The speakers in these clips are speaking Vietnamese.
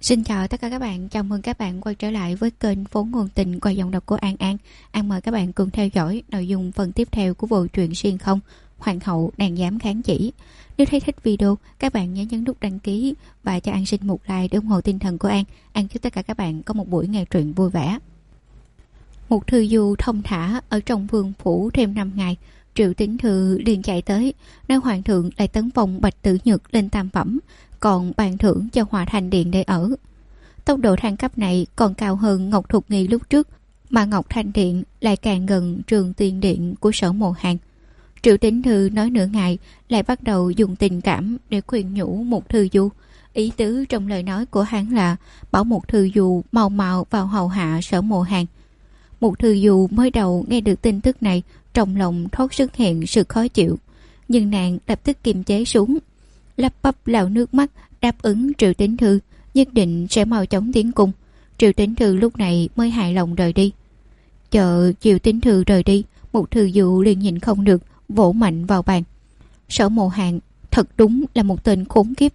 Xin chào tất cả các bạn, chào mừng các bạn quay trở lại với kênh Phố Ngôn Tình qua giọng đọc của An An. An mời các bạn cùng theo dõi nội dung phần tiếp theo của bộ truyện xuyên không Hoàng hậu nàng dám kháng chỉ. Nếu thấy thích video, các bạn nhớ nhấn nút đăng ký và cho An xin một like để ủng hộ tinh thần của An. An chúc tất cả các bạn có một buổi nghe truyện vui vẻ. Một thư du thông thả ở trong vương phủ thêm 5 ngày, Triệu Tín Thư liền chạy tới, nói hoàng thượng lại tấn phong Bạch Tử Nhược lên tam phẩm, còn ban thưởng cho Hòa Thành Điện để ở. Tốc độ thăng cấp này còn cao hơn Ngọc Thục Nghi lúc trước, mà Ngọc Thanh Điện lại càng gần Trường Tiên Điện của Sở Mộ Hàn. Triệu Tín Thư nói nửa ngày lại bắt đầu dùng tình cảm để khuyên nhủ Mục Thư Du. Ý tứ trong lời nói của hắn là bảo Mục Thư Du mau mau vào hầu hạ Sở Mộ Hàn. Mục Thư Du mới đầu nghe được tin tức này, trong lòng thoát xuất hiện sự khó chịu, nhưng nàng lập tức kiềm chế xuống, lắp bắp lau nước mắt đáp ứng Triệu Tín Thư nhất định sẽ mau chóng tiến cung. Triệu Tín Thư lúc này mới hài lòng rời đi. Chờ Triệu Tín Thư rời đi, Mục Thư Du liền nhìn không được, vỗ mạnh vào bàn. Sở Mộ Hàn thật đúng là một tên khốn kiếp.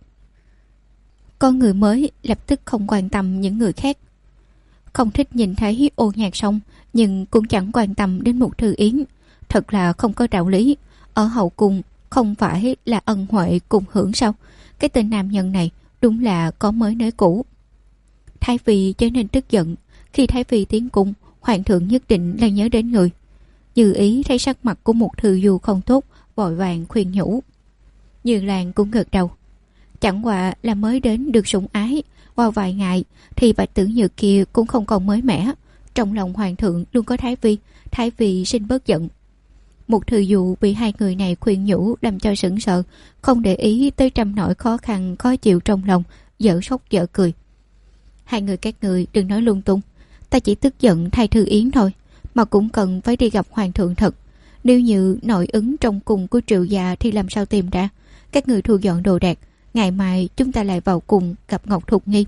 Con người mới lập tức không quan tâm những người khác, không thích nhìn thấy Ô Nhạc Sông, nhưng cũng chẳng quan tâm đến Mục Thư Yến. Thật là không có đạo lý. Ở hậu cung không phải là ân huệ cùng hưởng sao? Cái tên nam nhân này đúng là có mới nới cũ. Thái phi trở nên tức giận. Khi Thái phi tiến cung, hoàng thượng nhất định là nhớ đến người. Như Ý thấy sắc mặt của Mục Thư Du không tốt, vội vàng khuyên nhủ. Như Lan cũng gật đầu. Chẳng qua là mới đến được sủng ái, qua vài ngày thì Bạch Tử Nhược kia cũng không còn mới mẻ. Trong lòng hoàng thượng luôn có Thái phi xin bớt giận. Mục Thư Du bị hai người này khuyên nhủ làm cho sững sờ, không để ý tới trăm nỗi khó khăn khó chịu trong lòng, dở khóc dở cười. Hai người các người đừng nói lung tung, ta chỉ tức giận thay Thư Yến thôi, mà cũng cần phải đi gặp hoàng thượng thật. Nếu như nội ứng trong cung của Triệu gia thì làm sao tìm ra? Các người thu dọn đồ đạc, ngày mai chúng ta lại vào cùng gặp Ngọc Thục Nghi.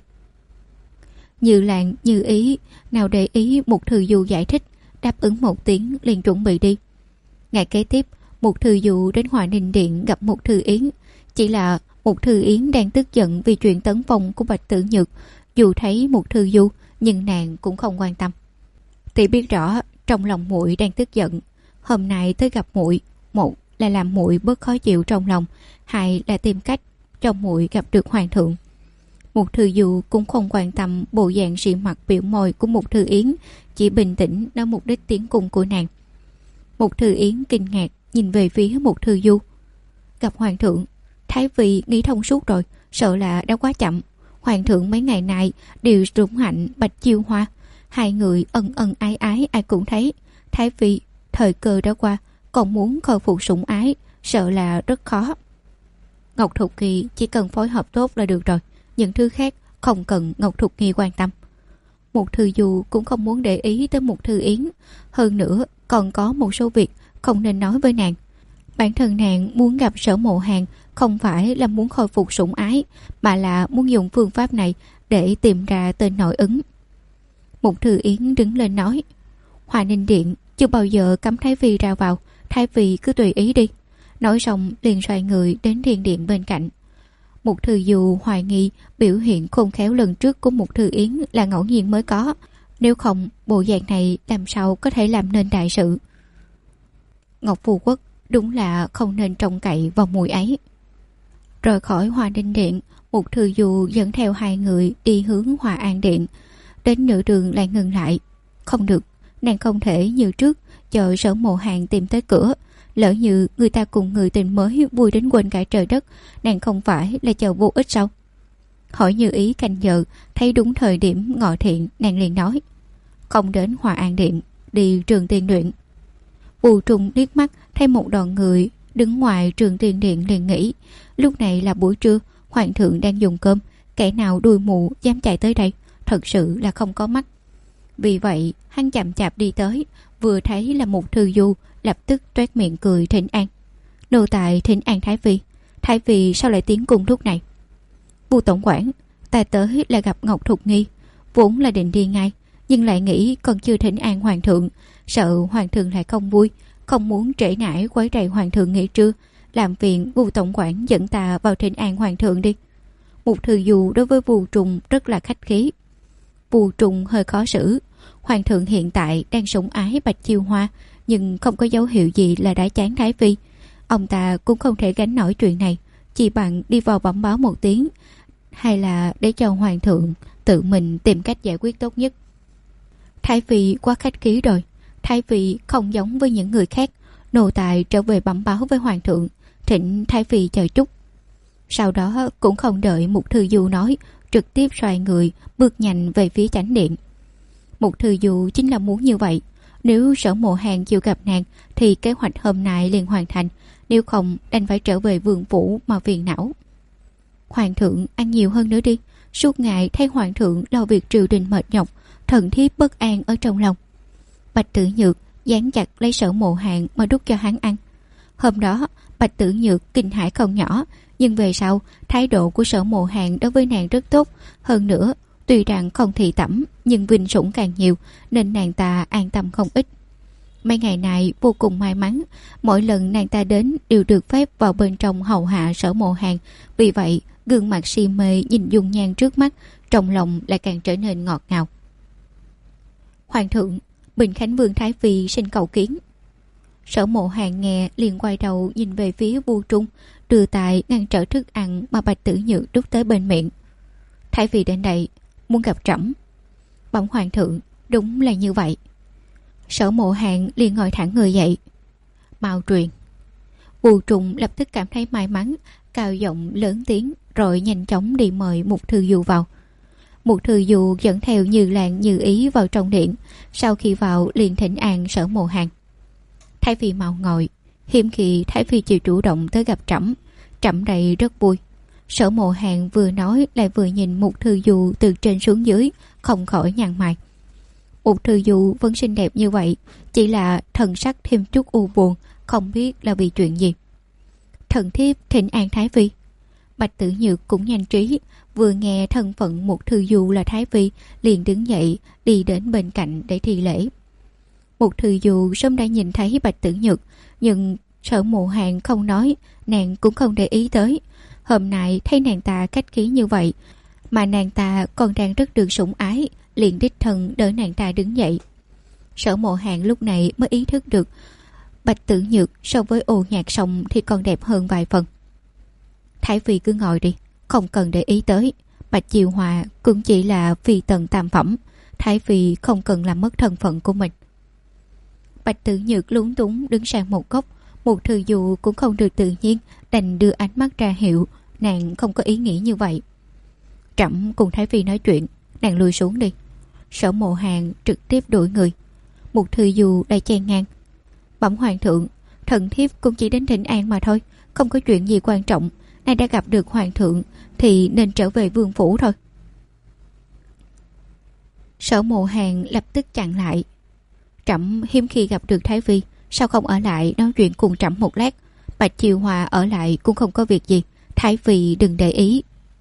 Như Lan, Như Ý nào để ý Mục Thư Du giải thích, đáp ứng một tiếng liền chuẩn bị đi. Ngày kế tiếp, Mục Thư Du đến Hòa Ninh Điện gặp Mục Thư Yến. Chỉ là Mục Thư Yến đang tức giận vì chuyện tấn phong của Bạch Tử Nhược. Dù thấy Mục Thư Du, nhưng nàng cũng không quan tâm. Thì biết rõ trong lòng muội đang tức giận. Hôm nay tới gặp muội, một là làm muội bớt khó chịu trong lòng, hai là tìm cách cho muội gặp được hoàng thượng. Mục Thư Du cũng không quan tâm bộ dạng sị mặt biểu môi của Mục Thư Yến, chỉ bình tĩnh nói mục đích tiến cung của nàng. Mục Thư Yến kinh ngạc nhìn về phía Mục Thư Du. Gặp hoàng thượng, Thái phi nghĩ thông suốt rồi, sợ là đã quá chậm. Hoàng thượng mấy ngày nay đều rủng hạnh Bạch Chiêu Hoa, hai người ân ân ái ái ai cũng thấy. Thái phi thời cơ đã qua, còn muốn khôi phục sủng ái, sợ là rất khó. Ngọc Thục Nghi chỉ cần phối hợp tốt là được rồi, những thứ khác không cần Ngọc Thục Nghi quan tâm. Mục Thư Du cũng không muốn để ý tới Mục Thư Yến, hơn nữa còn có một số việc không nên nói với nàng. Bản thân nàng muốn gặp Sở Mộ Hàn không phải là muốn khôi phục sủng ái, mà là muốn dùng phương pháp này để tìm ra tên nội ứng. Mục Thư Yến đứng lên nói, Hòa Ninh Điện chưa bao giờ cấm Thái phi ra vào, Thái phi cứ tùy ý đi. Nói xong liền xoay người đến Thiên Điện bên cạnh. Mục Thư Du hoài nghi biểu hiện khôn khéo lần trước của Mục Thư Yến là ngẫu nhiên mới có, nếu không bộ dạng này làm sao có thể làm nên đại sự. Ngọc Phù Quốc đúng là không nên trông cậy vào mùi ấy. Rời khỏi Hòa Ninh Điện, Mục Thư Du dẫn theo hai người đi hướng Hòa An Điện. Đến nửa đường lại ngừng lại. Không được, nàng không thể như trước chờ Sở Mộ Hàn tìm tới cửa. Lỡ như người ta cùng người tình mới vui đến quên cả trời đất, nàng không phải là chờ vô ích sao? Hỏi Như Ý canh giờ, thấy đúng thời điểm ngọ thiện, nàng liền nói, không đến Hòa An Điện, đi Trường Tiên Điện. Bù Trùng liếc mắt thấy một đoàn người đứng ngoài Trường Tiên Điện liền nghĩ, lúc này là buổi trưa, hoàng thượng đang dùng cơm, kẻ nào đuôi mù dám chạy tới đây, thật sự là không có mắt. Vì vậy hắn chậm chạp đi tới, vừa thấy là Mục Thư Du, lập tức toét miệng cười thỉnh an. Nô tài thỉnh an Thái phi sao lại tiến cung lúc này? Bù tổng quản, ta tới là gặp Ngọc Thục Nghi, vốn là định đi ngay, nhưng lại nghĩ còn chưa thỉnh an hoàng thượng, sợ hoàng thượng lại không vui, không muốn trễ nải quấy rầy hoàng thượng nghỉ trưa, làm phiền Bù tổng quản dẫn ta vào thỉnh an hoàng thượng đi. Mục Thư Du đối với Vu Trùng rất là khách khí. Vu Trùng hơi khó xử. Hoàng thượng hiện tại đang sủng ái Bạch Chiêu Hoa, nhưng không có dấu hiệu gì là đã chán Thái Phi. Ông ta cũng không thể gánh nổi chuyện này, chỉ bằng đi vào bẩm báo một tiếng, hay là để cho Hoàng thượng tự mình tìm cách giải quyết tốt nhất. Thái Phi quá khách khí rồi. Thái Phi không giống với những người khác. Nô tài trở về bẩm báo với Hoàng thượng, thỉnh Thái Phi chờ chút. Sau đó cũng không đợi Mục Thư Du nói, trực tiếp xoay người bước nhanh về phía chánh điện. Mục Thư Du chính là muốn như vậy. Nếu Sở Mộ Hàn chịu gặp nàng thì kế hoạch hôm nay liền hoàn thành, nếu không đành phải trở về vườn phủ mà phiền não. Hoàng thượng ăn nhiều hơn nữa đi. Suốt ngày thấy Hoàng thượng lo việc triều đình mệt nhọc, thần thiếp bất an ở trong lòng. Bạch Tử Nhược dán chặt lấy Sở Mộ Hàn mà đút cho hắn ăn. Hôm đó Bạch Tử Nhược kinh hãi không nhỏ, nhưng về sau thái độ của Sở Mộ Hàn đối với nàng rất tốt. Hơn nữa tuy rằng không thị tẩm nhưng vinh sủng càng nhiều, nên nàng ta an tâm không ít. Mấy ngày này vô cùng may mắn, mỗi lần nàng ta đến đều được phép vào bên trong hầu hạ Sở Mộ Hàn. Vì vậy gương mặt si mê nhìn dung nhan trước mắt, trong lòng lại càng trở nên ngọt ngào. Hoàng thượng, Bình Khánh Vương Thái Phi xin cầu kiến. Sở Mộ Hàn nghe liền quay đầu nhìn về phía Vu Trung, đưa tay ngăn trở thức ăn mà Bạch Tử Nhược đút tới bên miệng. Thái Phi đến đây muốn gặp trẫm. Bẩm Hoàng thượng, đúng là như vậy. Sở Mộ Hàn liền ngồi thẳng người dậy. Mau truyền. Vu Trung lập tức cảm thấy may mắn, cao giọng lớn tiếng rồi nhanh chóng đi mời Mục Thư Du vào. Mục Thư Du dẫn theo Như Lan Như Ý vào trong điện. Sau khi vào liền thỉnh an Sở Mộ Hàn. Thái Phi mau ngồi. Hiếm khi Thái Phi chịu chủ động tới gặp trẫm, trẫm đây rất vui. Sở Mộ Hàn vừa nói lại vừa nhìn Mục Thư Du từ trên xuống dưới, không khỏi nhăn mày. Mục Thư Du vẫn xinh đẹp như vậy, chỉ là thần sắc thêm chút u buồn, không biết là vì chuyện gì. Thần thiếp thỉnh an Thái Phi. Bạch Tử Nhược cũng nhanh trí, vừa nghe thân phận Mục Thư Du là Thái Phi, liền đứng dậy đi đến bên cạnh để thi lễ. Mục Thư Du sớm đã nhìn thấy Bạch Tử Nhược, nhưng Sở Mộ Hàn không nói, nàng cũng không để ý tới. Hôm nay thấy nàng ta khách khí như vậy, mà nàng ta còn đang rất được sủng ái, liền đích thân đỡ nàng ta đứng dậy. Sở Mộ Hàn lúc này mới ý thức được Bạch Tử Nhược so với Ô Nhạc Sông thì còn đẹp hơn vài phần. Thái Phi cứ ngồi đi, không cần để ý tới. Bạch Chiêu Hòa cũng chỉ là phi tần tam phẩm, Thái Phi không cần làm mất thân phận của mình. Bạch Tử Nhược lúng túng đứng sang một góc. Mục Thư Du cũng không được tự nhiên, đành đưa ánh mắt ra hiệu nàng không có ý nghĩ như vậy. Trẫm cùng Thái Phi nói chuyện, nàng lùi xuống đi. Sở Mộ Hàn trực tiếp đuổi người. Mục Thư Du lại chen ngang. Bẩm Hoàng thượng, thần thiếp cũng chỉ đến thỉnh an mà thôi, không có chuyện gì quan trọng. Nay đã gặp được Hoàng thượng thì nên trở về vương phủ thôi. Sở Mộ Hàn lập tức chặn lại. Trẫm hiếm khi gặp được Thái Phi, sao không ở lại nói chuyện cùng trẫm một lát? Bạch Chiêu Hòa ở lại cũng không có việc gì, Thái Phi đừng để ý.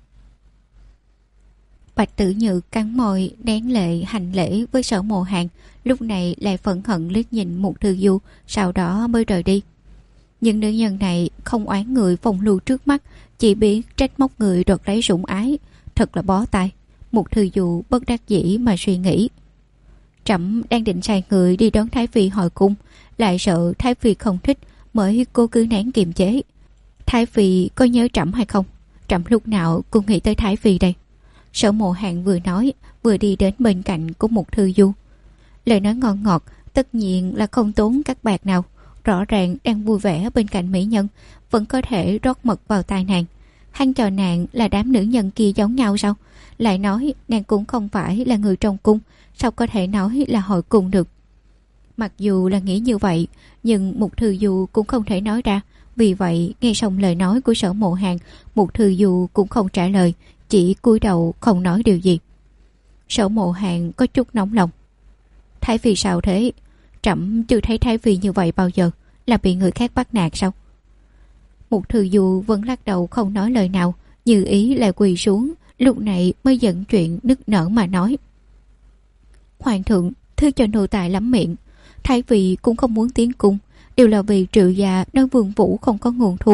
Bạch Tử Nhược cắn môi nén lệ hành lễ với Sở Mộ Hàn, lúc này lại phẫn hận liếc nhìn Mục Thư Du, sau đó mới rời đi. Nhưng nữ nhân này không oán người phong lưu trước mắt, chỉ biết trách móc người đoạt lấy sủng ái, thật là bó tay. Mục Thư Du bất đắc dĩ mà suy nghĩ. Trẫm đang định sai người đi đón Thái Phi hồi cung, lại sợ Thái Phi không thích mới cố cứ nén kiềm chế. Thái Phi có nhớ trẫm hay không? Trẫm lúc nào cũng nghĩ tới Thái Phi đây. Sở Mộ Hàn vừa nói vừa đi đến bên cạnh của Mục Thư Du. Lời nói ngon ngọt, tất nhiên là không tốn các bạc nào. Rõ ràng đang vui vẻ bên cạnh mỹ nhân, vẫn có thể rót mật vào tai nàng. Hắn cho nàng là đám nữ nhân kia giống nhau sao? Lại nói nàng cũng không phải là người trong cung, sao có thể nói là hồi cung được? Mặc dù là nghĩ như vậy, nhưng Mục Thư Du cũng không thể nói ra. Vì vậy nghe xong lời nói của Sở Mộ Hàn, Mục Thư Du cũng không trả lời, chỉ cúi đầu không nói điều gì. Sở Mộ Hàn có chút nóng lòng. Thái Phi sao thế? Trẫm chưa thấy Thái Phi như vậy bao giờ, là bị người khác bắt nạt sao? Mục Thư Du vẫn lắc đầu không nói lời nào, Như Ý lại quỳ xuống, lúc này mới dẫn chuyện nức nở mà nói. Hoàng thượng, thứ cho nô tài lắm miệng. Thái Phi cũng không muốn tiến cung, đều là vì Triệu gia nơi vương phủ không có nguồn thu.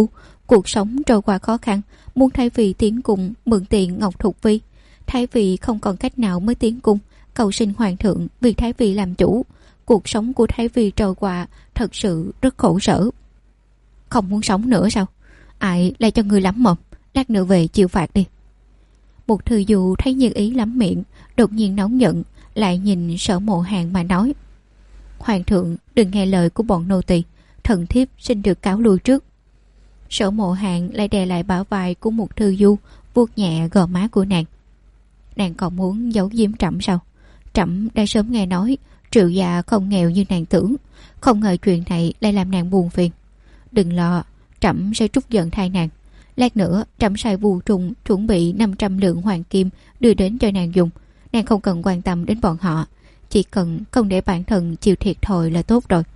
Cuộc sống trôi qua khó khăn, muốn Thái Phi tiến cung mượn tiền Ngọc Thục Vi. Thái Phi không còn cách nào mới tiến cung cầu xin hoàng thượng vì Thái Phi làm chủ. Cuộc sống của Thái Phi trôi qua thật sự rất khổ sở. Không muốn sống nữa sao? Ai lại cho ngươi lắm mồm, lát nữa về chịu phạt đi. Một Thư Du thấy Như Ý lắm miệng, đột nhiên nóng giận, lại nhìn Sở Mộ Hàn mà nói: Hoàng thượng đừng nghe lời của bọn nô tỳ, thần thiếp xin được cáo lui trước. Sở Mộ Hàn lại đè lại bả vai của một Thư Du, vuốt nhẹ gò má của nàng. Nàng còn muốn giấu giếm trẫm sao? Trẫm đã sớm nghe nói Triệu gia không nghèo như nàng tưởng, không ngờ chuyện này lại làm nàng buồn phiền. Đừng lo, trẫm sẽ trút giận thay nàng. Lát nữa trẫm sai Vu Trùng chuẩn bị 500 lượng hoàng kim đưa đến cho nàng dùng. Nàng không cần quan tâm đến bọn họ, chỉ cần không để bản thân chịu thiệt thòi là tốt rồi.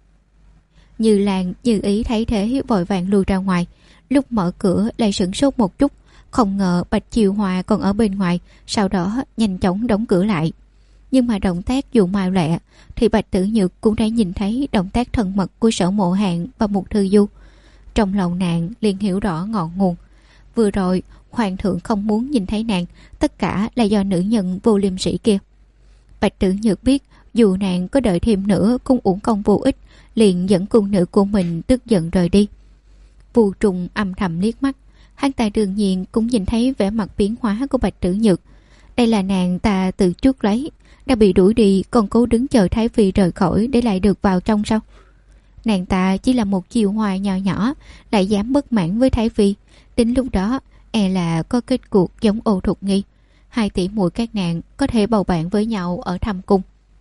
Như Lan, Như Ý thấy thế vội vàng lui ra ngoài. Lúc mở cửa lại sửng sốt một chút, không ngờ Bạch Chiêu Hòa còn ở bên ngoài, sau đó nhanh chóng đóng cửa lại. Nhưng mà động tác dù mau lẹ thì Bạch Tử Nhược cũng đã nhìn thấy động tác thân mật của Sở Mộ Hàn và một Thư Du. Trong lòng nàng liền hiểu rõ ngọn nguồn. Vừa rồi hoàng thượng không muốn nhìn thấy nàng, tất cả là do nữ nhân vô liêm sĩ kia. Bạch Tử Nhược biết dù nàng có đợi thêm nữa cũng uổng công vô ích, liền dẫn cung nữ của mình tức giận rời đi. Vu Trùng âm thầm liếc mắt, hắn ta đương nhiên cũng nhìn thấy vẻ mặt biến hóa của Bạch Tử Nhược. Đây là nàng ta tự chuốc lấy, đã bị đuổi đi còn cố đứng chờ Thái Phi rời khỏi để lại được vào trong sao? Nàng ta chỉ là một Chiêu Hòa nhỏ nhỏ, lại dám bất mãn với Thái Phi. Đến lúc đó e là có kết cuộc giống Ô Thục Nghi, hai tỷ muội các nàng có thể bầu bạn với nhau ở thâm cung.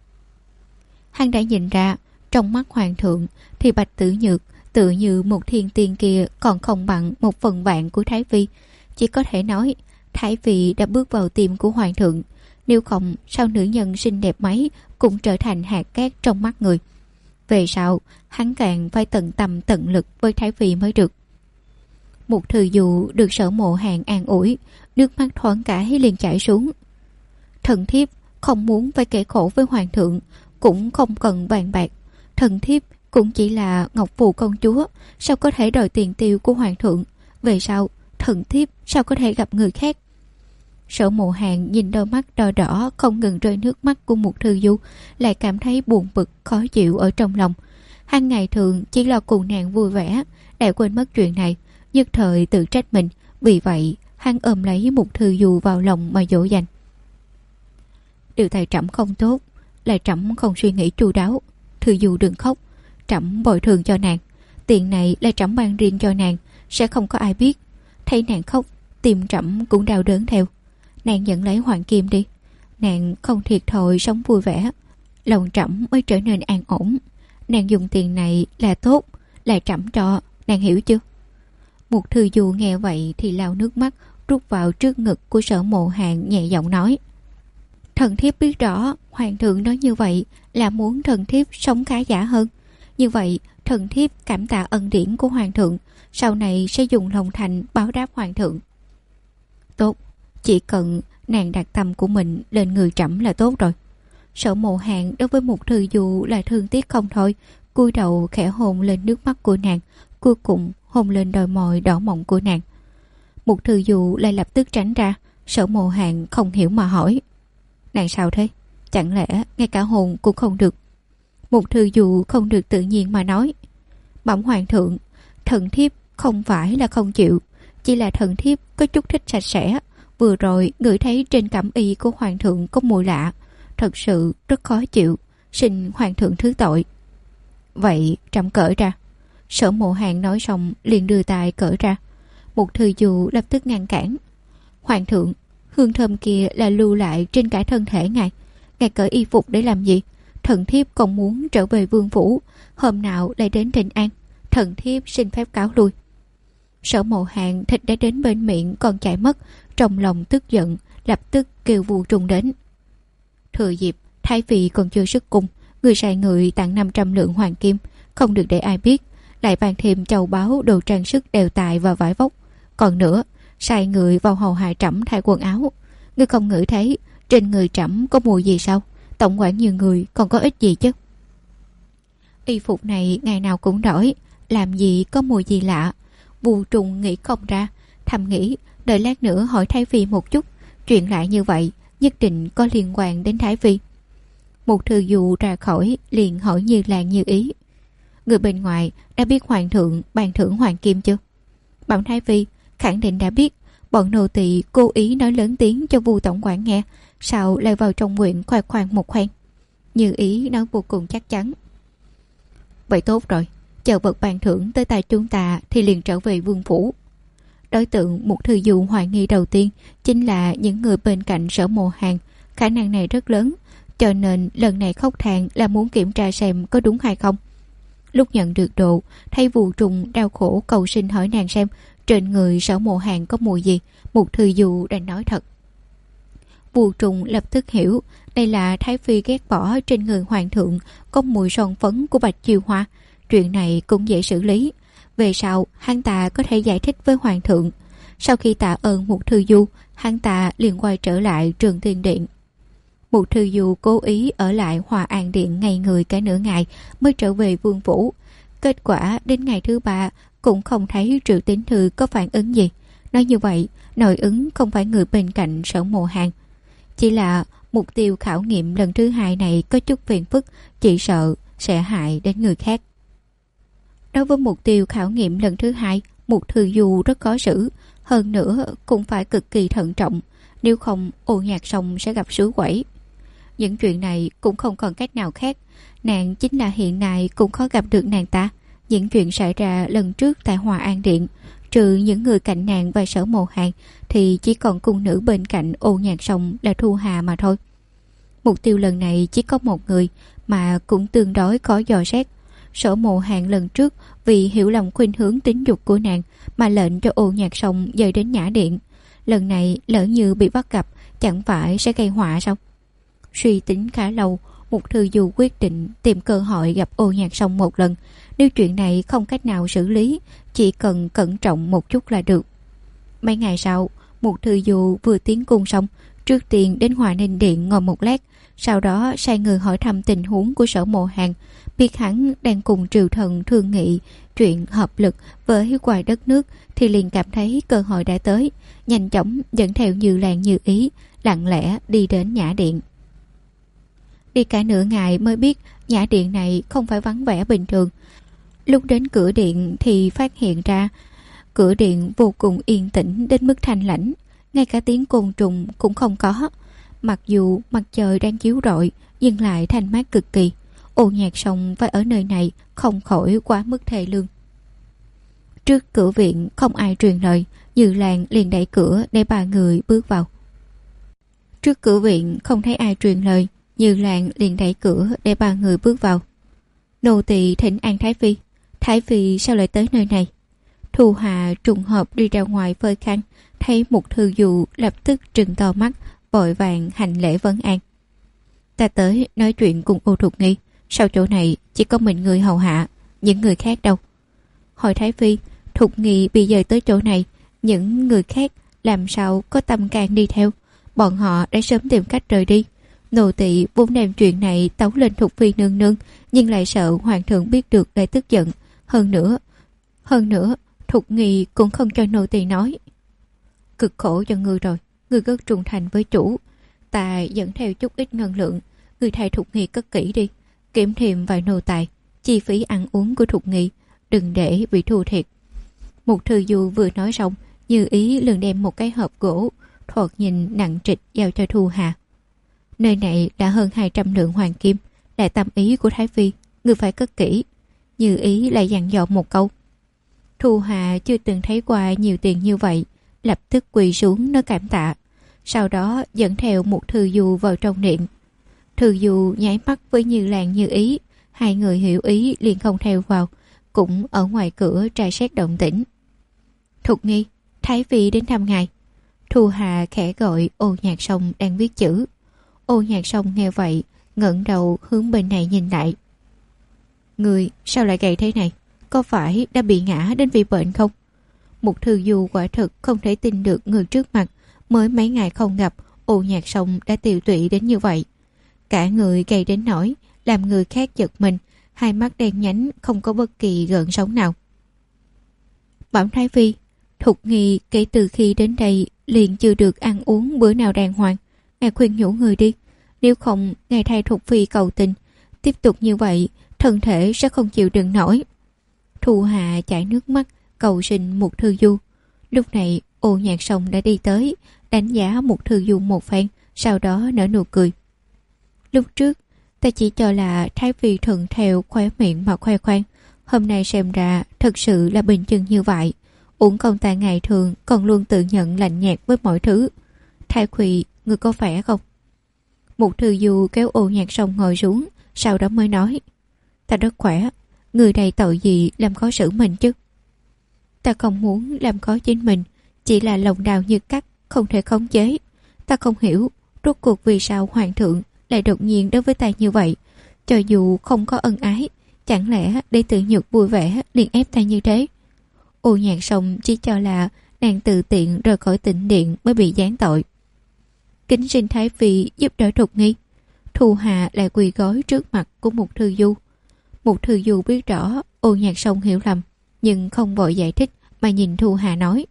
Hắn đã nhìn ra trong mắt hoàng thượng thì Bạch Tử Nhược tự như một thiên tiên kia còn không bằng 1/1000 của Thái Phi. Chỉ có thể nói Thái Phi đã bước vào tim của hoàng thượng, nếu không sao nữ nhân xinh đẹp mấy cũng trở thành hạt cát trong mắt người. Về sau hắn càng phải tận tâm tận lực với Thái Phi mới được. Một Thư Du được Sở Mộ Hàn an ủi, nước mắt thoáng cái liền chảy xuống. Thần thiếp không muốn phải kể khổ với hoàng thượng, cũng không cần bàn bạc. Thần thiếp cũng chỉ là Ngọc Phù công chúa, sao có thể đòi tiền tiêu của hoàng thượng. Về sau thần thiếp sao có thể gặp người khác. Sở Mộ Hàn nhìn đôi mắt đỏ đỏ không ngừng rơi nước mắt của một Thư Du, lại cảm thấy buồn bực khó chịu ở trong lòng. Hắn ngày thường chỉ lo cùng nàng vui vẻ, đã quên mất chuyện này, nhất thời tự trách mình. Vì vậy hắn ôm lấy một Thư Du vào lòng mà dỗ dành. Điều tại trẫm không tốt, là trẫm không suy nghĩ chu đáo. Thư Du đừng khóc, trẫm bồi thường cho nàng. Tiền này là trẫm ban riêng cho nàng, sẽ không có ai biết. Thấy nàng khóc, tim trẫm cũng đau đớn theo. Nàng nhận lấy hoàng kim đi, nàng không thiệt thòi sống vui vẻ, lòng trẫm mới trở nên an ổn. Nàng dùng tiền này là tốt, là trẫm cho, nàng hiểu chưa? Một Thư Du nghe vậy thì lau nước mắt, rút vào trước ngực của Sở Mộ Hàn, nhẹ giọng nói: Thần thiếp biết rõ hoàng thượng nói như vậy là muốn thần thiếp sống khá giả hơn. Như vậy thần thiếp cảm tạ ân điển của hoàng thượng, sau này sẽ dùng lòng thành báo đáp hoàng thượng. Tốt, chỉ cần nàng đặt tâm của mình lên người trẫm là tốt rồi. Sở Mộ Hàn đối với một Thư Du là thương tiếc không thôi, cúi đầu khẽ hôn lên nước mắt của nàng, cuối cùng hôn lên đôi môi đỏ mọng của nàng. Một Thư Du lại lập tức tránh ra. Sở Mộ Hàn không hiểu mà hỏi: Nàng sao thế? Chẳng lẽ ngay cả hôn cũng không được? Một Thư Du không được tự nhiên mà nói: Bẩm hoàng thượng, thần thiếp không phải là không chịu, chỉ là thần thiếp có chút thích sạch sẽ. Vừa rồi ngửi thấy trên cẩm y của hoàng thượng có mùi lạ, thật sự rất khó chịu, xin hoàng thượng thứ tội. Vậy trẫm cởi ra. Sở Mộ Hàn nói xong liền đưa tay cởi ra. Một Thư Du lập tức ngăn cản: Hoàng thượng, hương thơm kia là lưu lại trên cả thân thể ngài, ngài cởi y phục để làm gì? Thần thiếp còn muốn trở về vương phủ, hôm nào lại đến Thịnh An. Thần thiếp xin phép cáo lui. Sở Mộ Hàn thịt đã đến bên miệng còn chảy mất, trong lòng tức giận, lập tức kêu Vu Trùng đến. Thừa dịp Thái Phi còn chưa xuất cung, người sai người tặng 500 lượng hoàng kim, không được để ai biết, lại ban thêm châu báu, đồ trang sức, đều tài và vải vóc. Còn nữa, sai người vào hầu hạ trẫm thay quần áo. Ngươi không ngửi thấy trên người trẫm có mùi gì sao? Tổng quản nhiều người còn có ích gì chứ? Y phục này ngày nào cũng đổi, làm gì có mùi gì lạ. Vu Trùng nghĩ không ra, thầm nghĩ đợi lát nữa hỏi Thái Phi một chút, chuyện lại như vậy nhất định có liên quan đến Thái Phi. Một thư dù ra khỏi liền hỏi Như Lan Như Ý: người bên ngoài đã biết hoàng thượng ban thưởng hoàng kim chưa? Bảo Thái Phi khẳng định đã biết, bọn nô tỳ cố ý nói lớn tiếng cho Vu tổng quản nghe, sao lại vào trong nguyện khoe khoang một phen. Như Ý nói vô cùng chắc chắn. Vậy tốt rồi, chờ vật ban thưởng tới tay chúng ta thì liền trở về vương phủ. Đối tượng một thư dụ hoài nghi đầu tiên chính là những người bên cạnh Sở Mộ Hàn. Khả năng này rất lớn, cho nên lần này khóc than là muốn kiểm tra xem có đúng hay không. Lúc nhận được đồ, thấy Vu Trùng đau khổ cầu xin hỏi nàng xem trên người Sở Mộ Hàn có mùi gì, một thư dụ đã nói thật. Vu Trùng lập tức hiểu đây là Thái Phi ghét bỏ trên người hoàng thượng có mùi son phấn của Bạch Chiêu Hoa. Chuyện này cũng dễ xử lý, về sau hắn ta có thể giải thích với hoàng thượng. Sau khi tạ ơn một thư du, hắn ta liền quay trở lại Trường Tiên Điện. Một thư du cố ý ở lại Hòa An Điện ngày người cả nửa ngày mới trở về vương phủ. Kết quả đến ngày thứ 3 cũng không thấy Triệu Tín Thư có phản ứng gì. Nói như vậy, nội ứng không phải người bên cạnh Sở Mộ Hàn, chỉ là mục tiêu khảo nghiệm lần thứ 2 này có chút phiền phức, chỉ sợ sẽ hại đến người khác. Đối với mục tiêu khảo nghiệm lần thứ 2, một thư du rất khó xử, hơn nữa cũng phải cực kỳ thận trọng, nếu không Ô Nhạc Sông sẽ gặp sứ quẩy. Những chuyện này cũng không còn cách nào khác, nàng chính là hiện nay cũng khó gặp được nàng ta. Những chuyện xảy ra lần trước tại Hòa An Điện, trừ những người cạnh nàng và Sở Mộ Hàn thì chỉ còn cung nữ bên cạnh Ô Nhạc Sông là Thu Hà mà thôi. Mục tiêu lần này chỉ có một người mà cũng tương đối khó dò xét. Sở Mộ Hàn lần trước vì hiểu lầm khuynh hướng tính dục của nàng mà lệnh cho Ô Nhạc Sông dời đến Nhã Điện. Lần này lỡ như bị bắt gặp, chẳng phải sẽ gây họa sao? Suy tính khá lâu, một thư du quyết định tìm cơ hội gặp Ô Nhạc Sông một lần. Nếu chuyện này không cách nào xử lý, chỉ cần cẩn trọng một chút là được. Mấy ngày sau, một thư du vừa tiến cung xong, trước tiên đến Hòa Ninh Điện ngồi một lát, sau đó sai người hỏi thăm tình huống của Sở Mộ Hàn. Biết hắn đang cùng triều thần thương nghị chuyện hợp lực với ngoài đất nước thì liền cảm thấy cơ hội đã tới, nhanh chóng dẫn theo Như Lan Như Ý lặng lẽ đi đến Nhã Điện. Đi cả nửa ngày mới biết Nhã Điện này không phải vắng vẻ bình thường. Lúc đến cửa điện thì phát hiện ra cửa điện vô cùng yên tĩnh đến mức thanh lãnh, ngay cả tiếng côn trùng cũng không có. Mặc dù mặt trời đang chiếu rọi nhưng lại thanh mát cực kỳ. Ô Nhạc Sông phải ở nơi này không khỏi quá mức thê lương. Trước cửa viện không ai truyền lời, Như Lan liền đẩy cửa để 3 người bước vào. Trước cửa viện không thấy ai truyền lời, Như Lan liền đẩy cửa để 3 người bước vào. Nô tỳ thỉnh an Thái Phi. Thái Phi sao lại tới nơi này? Thu Hà trùng hợp đi ra ngoài phơi khăn, thấy một thư du lập tức trừng to mắt, vội vàng hành lễ vấn an. Ta tới nói chuyện cùng Ô Thục Nghi. Sau chỗ này chỉ có mình người hầu hạ, những người khác đâu? Hỏi Thái Phi, Thục Nghi bị dời tới chỗ này, những người khác làm sao có tâm can đi theo? Bọn họ đã sớm tìm cách rời đi. Nô tỳ vốn đem chuyện này tấu lên Thục Phi nương nương, nhưng lại sợ hoàng thượng biết được lại tức giận. Hơn nữa, Thục Nghi cũng không cho nô tỳ nói. Cực khổ cho ngươi rồi, ngươi rất trung thành với chủ. Ta dẫn theo chút ít ngân lượng, ngươi thay Thục Nghi cất kỹ đi, kiểm thêm vài nô tài, chi phí ăn uống của Thục Nghi, đừng để bị thua thiệt. Một thư du vừa nói xong, Như Ý liền đem một cái hộp gỗ thoạt nhìn nặng trịch giao cho Thu Hà. Nơi này đã hơn 200 lượng hoàng kim, là tâm ý của Thái Phi, ngươi phải cất kỹ. Như Ý lại dặn dò một câu. Thu Hà chưa từng thấy qua nhiều tiền như vậy, lập tức quỳ xuống nói cảm tạ, sau đó dẫn theo một thư du vào trong điện. Thư du nháy mắt với Như Lan Như Ý, hai người hiểu ý liền không theo vào, cũng ở ngoài cửa tra xét động tĩnh. Thục Nghi, Thái Phi đến thăm ngài. Thu Hà khẽ gọi Ô Nhạc Sông đang viết chữ. Ô Nhạc Sông nghe vậy ngẩng đầu hướng bên này nhìn lại. Người sao lại gầy thế này? Có phải đã bị ngã đến vì bệnh không? Một thư du quả thực không thể tin được người trước mặt, mới mấy ngày không gặp, Ô Nhạc Sông đã tiều tụy đến như vậy. Cả người gầy đến nỗi làm người khác giật mình, hai mắt đen nhánh không có bất kỳ gợn sóng nào. Bảo Thái Phi, Thục Nghi kể từ khi đến đây liền chưa được ăn uống bữa nào đàng hoàng. Ngài khuyên nhủ người đi, nếu không ngài thay Thục Phi cầu tình. Tiếp tục như vậy thân thể sẽ không chịu đựng nổi. Thu Hà chảy nước mắt cầu xin Mục Thư Du. Lúc này Ô Nhạc Sông đã đi tới, đánh giá Mục Thư Du một phen, sau đó nở nụ cười. Lúc trước ta chỉ cho là Thái Phi thuận theo khóe miệng mà khoe khoang, hôm nay xem ra thật sự là bình chân như vậy. Uổng công ta ngày thường còn luôn tự nhận lạnh nhạt với mọi thứ. Thái Quỳ, người có khỏe không? Mục Thư Du kéo Ô Nhạc Sông ngồi xuống, sau đó mới nói, ta rất khỏe. Người này tội gì làm khó xử mình chứ? Ta không muốn làm khó chính mình, chỉ là lòng đau như cắt, không thể khống chế. Ta không hiểu rốt cuộc vì sao hoàng thượng lại đột nhiên đối với ta như vậy. Cho dù không có ân ái, chẳng lẽ để tự nhược vui vẻ liền ép ta như thế? Ô Nhạc Sông chỉ cho là nàng tự tiện rời khỏi tịnh điện mới bị giáng tội. Kính xin Thái Phi giúp đỡ Thục Nghi. Thu Hà lại quỳ gối trước mặt của Mục Thư Du. Mục Thư Du biết rõ Ô Nhạc Sông hiểu lầm, nhưng không vội giải thích mà nhìn Thu Hà nói,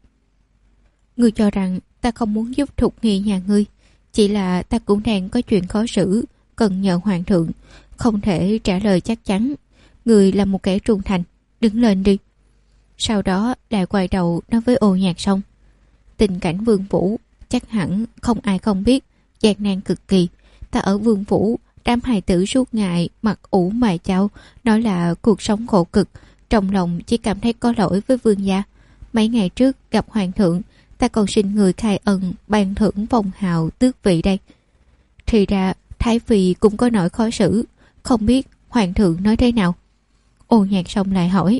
ngươi cho rằng ta không muốn giúp Thục Nghi nhà ngươi, chỉ là ta cũng đang có chuyện khó xử, cần nhờ hoàng thượng, không thể trả lời chắc chắn. Ngươi là một kẻ trung thành, đứng lên đi. Sau đó lại quay đầu nói với Ô Nhạc Sông, tình cảnh Vương Phủ chắc hẳn không ai không biết, gian nan cực kỳ. Ta ở Vương Phủ, đám hài tử suốt ngày mặc ủ mài chao, nói là cuộc sống khổ cực, trong lòng chỉ cảm thấy có lỗi với vương gia. Mấy ngày trước gặp hoàng thượng, ta còn xin người khai ân ban thưởng phong hào tước vị đây. Thì ra Thái Phi cũng có nỗi khó xử, không biết hoàng thượng nói thế nào. Ô Nhạc Sông lại hỏi,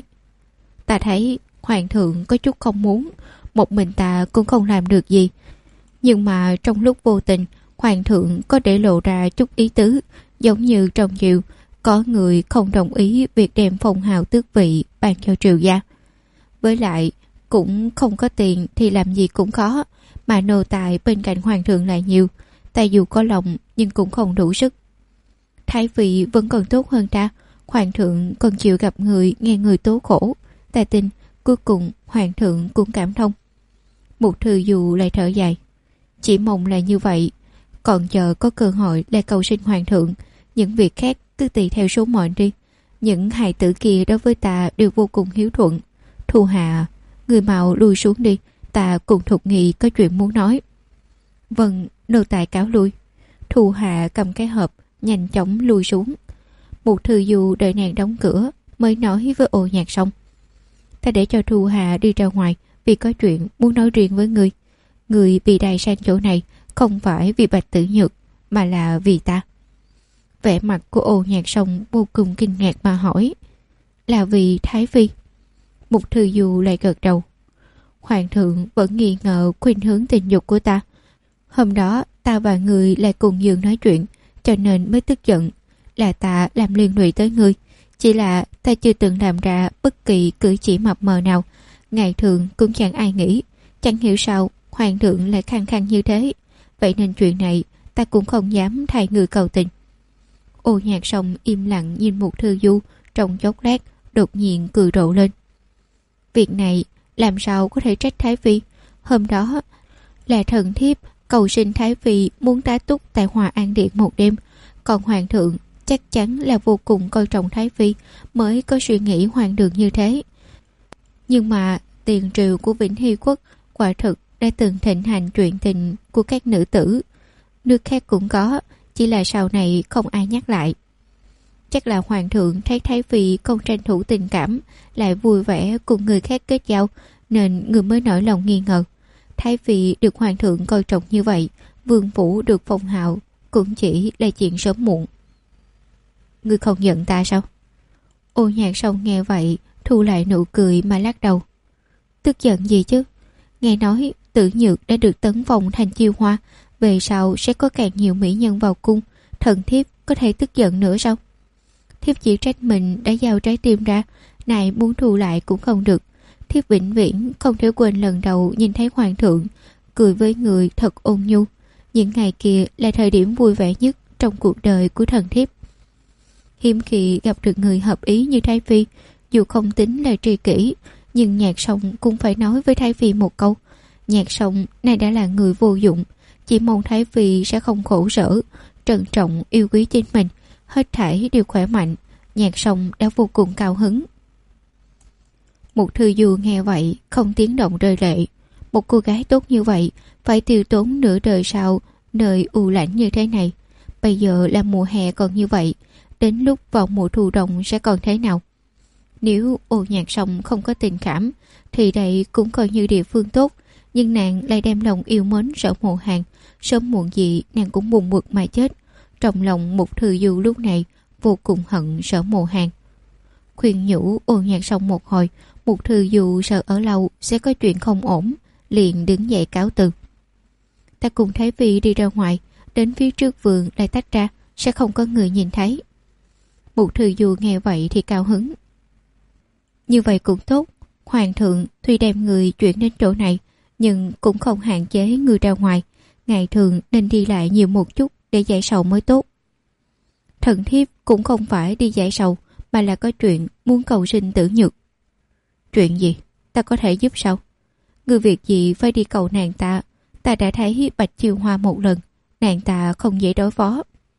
ta thấy hoàng thượng có chút không muốn, một mình ta cũng không làm được gì. Nhưng mà trong lúc vô tình, hoàng thượng có để lộ ra chút ý tứ, giống như trong triều có người không đồng ý việc đem phong hào tước vị ban cho triều gia. Với lại cũng không có tiền thì làm gì cũng khó, mà nô tài bên cạnh hoàng thượng lại nhiều, ta dù có lòng nhưng cũng không đủ sức. Thái Phi vẫn còn tốt hơn ta, hoàng thượng còn chịu gặp người nghe người tố khổ, ta tin cuối cùng hoàng thượng cũng cảm thông. Mục Thư Du lại thở dài, chỉ mong là như vậy, còn chờ có cơ hội để cầu xin hoàng thượng. Những việc khác cứ tùy theo số mệnh đi. Những hài tử kia đối với ta đều vô cùng hiếu thuận. Thu Hà, người mau lui xuống đi, ta cùng Thục Nghi có chuyện muốn nói. Vâng, nô tài cáo lui. Thu Hà cầm cái hộp nhanh chóng lui xuống. Mục Thư Du đợi nàng đóng cửa mới nói với Ô Nhạc Sông, ta để cho Thu Hà đi ra ngoài vì có chuyện muốn nói riêng với ngươi. Người bị đày sang chỗ này không phải vì Bạch Tử Nhược, mà là vì ta. Vẻ mặt của Ô Nhạc Sông vô cùng kinh ngạc mà hỏi, là vì Thái Phi? Mục Thư Du lại gật đầu. Hoàng thượng vẫn nghi ngờ khuynh hướng tình dục của ta. Hôm đó ta và người lại cùng giường nói chuyện, cho nên mới tức giận. Là ta làm liên lụy tới ngươi, chỉ là ta chưa từng làm ra bất kỳ cử chỉ mập mờ nào, ngày thường cũng chẳng ai nghĩ. Chẳng hiểu sao hoàng thượng lại khăng khăng như thế, vậy nên chuyện này ta cũng không dám thay người cầu tình. Ô Nhạc Sông im lặng nhìn Mục Thư Du trong chốc lát, đột nhiên cười rộ lên. Việc này làm sao có thể trách Thái Phi? Hôm đó là thần thiếp cầu xin Thái Phi muốn tá túc tại Hòa An Điện một đêm, còn hoàng thượng chắc chắn là vô cùng coi trọng Thái Phi mới có suy nghĩ hoang đường như thế. Nhưng mà tiền triều của Vĩnh Hy Quốc quả thực đã từng thịnh hành chuyện tình của các nữ tử. Nước khác cũng có, chỉ là sau này không ai nhắc lại. Chắc là hoàng thượng thấy Thái Phi không tranh thủ tình cảm, lại vui vẻ cùng người khác kết giao, nên người mới nổi lòng nghi ngờ. Thái Phi được hoàng thượng coi trọng như vậy, Vương Phủ được phong hào cũng chỉ là chuyện sớm muộn. Ngươi không giận ta sao? Ô Nhạc Sông nghe vậy thu lại nụ cười mà lắc đầu. Tức giận gì chứ? Nghe nói Tử Nhược đã được tấn phong thành chiêu hoa, về sau sẽ có càng nhiều mỹ nhân vào cung, thần thiếp có thể tức giận nữa sao? Thiếp chỉ trách mình đã giao trái tim ra, này muốn thu lại cũng không được. Thiếp vĩnh viễn không thể quên lần đầu nhìn thấy hoàng thượng cười với người thật ôn nhu. Những ngày kia là thời điểm vui vẻ nhất trong cuộc đời của thần thiếp. Hiếm khi gặp được người hợp ý như Thái Phi, dù không tính là tri kỷ, Nhưng Nhạc Sông cũng phải nói với Thái Phi một câu. Nhạc Sông này đã là người vô dụng, chỉ mong Thái Phi sẽ không khổ sở, trân trọng yêu quý chính mình, hết thảy đều khỏe mạnh. Nhạc Sông đã vô cùng cao hứng. Một Thư Du nghe vậy không tiếng động rơi lệ. Một cô gái tốt như vậy phải tiêu tốn nửa đời sau nơi u lạnh như thế này. Bây giờ là mùa hè còn như vậy, đến lúc vào mùa thu đông sẽ còn thế nào? Nếu Ô Nhạc Sông không có tình cảm thì đây cũng coi như địa phương tốt, nhưng nàng lại đem lòng yêu mến Sở Mộ Hàn, sớm muộn gì nàng cũng buồn bực mà chết. Trong lòng Mục Thư Du lúc này vô cùng hận Sở Mộ Hàn. Khuyên nhủ Ô Nhạc Sông một hồi, Mục Thư Du sợ ở lâu sẽ có chuyện không ổn, liền đứng dậy cáo từ. Ta cùng Thái Phi đi ra ngoài, đến phía trước vườn lại tách ra, sẽ không có người nhìn thấy. Mục Thư Du nghe vậy thì cao hứng. Như vậy cũng tốt, Hoàng thượng tuy đem người chuyển đến chỗ này, nhưng cũng không hạn chế người ra ngoài, ngày thường nên đi lại nhiều một chút để giải sầu mới tốt. Thần thiếp cũng không phải đi giải sầu, mà là có chuyện muốn cầu xin Tử Nhược. Chuyện gì? Ta có thể giúp sao? Người việc gì phải đi cầu nàng ta? Ta đã thấy Bạch Chiêu Hoa một lần, nàng ta không dễ đối phó.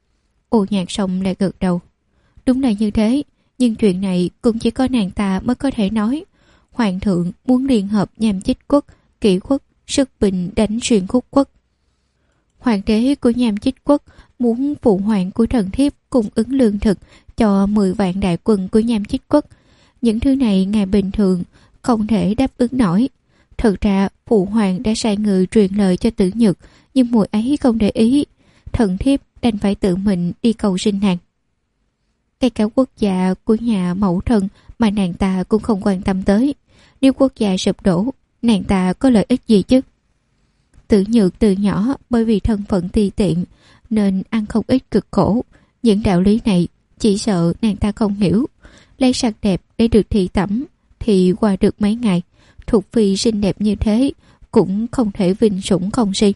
Ô Nhạc Sông lại gật đầu. Đúng là như thế, nhưng chuyện này cũng chỉ có nàng ta mới có thể nói. Hoàng thượng muốn liên hợp Nham Chích Quốc, Kỷ Quốc, sức binh đánh Xuyên Khúc Quốc. Hoàng đế của Nham Chích Quốc muốn phụ hoàng của thần thiếp cung ứng lương thực cho 10 vạn đại quân của Nham Chích Quốc. Những thứ này ngày bình thường không thể đáp ứng nổi. Thật ra phụ hoàng đã sai người truyền lời cho Tử Nhược, nhưng muội ấy không để ý. Thần thiếp đành phải tự mình đi cầu xin nàng. Ngay cả quốc gia của nhà mẫu thân mà nàng ta cũng không quan tâm tới. Nếu quốc gia sụp đổ, nàng ta có lợi ích gì chứ? Tử Nhược từ nhỏ bởi vì thân phận ti tiện nên ăn không ít cực khổ. Những đạo lý này chỉ sợ nàng ta không hiểu. Lấy sắc đẹp để được thị tẩm thì qua được mấy ngày, Thục Phi xinh đẹp như thế cũng không thể vinh sủng không si.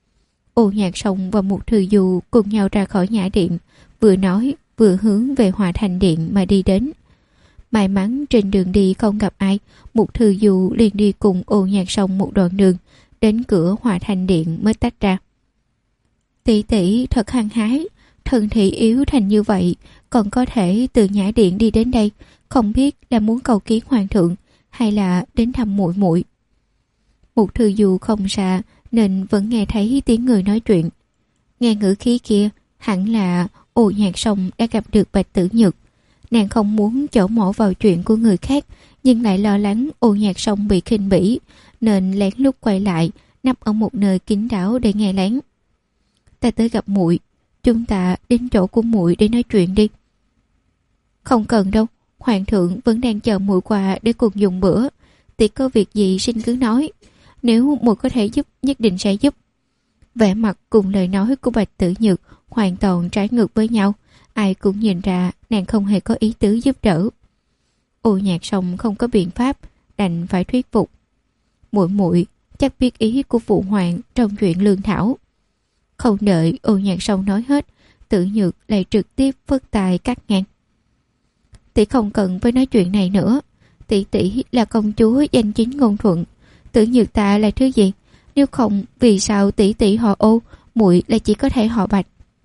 Ô Nhạc Sông và Mục Thư Du cùng nhau ra khỏi nhã điện, vừa nói vừa hướng về Hòa Thành Điện mà đi đến. May mắn trên đường đi không gặp ai, Mục Thư Du liền đi cùng Ô Nhạc Sông một đoạn đường, đến cửa Hòa Thành Điện mới tách ra. Tỷ tỷ thật hăng hái, thân thị yếu thành như vậy, còn có thể từ nhã điện đi đến đây, không biết là muốn cầu kiến hoàng thượng hay là đến thăm muội muội. Mục Thư Du không xa nên vẫn nghe thấy tiếng người nói chuyện. Nghe ngữ khí kia, hẳn là Ô Nhạc Sông đã gặp được Bạch Tử Nhược. Nàng không muốn chỏ mỏ vào chuyện của người khác, nhưng lại lo lắng Ô Nhạc Sông bị khinh bỉ, nên lén lút quay lại, nấp ở một nơi kín đáo để nghe lén. Ta tới gặp muội, chúng ta đến chỗ của muội để nói chuyện đi. Không cần đâu, hoàng thượng vẫn đang chờ muội qua để cùng dùng bữa. Tỷ có việc gì xin cứ nói, nếu muội có thể giúp nhất định sẽ giúp. Vẻ mặt cùng lời nói của Bạch Tử Nhược hoàn toàn trái ngược với nhau, ai cũng nhìn ra nàng không hề có ý tứ giúp đỡ. Ô Nhạc Sông không có biện pháp, đành phải thuyết phục. Muội muội chắc biết ý của phụ hoàng trong chuyện lương thảo. Không đợi Ô Nhạc Sông nói hết, Tử Nhược lại trực tiếp phất tay cắt ngang. Tỷ không cần phải nói chuyện này nữa. Tỷ tỷ là công chúa danh chính ngôn thuận, Tử Nhược ta là thứ gì? Nếu không, vì sao tỷ tỷ họ Ô, muội lại chỉ có thể họ Bạch?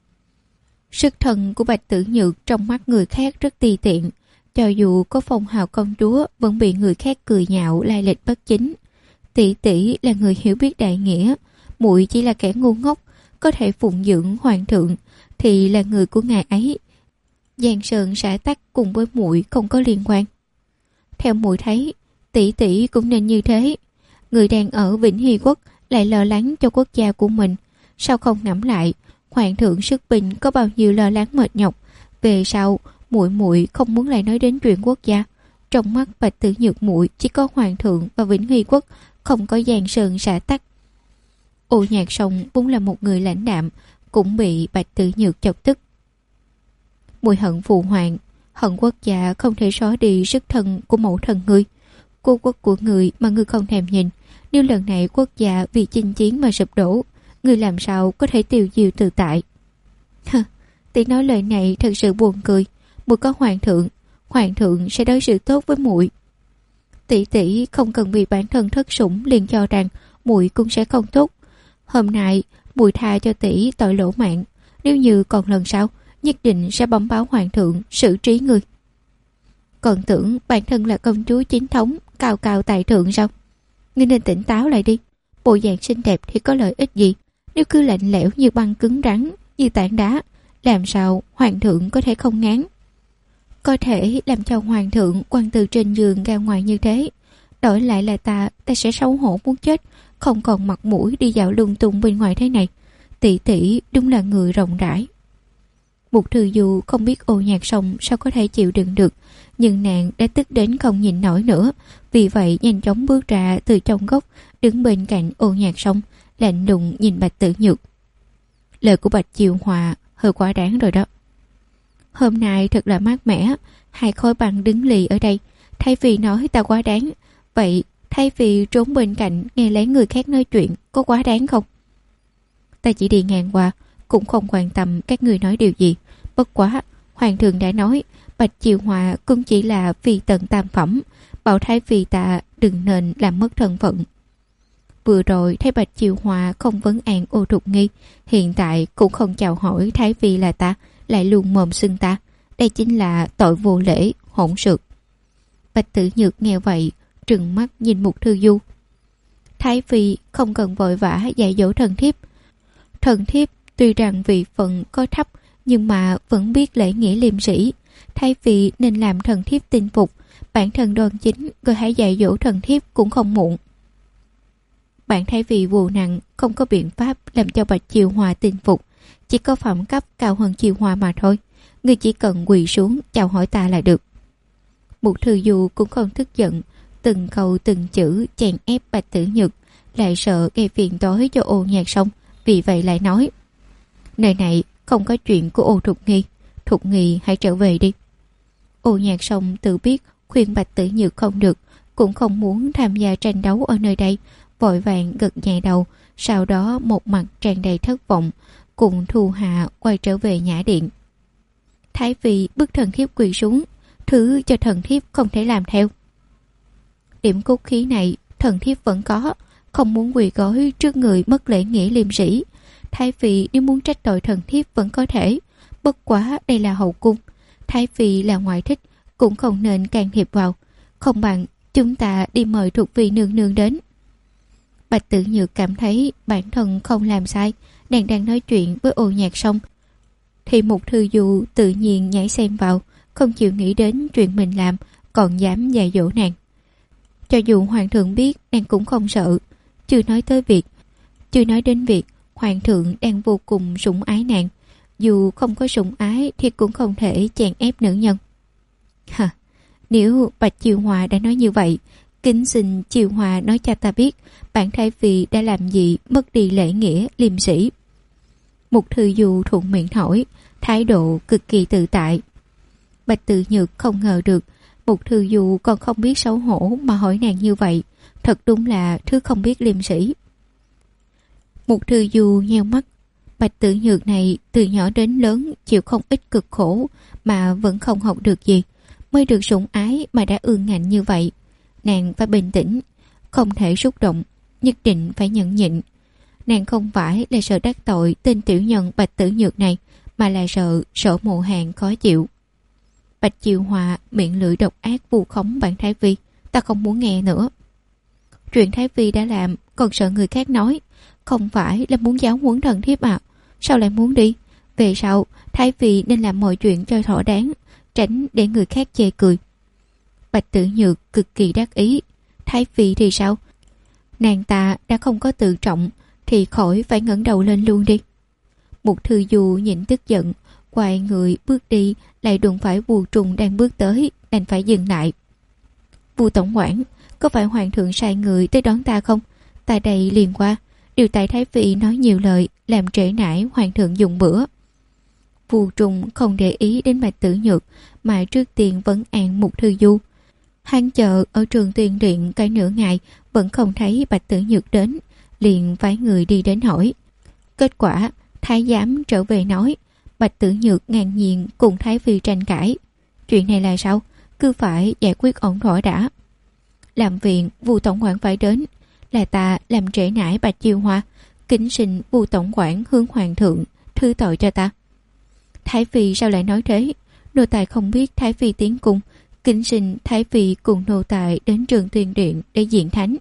Sức thân của Bạch Tử Nhược trong mắt người khác rất ti tiện, cho dù có phong hào công chúa vẫn bị người khác cười nhạo lai lịch bất chính. Tỷ tỷ là người hiểu biết đại nghĩa, muội chỉ là kẻ ngu ngốc, có thể phụng dưỡng hoàng thượng thì là người của ngài ấy. Giang Sơn xã tắc cùng với muội không có liên quan. Theo muội thấy, tỷ tỷ cũng nên như thế. Người đang ở Vĩnh Hy Quốc lại lo lắng cho quốc gia của mình, sao không ngẫm lại hoàng thượng sức binh có bao nhiêu lo lắng mệt nhọc, về sau muội muội không muốn lại nói đến chuyện quốc gia. Trong mắt Bạch Tử Nhược muội chỉ có hoàng thượng và Vĩnh Hy Quốc, không có Giang Sơn xã tắc. Ô Nhạc Sông vốn là một người lãnh đạm, cũng bị Bạch Tử Nhược chọc tức. Muội hận phụ hoàng, hận quốc gia không thể xóa đi sức thân của mẫu thần ngươi, cô quốc của người mà ngươi không thèm nhìn. Nếu lần này quốc gia vì chinh chiến mà sụp đổ, ngươi làm sao có thể tiêu diêu tự tại? Tỷ nói lời này thật sự buồn cười. Muội có hoàng thượng sẽ đối xử tốt với muội. Tỷ tỷ không cần vì bản thân thất sủng liền cho rằng muội cũng sẽ không tốt. Hôm nay muội tha cho tỷ tội lỗ mạng, nếu như còn lần sau nhất định sẽ bẩm báo hoàng thượng xử trí người. Còn tưởng bản thân là công chúa chính thống cao cao tại thượng sao? Ngươi nên tỉnh táo lại đi. Bộ dạng xinh đẹp thì có lợi ích gì nếu cứ lạnh lẽo như băng cứng rắn, như tảng đá, làm sao hoàng thượng có thể không ngán? Có thể làm cho hoàng thượng quăng từ trên giường ra ngoài như thế, đổi lại là ta sẽ xấu hổ muốn chết, không còn mặt mũi đi dạo lung tung bên ngoài thế này. Tỷ tỷ đúng là người rộng rãi. Mục Thư Du không biết Ô Nhạc Sông sao có thể chịu đựng được, nhưng nàng đã tức đến không nhịn nổi nữa, vì vậy nhanh chóng bước ra từ trong góc, đứng bên cạnh Ô Nhạc Sông, lạnh lùng nhìn Bạch Tử Nhược. Lời của Bạch Chiêu Hòa hơi quá đáng rồi đó. Hôm nay thật là mát mẻ, hai khối băng đứng lì ở đây, thay vì nói ta quá đáng, vậy thay vì trốn bên cạnh nghe lấy người khác nói chuyện, có quá đáng không? Ta chỉ đi ngang qua, cũng không quan tâm các người nói điều gì. Bất quá, hoàng thượng đã nói Bạch Chiêu Hòa cũng chỉ là phi tần tam phẩm, bảo thái phi ta đừng nên làm mất thân phận. Vừa rồi thấy Bạch Chiêu Hòa không vấn an Ô Thục Nghi, hiện tại cũng không chào hỏi thái phi là ta, lại luôn mồm xưng ta. Đây chính là tội vô lễ, hỗn xược. Bạch Tử Nhược nghe vậy, trừng mắt nhìn Mục Thư Du. Thái phi không cần vội vã dạy dỗ thần thiếp. Thần thiếp tuy rằng vị phận có thấp, nhưng mà vẫn biết lễ nghĩa liêm sĩ. Thái phi nên làm thần thiếp tin phục, bản thân đoan chính, rồi hãy dạy dỗ thần thiếp cũng không muộn. Bản thái phi vô nặng, không có biện pháp làm cho Bạch Chiêu Hòa tin phục, chỉ có phẩm cấp cao hơn Chiêu Hòa mà thôi. Người chỉ cần quỳ xuống chào hỏi ta là được. Mục Thư Du cũng không tức giận, từng câu từng chữ chèn ép Bạch Tử Nhược, lại sợ gây phiền toái cho Ô Nhạc Sông, vì vậy lại nói: nơi này không có chuyện của Ô Thục Nghi, Thục Nghi hãy trở về đi. Ô Nhạc Sông tự biết khuyên Bạch Tử Nhược không được, cũng không muốn tham gia tranh đấu ở nơi đây, vội vàng gật nhẹ đầu, sau đó một mặt tràn đầy thất vọng, cùng Thu Hạ quay trở về nhã điện. Thái phi bức thần thiếp quỳ xuống, thứ cho thần thiếp không thể làm theo. Điểm cốt khí này thần thiếp vẫn có, không muốn quỳ gối trước người mất lễ nghĩa liêm sĩ. Thái phi nếu muốn trách tội thần thiếp vẫn có thể, bất quá đây là hậu cung, thái phi là ngoại thích, cũng không nên can thiệp vào. Không bằng chúng ta đi mời Thục Phi nương nương đến. Bạch Tử Nhược cảm thấy bản thân không làm sai, nàng đang nói chuyện với Ô Nhạc Sông, thì Mục Thư Du tự nhiên nhảy xen vào, không chịu nghĩ đến chuyện mình làm, còn dám dạy dỗ nàng. Cho dù hoàng thượng biết, nàng cũng không sợ. Chưa nói đến việc hoàng thượng đang vô cùng sủng ái nàng, dù không có sủng ái thì cũng không thể chèn ép nữ nhân. Nếu Bạch Chiêu Hòa đã nói như vậy, kính xin Chiêu Hòa nói cho ta biết bản thái phi đã làm gì mất đi lễ nghĩa liêm sĩ. Mục Thư Du thuận miệng hỏi, thái độ cực kỳ tự tại. Bạch Tử Nhược không ngờ được Mục Thư Du còn không biết xấu hổ mà hỏi nàng như vậy, thật đúng là thứ không biết liêm sĩ. Mục Thư Du nheo mắt. Bạch Tử Nhược này từ nhỏ đến lớn chịu không ít cực khổ mà vẫn không học được gì, mới được sủng ái mà đã ương ngạnh như vậy. Nàng phải bình tĩnh, không thể xúc động, nhất định phải nhẫn nhịn. Nàng không phải là sợ đắc tội tên tiểu nhân Bạch Tử Nhược này, mà là sợ Sở Mộ Hàng khó chịu. Bạch Chiêu Hòa miệng lưỡi độc ác vu khống bản thái phi, ta không muốn nghe nữa. Chuyện thái phi đã làm còn sợ người khác nói, không phải là muốn giáo huấn thần thiếp à? Sao lại muốn đi? Về sau thái phi nên làm mọi chuyện cho thỏa đáng, tránh để người khác chê cười. Bạch Tử Nhược cực kỳ đắc ý. Thái phi thì sao? Nàng ta đã không có tự trọng thì khỏi phải ngẩng đầu lên luôn đi. Mục Thư Du nhịn tức giận, quay người bước đi, lại đụng phải Vu Trùng đang bước tới, đành phải dừng lại. Vu tổng quản, có phải hoàng thượng sai người tới đón ta không? Ta đây liền qua, điều tại thái phi nói nhiều lời, làm trễ nải hoàng thượng dùng bữa. Vu Trùng không để ý đến Bạch Tử Nhược, mà trước tiên vấn an Mục Thư Du. Hắn chờ ở trường Tuyên Điện cả nửa ngày vẫn không thấy Bạch Tử Nhược đến, liền phái người đi đến hỏi. Kết quả thái giám trở về nói Bạch Tử Nhược ngang nhiên cùng thái phi tranh cãi. Chuyện này là sao? Cứ phải giải quyết ổn thỏa đã. làm viện Vu tổng quản phải đến, là ta làm trễ nải Bạch Chiêu Hoa, kính xin Vu tổng quản hướng hoàng thượng thứ tội cho ta. Thái phi sao lại nói thế? Nô tài không biết Thái phi tiến cung, kính xin Thái phi cùng nô tài đến Trường Tuyên Điện để diện thánh.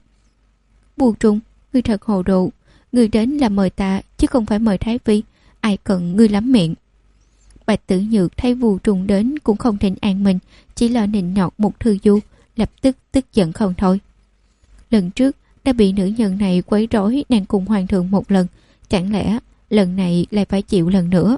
Vu Trung, ngươi thật hồ đồ, ngươi đến là mời ta chứ không phải mời Thái phi, ai cần ngươi lắm miệng. Bạch Tử Nhược thấy Vu Trung đến cũng không thịnh an mình, chỉ lo nịnh nọt Mục Thư Du, lập tức tức giận không thôi. Lần trước đã bị nữ nhân này quấy rối nàng cùng hoàng thượng một lần, chẳng lẽ lần này lại phải chịu lần nữa?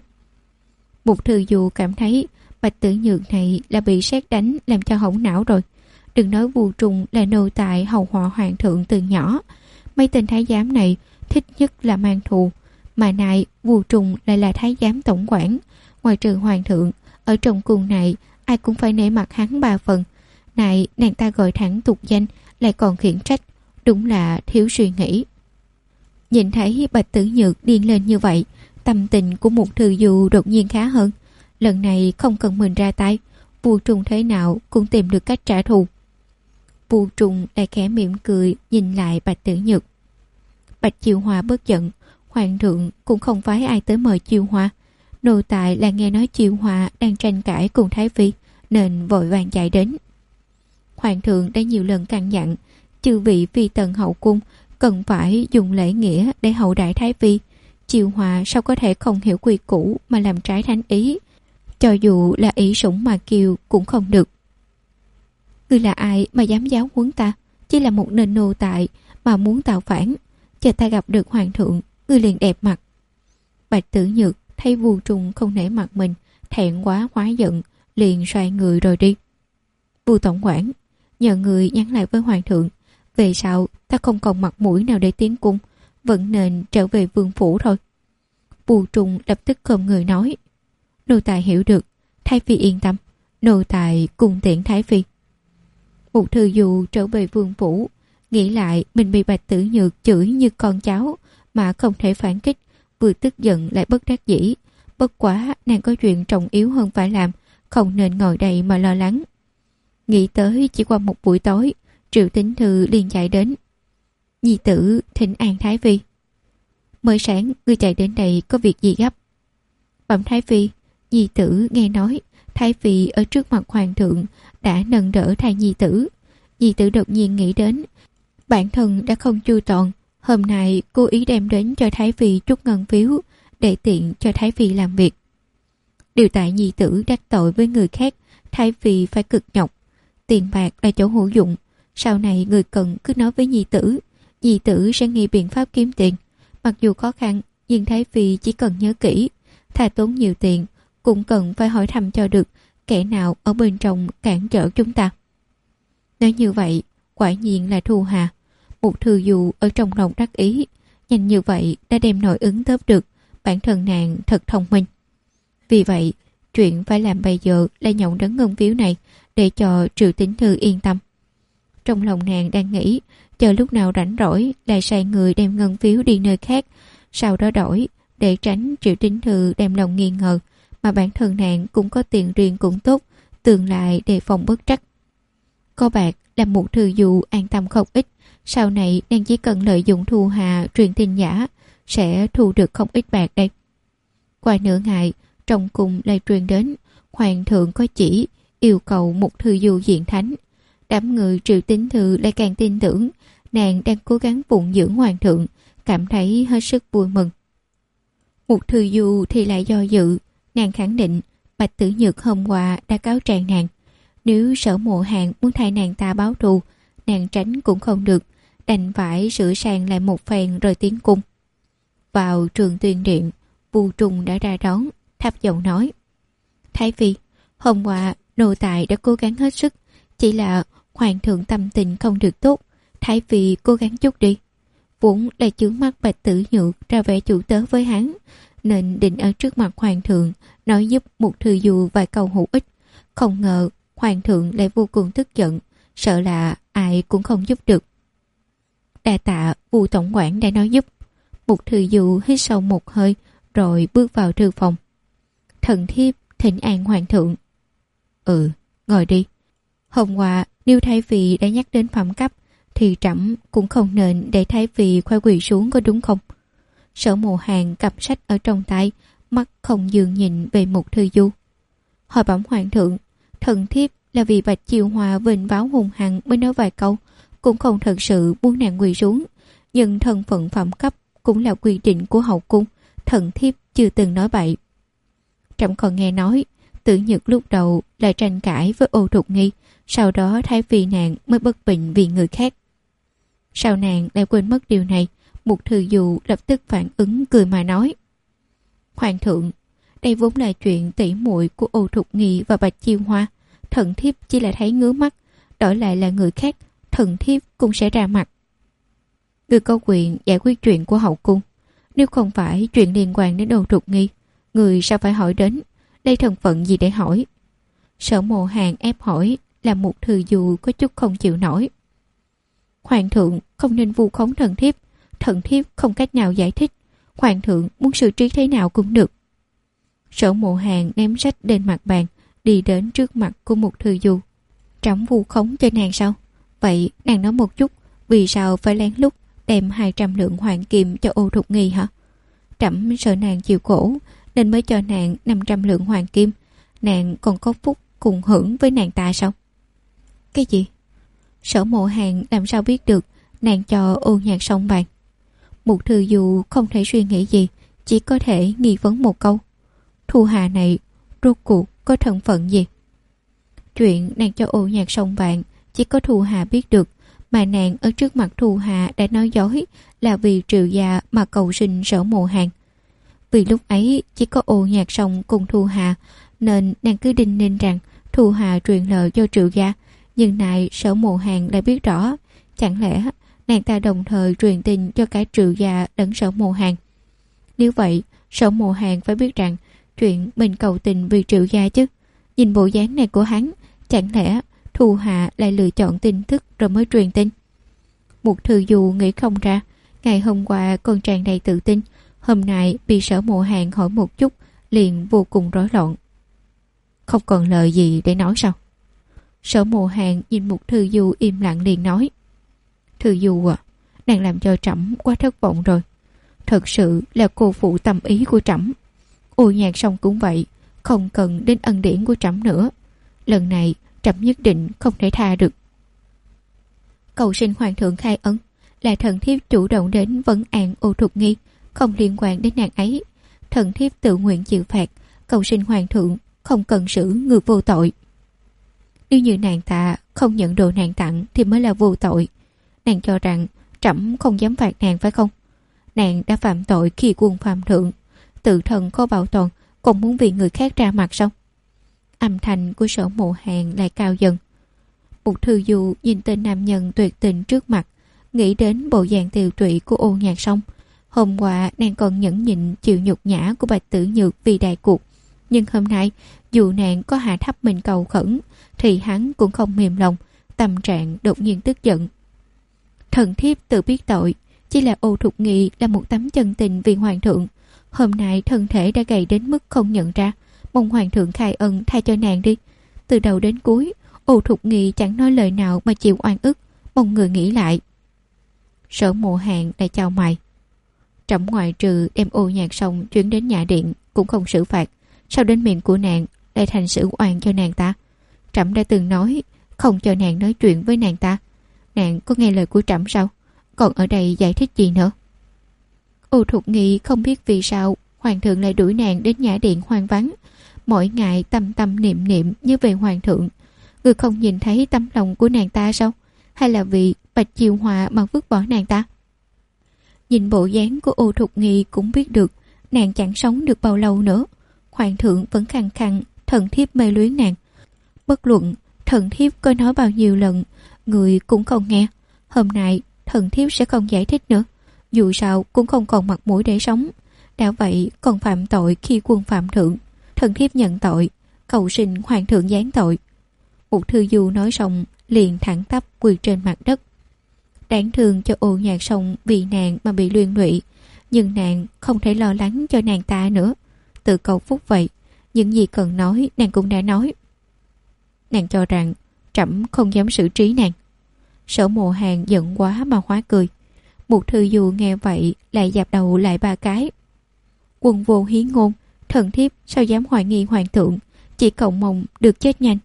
Mục Thư Du cảm thấy Bạch Tử Nhược này là bị sét đánh làm cho hỏng não rồi. Đừng nói Vu Trung là nô tài hầu họa hoàng thượng từ nhỏ, mấy tên thái giám này thích nhất là mang thù, mà nay Vu Trung lại là thái giám tổng quản, ngoài trừ hoàng thượng, ở trong cung này ai cũng phải nể mặt hắn 3 phần. Này nàng ta gọi thẳng tục danh, lại còn khiển trách, đúng là thiếu suy nghĩ. Nhìn thấy Bạch Tử Nhược điên lên như vậy, tâm tình của Mục Thư Du đột nhiên khá hơn. Lần này không cần mình ra tay, Vu Trung thế nào cũng tìm được cách trả thù. Vu Trung lại khẽ mỉm cười nhìn lại Bạch Tử Nhược. Bạch Chiêu Hoa bất giận, hoàng thượng cũng không phái ai tới mời Chiêu Hoa. Nô tài là nghe nói Chiêu Hoa đang tranh cãi cùng Thái phi, nên vội vàng chạy đến. Hoàng thượng đã nhiều lần căn dặn, chư vị phi tần hậu cung cần phải dùng lễ nghĩa để hậu đãi Thái phi. Chiêu Hoa sao có thể không hiểu quy củ mà làm trái thánh ý, cho dù là ý sủng mà kiều cũng không được. Ngươi là ai mà dám giáo huấn ta? Chỉ là một nền nô tài mà muốn tạo phản, chờ ta gặp được hoàng thượng, ngươi liền đẹp mặt. Bạch Tử Nhược thấy Vu Trung không nể mặt mình, thẹn quá hóa giận, liền xoay người rồi đi. Vu tổng quản, nhờ người nhắn lại với hoàng thượng, về sau ta không còn mặt mũi nào để tiến cung, vẫn nên trở về vương phủ thôi. Vu Trung lập tức khom người nói, nô tài hiểu được, Thái phi yên tâm, nô tài cùng tiễn Thái phi. Mục Thư Du trở về vương phủ, nghĩ lại mình bị Bạch Tử Nhược chửi như con cháu mà không thể phản kích, vừa tức giận lại bất đắc dĩ. Bất quá nàng có chuyện trọng yếu hơn phải làm, không nên ngồi đây mà lo lắng. Nghĩ tới chỉ qua một buổi tối, Triệu Tín Thư liền chạy đến. Nhi tử thỉnh an Thái phi. Mới sáng ngươi chạy đến đây có việc gì gấp? Bẩm Thái phi, nhi tử nghe nói Thái phi ở trước mặt hoàng thượng đã nâng đỡ thai nhi tử. Nhi tử đột nhiên nghĩ đến bản thân đã không chu toàn, hôm nay cố ý đem đến cho Thái phi chút ngân phiếu để tiện cho Thái phi làm việc. Điều tại nhi tử đắc tội với người khác, Thái phi phải cực nhọc. Tiền bạc là chỗ hữu dụng, sau này người cần cứ nói với nhi tử sẽ nghĩ biện pháp kiếm tiền. Mặc dù khó khăn, nhưng Thái phi chỉ cần nhớ kỹ, thà tốn nhiều tiền cũng cần phải hỏi thăm cho được kẻ nào ở bên trong cản trở chúng ta. Nói như vậy, quả nhiên là thu hà. Một Thư Du ở trong lòng đắc ý, nhanh như vậy đã đem nội ứng tớp được, bản thân nàng thật thông minh. Vì vậy, chuyện phải làm bây giờ là nhộng đấng ngân phiếu này để cho Triệu Tín Thư yên tâm. Trong lòng nàng đang nghĩ, chờ lúc nào rảnh rỗi lại sai người đem ngân phiếu đi nơi khác, sau đó đổi, để tránh Triệu Tín Thư đem lòng nghi ngờ, mà bản thân nàng cũng có tiền riêng cũng tốt, tương lai đề phòng bất trắc. Có bạc làm Một Thư Du an tâm không ít, sau này nàng chỉ cần lợi dụng thu hà truyền tin giả, sẽ thu được không ít bạc đây. Qua nửa ngày, trong cung lại truyền đến, hoàng thượng có chỉ yêu cầu Một Thư Du diện thánh. Đám người Triệu Tín Thư lại càng tin tưởng nàng đang cố gắng phụng dưỡng hoàng thượng, cảm thấy hết sức vui mừng. Một Thư Du thì lại do dự, nàng khẳng định Bạch Tử Nhược hôm qua đã cáo trạng nàng, nếu Sở Mộ Hàn muốn thay nàng ta báo thù, nàng tránh cũng không được, đành phải sửa sang lại một phen rồi tiến cung. Vào Trường Tuyên Điện, Vu Trung đã ra đón, thấp giọng nói, Thái phi, hôm qua nô tài đã cố gắng hết sức, chỉ là hoàng thượng tâm tình không được tốt, Thái phi cố gắng chút đi. Vốn là chướng mắt Bạch Tử Nhược ra vẻ chủ tớ với hắn, nên định ở trước mặt hoàng thượng nói giúp Một Thư Du vài câu hữu ích. Không ngờ hoàng thượng lại vô cùng tức giận, sợ là ai cũng không giúp được. Đa tạ Vu tổng quản đã nói giúp. Một Thư Du hít sâu một hơi rồi bước vào thư phòng. Thần thiếp thỉnh an hoàng thượng. Ngồi đi. Hôm qua nếu Thái Phi đã nhắc đến phẩm cấp thì trẫm cũng không nên để Thái Phi khoai quỳ xuống, có đúng không? Sở Mộ Hàn cầm sách ở trong tay, mắt không dường nhìn về Mục Thư Du. Hỏi bẩm hoàng thượng, thần thiếp là vì Bạch Chiêu Hoa vênh váo hùng hăng mới nói vài câu, cũng không thật sự muốn nàng quỳ xuống. Nhưng thân phận phẩm cấp cũng là quy định của hậu cung, thần thiếp chưa từng nói bậy. Trẫm còn nghe nói Tử Nhược lúc đầu lại tranh cãi với Ô Thục Nghi, sau đó Thái Phi nàng mới bất bình vì người khác. Sao nàng lại quên mất điều này? Mục Thư Du lập tức phản ứng cười mà nói: Hoàng thượng, đây vốn là chuyện tỉ muội của Ô Thục Nghi và Bạch Chiêu Hoa. Thần thiếp chỉ là thấy ngứa mắt, đổi lại là người khác, thần thiếp cũng sẽ ra mặt. Người có quyền giải quyết chuyện của hậu cung. Nếu không phải chuyện liên quan đến Ô Thục Nghi, người sao phải hỏi đến? Đây thân phận gì để hỏi? Sở Mộ Hàn ép hỏi là Mục Thư Du có chút không chịu nổi. Hoàng thượng không nên vu khống thần thiếp không cách nào giải thích. Hoàng thượng muốn xử trí thế nào cũng được. Sở Mộ Hàn ném sách lên mặt bàn, đi đến trước mặt của Mục Thư Du. Trẫm vu khống cho nàng sao? Vậy nàng nói một chút, vì sao phải lén lút đem 200 lượng hoàng kim cho Ô Thục Nghi hả? Trẫm sợ nàng chịu khổ nên mới cho nàng 500 lượng hoàng kim. Nàng còn có phúc cùng hưởng với nàng ta sao? Cái gì? Sở Mộ Hàn làm sao biết được nàng cho Ô Nhạc Song bạc? Mục Thư Du không thể suy nghĩ gì, chỉ có thể nghi vấn một câu. Thu Hà này rốt cuộc có thân phận gì? Chuyện nàng cho Ô Nhạc Song bạc chỉ có Thu Hà biết được, mà nàng ở trước mặt Thu Hà đã nói dối là vì Triệu gia mà cầu xin Sở Mộ Hàn. Vì lúc ấy chỉ có Ô Nhạc Song cùng Thu Hà, nên nàng cứ đinh ninh rằng Thu Hà truyền lời cho Triệu gia. Nhưng nay Sở Mộ Hàn đã biết rõ, chẳng lẽ nàng ta đồng thời truyền tin cho cả Triệu gia lẫn Sở Mộ Hàn? Nếu vậy, Sở Mộ Hàn phải biết rằng chuyện mình cầu tình vì Triệu gia chứ. Nhìn bộ dáng này của hắn, chẳng lẽ Thu Hà lại lựa chọn tin tức rồi mới truyền tin? Mục Thư Du nghĩ không ra, ngày hôm qua còn tràn đầy tự tin, hôm nay bị Sở Mộ Hàn hỏi một chút liền vô cùng rối loạn. Không còn lời gì để nói sao? Sở Mộ Hàn nhìn Mục Thư Du im lặng liền nói: Thư Du à, nàng làm cho trẫm quá thất vọng rồi. Thật sự là cô phụ tâm ý của trẫm. Ô Nhạc Song cũng vậy, không cần đến ân điển của trẫm nữa. Lần này trẫm nhất định không thể tha được. Cầu xin hoàng thượng khai ân, là thần thiếp chủ động đến vấn an Ô Thục Nghi, không liên quan đến nàng ấy. Thần thiếp tự nguyện chịu phạt, cầu xin hoàng thượng không cần xử người vô tội. Nếu như nàng ta không nhận đồ nàng tặng thì mới là vô tội. Nàng cho rằng trẫm không dám phạt nàng phải không? Nàng đã phạm tội khi quân phạm thượng, tự thân có bảo toàn, còn muốn vì người khác ra mặt sao? Âm thanh của Sở Mộ Hàn lại cao dần. Mục Thư Du nhìn tên nam nhân tuyệt tình trước mặt, nghĩ đến bộ dạng tiều tụy của Ô Nhạc Song. Hôm qua nàng còn nhẫn nhịn chịu nhục nhã của Bạch Tử Nhược vì đại cuộc, nhưng hôm nay dù nàng có hạ thấp mình cầu khẩn thì hắn cũng không mềm lòng, tâm trạng đột nhiên tức giận. Thần thiếp tự biết tội, chỉ là Ô Thục Nghi là một tấm chân tình vì hoàng thượng. Hôm nay thân thể đã gầy đến mức không nhận ra, mong hoàng thượng khai ân tha cho nàng đi. Từ đầu đến cuối Ô Thục Nghi chẳng nói lời nào mà chịu oan ức, mong người nghĩ lại. Sở Mộ Hàn đã chào mày. Trẫm ngoại trừ đem Ô Nhạc Song chuyển đến nhà điện cũng không xử phạt, sao đến miệng của nàng lại thành xử oan cho nàng ta? Trẫm đã từng nói không cho nàng nói chuyện với nàng ta. Nàng có nghe lời của trẫm sao? Còn ở đây giải thích gì nữa? Ô Thục Nghi không biết vì sao hoàng thượng lại đuổi nàng đến nhã điện hoang vắng, mỗi ngày tâm tâm niệm niệm như về hoàng thượng. Người không nhìn thấy tấm lòng của nàng ta sao? Hay là vì Bạch Chiêu Hoa mà vứt bỏ nàng ta? Nhìn bộ dáng của Ô Thục Nghi cũng biết được nàng chẳng sống được bao lâu nữa. Hoàng thượng vẫn khăng khăng thần thiếp mê luyến nàng. Bất luận thần thiếp có nói bao nhiêu lần, người cũng không nghe. Hôm nay thần thiếp sẽ không giải thích nữa, dù sao cũng không còn mặt mũi để sống. Đã vậy còn phạm tội khi quân phạm thượng, thần thiếp nhận tội, cầu xin hoàng thượng giáng tội. Mục Thư Du nói xong liền thẳng tắp quỳ trên mặt đất. Đáng thương cho Ô Nhạc Song vì nàng mà bị liên lụy, nhưng nàng không thể lo lắng cho nàng ta nữa. Tự cầu phúc vậy, những gì cần nói nàng cũng đã nói. Nàng cho rằng trẫm không dám xử trí nàng. Sở Mộ Hàn giận quá mà hóa cười. Một Thư Du nghe vậy lại dạp đầu lại 3 cái. Quân vô hí ngôn, thần thiếp sao dám hoài nghi hoàng thượng, chỉ cầu mong được chết nhanh.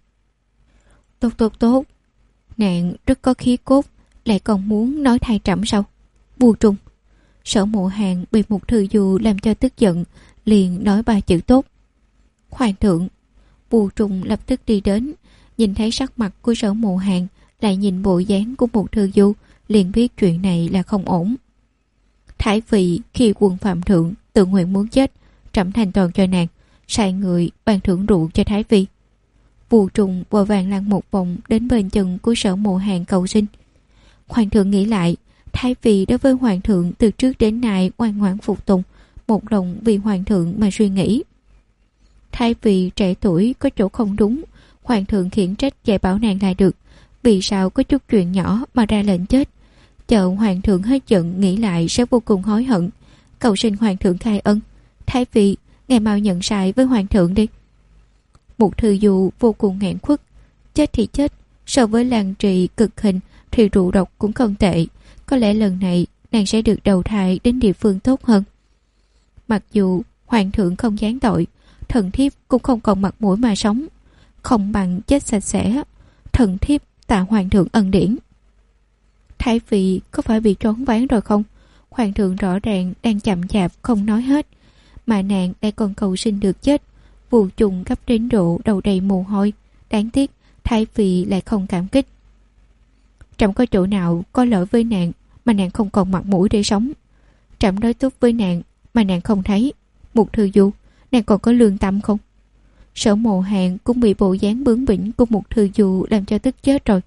Tốt tốt tốt, nàng rất có khí cốt, lại còn muốn nói thay trẫm sao? Vu Trùng. Sở Mộ Hàn bị một Thư Du làm cho tức giận, liền nói 3 chữ tốt. Hoàng thượng. Vu Trùng lập tức đi đến, nhìn thấy sắc mặt của Sở Mộ Hàn, lại nhìn bộ dáng của một Thư Du, liền biết chuyện này là không ổn. Thái Phi khi quân phạm thượng tự nguyện muốn chết, trẫm thành toàn cho nàng, sai người ban thưởng rượu cho Thái Phi. Vu Trùng vội vàng lăn một vòng đến bên chân của Sở Mộ Hàn cầu xin. Hoàng thượng nghĩ lại, Thái Phi đối với hoàng thượng từ trước đến nay ngoan ngoãn phục tùng, một lòng vì hoàng thượng mà suy nghĩ. Thái Phi trẻ tuổi có chỗ không đúng, hoàng thượng khiển trách dạy bảo nàng lại được, vì sao có chút chuyện nhỏ mà ra lệnh chết? Chờ hoàng thượng hết giận nghĩ lại sẽ vô cùng hối hận. Cầu xin hoàng thượng khai ân. Thái Phi, ngài mau nhận sai với hoàng thượng đi. Một Thư Du vô cùng nghẹn khuất. Chết thì chết, so với làng trì cực hình thì rượu độc cũng không tệ. Có lẽ lần này nàng sẽ được đầu thai đến địa phương tốt hơn. Mặc dù hoàng thượng không giáng tội, thần thiếp cũng không còn mặt mũi mà sống, không bằng chết sạch sẽ. Thần thiếp tạ hoàng thượng ân điển. Thái Phi có phải bị choáng váng rồi không? Hoàng thượng rõ ràng đang chậm chạp không nói hết, mà nàng lại còn cầu xin được chết. Vu Trùng gấp đến độ đầu đầy mồ hôi. Đáng tiếc Thái Phi lại không cảm kích. Trẫm có chỗ nào có lỗi với nàng mà nàng không còn mặt mũi để sống? Trẫm nói tốt với nàng mà nàng không thấy. Một Thư Du, nàng còn có lương tâm không? Sở Mộ Hàn cũng bị bộ dáng bướng bỉnh của một Thư Du làm cho tức chết rồi.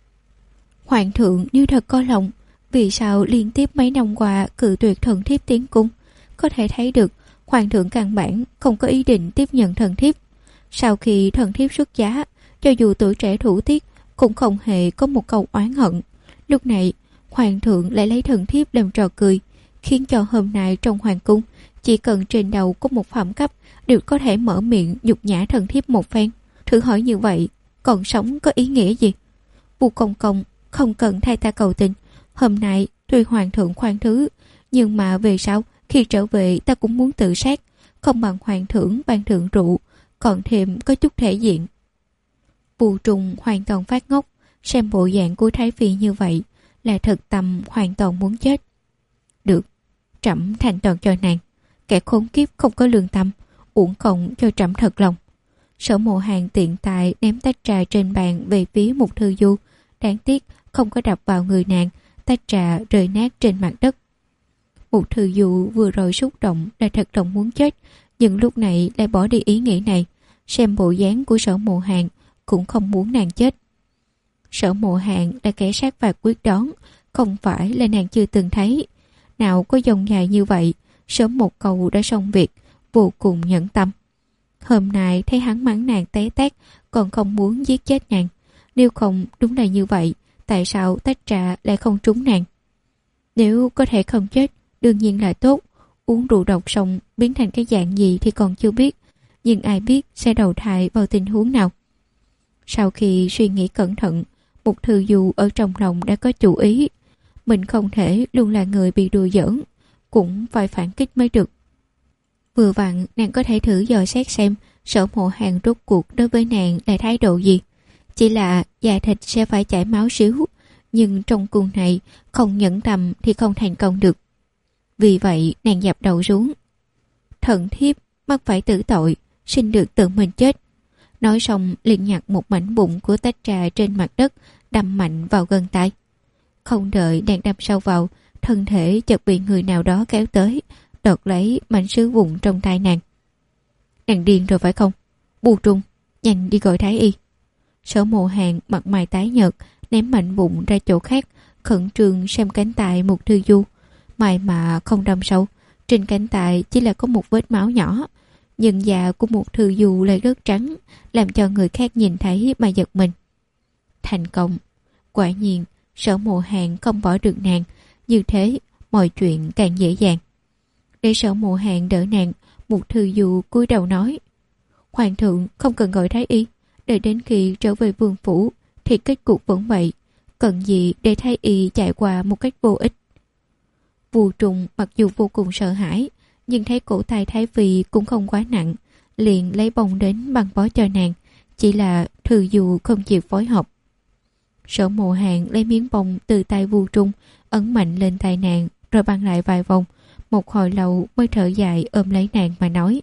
Hoàng thượng như thật có lòng, vì sao liên tiếp mấy năm qua cự tuyệt thần thiếp tiến cung? Có thể thấy được hoàng thượng căn bản không có ý định tiếp nhận thần thiếp. Sau khi thần thiếp xuất giá, cho dù tuổi trẻ thủ tiết cũng không hề có một câu oán hận. Lúc này hoàng thượng lại lấy thần thiếp làm trò cười, khiến cho hôm nay trong hoàng cung chỉ cần trên đầu có một phẩm cấp đều có thể mở miệng nhục nhã thần thiếp một phen. Thử hỏi như vậy còn sống có ý nghĩa gì? Vu Công Công không cần thay ta cầu tình. Hôm nay tuy hoàng thượng khoan thứ, nhưng mà về sau khi trở về ta cũng muốn tự sát, không bằng hoàng thượng ban thưởng rượu, còn thêm có chút thể diện. Vu Trùng hoàn toàn phát ngốc, xem bộ dạng của Thái Phi như vậy là thật tâm hoàn toàn muốn chết. Được, trẫm thành toàn cho nàng. Kẻ khốn kiếp không có lương tâm, uổng công cho trẫm thật lòng. Sở Mộ Hàn tiện tài ném tách trà trên bàn về phía một Thư Du, đáng tiếc không có đập vào người nàng, tách trà rơi nát trên mặt đất. Một Thư Du vừa rồi xúc động là thật lòng muốn chết, nhưng lúc này lại bỏ đi ý nghĩ này. Xem bộ dáng của Sở Mộ Hàn cũng không muốn nàng chết. Sở Mộ Hàn là kẻ sát phạt quyết đoán, không phải là nàng chưa từng thấy. Nào có dòng dài như vậy, sớm một câu đã xong việc, vô cùng nhẫn tâm. Hôm nay thấy hắn mắng nàng té tát, còn không muốn giết chết nàng. Nếu không đúng là như vậy, tại sao tách trà lại không trúng nàng? Nếu có thể không chết, đương nhiên là tốt. Uống rượu độc xong biến thành cái dạng gì thì còn chưa biết, nhưng ai biết sẽ đầu thai vào tình huống nào. Sau khi suy nghĩ cẩn thận, một Thư Du ở trong lòng đã có chủ ý. Mình không thể luôn là người bị đùa giỡn, cũng phải phản kích mới được. Vừa vặn nàng có thể thử dò xét xem Sở Mộ Hàn rốt cuộc đối với nàng là thái độ gì. Chỉ là da thịt sẽ phải chảy máu xíu, nhưng trong cung này không nhẫn tâm thì không thành công được. Vì vậy nàng dập đầu xuống. Thần thiếp mắc phải tử tội, xin được tự mình chết. Nói xong liền nhặt một mảnh bụng của tách trà trên mặt đất, đâm mạnh vào gần tay. Không đợi nàng đâm sâu vào, thân thể chợt bị người nào đó kéo tới, đợt lấy mảnh sứ vụn trong tay nàng. Nàng điên rồi phải không? Bù Trung, nhanh đi gọi thái y. Sở Mộ Hàn mặt mày tái nhợt, ném mảnh vụn ra chỗ khác, khẩn trương xem cánh tay một Thư Du. May mà không đâm sâu, trên cánh tay chỉ là có một vết máu nhỏ, nhưng da của một Thư Du lại rất trắng, làm cho người khác nhìn thấy mà giật mình. Thành công. Quả nhiên Sở Mộ Hàn không bỏ được nàng, như thế mọi chuyện càng dễ dàng. Để Sở Mộ Hàn đỡ nàng, một Thư Du cúi đầu nói: Hoàng thượng không cần gọi thái y, đợi đến khi trở về vương phủ thì kết cục vẫn vậy, cần gì để Thái Y chạy qua một cách vô ích. Vu Trùng mặc dù vô cùng sợ hãi, nhưng thấy cổ tay Thái Phi cũng không quá nặng, liền lấy bông đến băng bó cho nàng, chỉ là Thư Du không chịu phối hợp. Sở Mộ Hàn lấy miếng bông từ tay Vu Trung ấn mạnh lên tay nàng, rồi băng lại vài vòng, một hồi lâu mới thở dài ôm lấy nàng mà nói: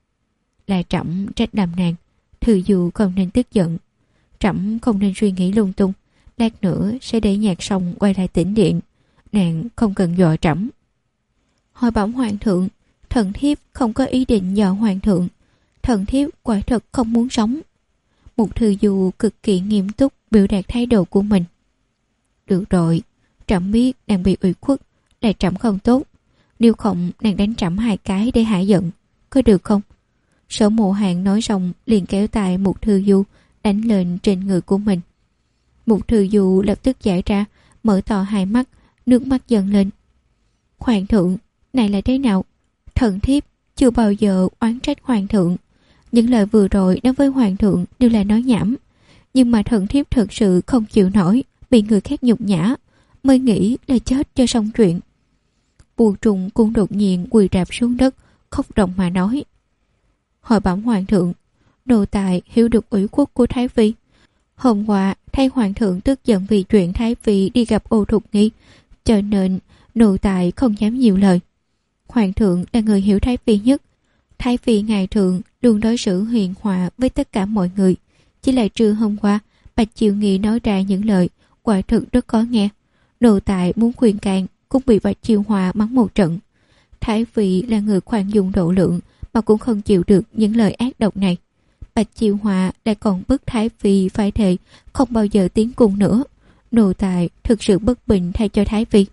là trẫm trách làm nàng, Thư Du không nên tức giận, trẫm không nên suy nghĩ lung tung, lát nữa sẽ để nhạc xong quay lại tĩnh điện, nàng không cần dọa trẫm. Hỏi bẩm hoàng thượng, thần thiếp không có ý định dọa hoàng thượng, thần thiếp quả thật không muốn sống. Một Thư Du cực kỳ nghiêm túc biểu đạt thái độ của mình. Được rồi, trẫm biết nàng bị ủy khuất, là trẫm không tốt, nếu không nàng đánh trẫm 2 cái để hạ giận, có được không? Sở Mộ Hàn nói xong liền kéo tay Một Thư Du đánh lên trên người của mình. Một Thư Du lập tức giải ra, mở to 2 mắt, nước mắt dần lên. Hoàng thượng, này là thế nào? Thần thiếp chưa bao giờ oán trách hoàng thượng, những lời vừa rồi nói với hoàng thượng đều là nói nhảm, nhưng mà thần thiếp thật sự không chịu nổi bị người khác nhục nhã, mới nghĩ là chết cho xong chuyện. Vu Trùng cũng đột nhiên quỳ rạp xuống đất, khóc ròng mà nói: hỏi bẩm hoàng thượng, nô tài hiểu được ủy khuất của Thái Phi. Hôm qua thấy hoàng thượng tức giận vì chuyện Thái Phi đi gặp Ô Thục Nghi, cho nên nô tài không dám nhiều lời. Hoàng thượng là người hiểu Thái Phi nhất. Thái Phi ngày thường luôn đối xử hiền hòa với tất cả mọi người, chỉ là trưa hôm qua Bạch Chiêu Nghi nói ra những lời quả thực rất khó nghe. Nô tài muốn khuyên can cũng bị Bạch Chiêu Hòa mắng một trận. Thái Phi là người khoan dung độ lượng mà cũng không chịu được những lời ác độc này. Bạch Chiêu Hòa lại còn bức Thái Phi phải thề không bao giờ tiến cung nữa. Nô tài thực sự bất bình thay cho Thái Phi.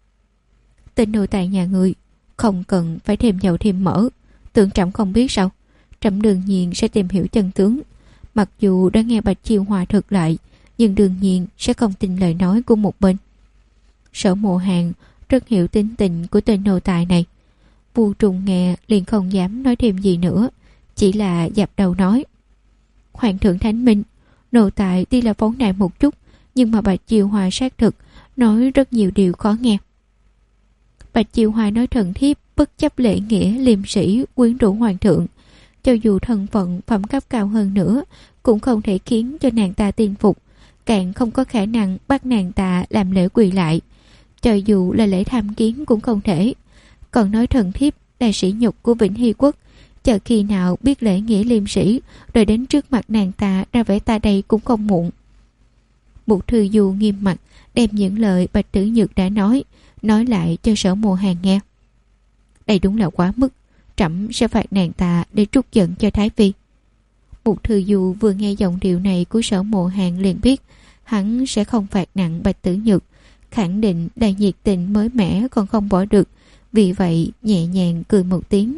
Tên nô tài nhà người không cần phải thêm dầu thêm mỡ, tưởng trẫm không biết sao? Trẫm đương nhiên sẽ tìm hiểu chân tướng. Mặc dù đã nghe Bạch Chiêu Hòa thuật lại, nhưng đương nhiên sẽ không tin lời nói của một bên. Sở Mộ Hàn rất hiểu tính tình của tên nô tài này. Vu Trùng nghe liền không dám nói thêm gì nữa, chỉ là dập đầu nói: hoàng thượng thánh minh, nô tài tuy là phóng đại một chút, nhưng mà Bạch Chiêu Hòa xác thực nói rất nhiều điều khó nghe. Bạch Chiêu Hòa nói thần thiếp bất chấp lễ nghĩa liêm sĩ quyến rũ hoàng thượng, cho dù thân phận phẩm cấp cao hơn nữa cũng không thể khiến cho nàng ta tin phục, càng không có khả năng bắt nàng ta làm lễ quỳ lại, cho dù là lễ tham kiến cũng không thể. Còn nói thần thiếp là sĩ nhục của Vĩnh Hy quốc, chờ khi nào biết lễ nghĩa liêm sĩ rồi đến trước mặt nàng ta ra vẻ ta đây cũng không muộn. Một Thư Du nghiêm mặt đem những lời Bạch Tử Nhược đã nói lại cho Sở Mộ Hàn nghe. Đây đúng là quá mức, trẫm sẽ phạt nàng ta để trút giận cho Thái Phi. Một Thư Du vừa nghe giọng điệu này của Sở Mộ Hàn liền biết hắn sẽ không phạt nặng Bạch Tử Nhược, khẳng định là nhiệt tình mới mẻ còn không bỏ được, vì vậy nhẹ nhàng cười một tiếng.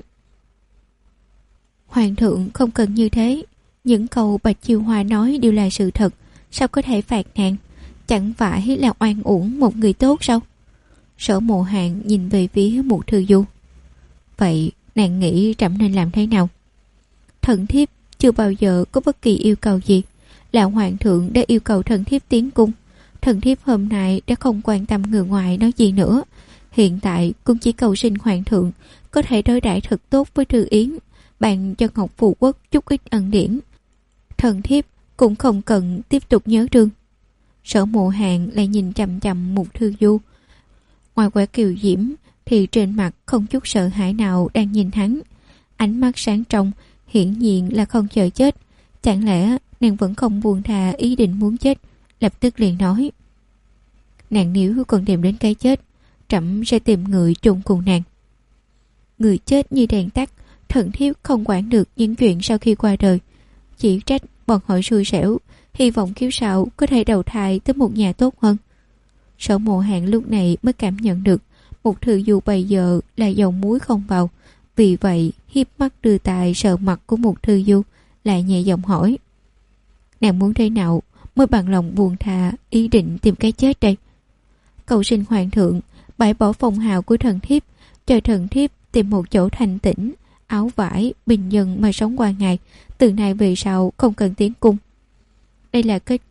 Hoàng thượng không cần như thế, những câu Bạch Chiêu Hòa nói đều là sự thật, sao có thể phạt nàng? Chẳng phải là oan uổng một người tốt sao? Sở Mộ Hàn nhìn về phía Một Thư Du. Vậy nàng nghĩ trẫm nên làm thế nào? Thần thiếp chưa bao giờ có bất kỳ yêu cầu gì, là hoàng thượng đã yêu cầu thần thiếp tiến cung. Thần thiếp hôm nay đã không quan tâm người ngoài nói gì nữa, hiện tại cũng chỉ cầu xin hoàng thượng có thể đối đãi thật tốt với Thư Yến, ban cho Ngọc Phù Quốc chút ít ân điển. Thần thiếp cũng không cần tiếp tục nhớ thương. Sở Mộ Hàn lại nhìn chằm chằm Một Thư Du, ngoài vẻ kiều diễm thì trên mặt không chút sợ hãi nào đang nhìn hắn, ánh mắt sáng trong, hiển nhiên là không chờ chết. Chẳng lẽ nàng vẫn không buông tha ý định muốn chết? Lập tức liền nói: nàng nếu còn tìm đến cái chết, trẫm sẽ tìm người chung cùng nàng. Người chết như đèn tắt, thần thiếp không quản được những chuyện sau khi qua đời, chỉ trách bọn họ xui xẻo, hy vọng kiếp sau có thể đầu thai tới một nhà tốt hơn. Sở Mộ Hàn lúc này mới cảm nhận được Một Thư Du bây giờ là dầu muối không vào, vì vậy hiếp mắt đưa tài sờ mặt của Một Thư Du, lại nhẹ giọng hỏi: nàng muốn thế nào mới bằng lòng buông tha ý định tìm cái chết đây? Cầu xin hoàng thượng bãi bỏ phong hào của thần thiếp, cho thần thiếp tìm một chỗ thanh tĩnh, áo vải bình dân mà sống qua ngày, từ nay về sau không cần tiến cung. Đây là kết cục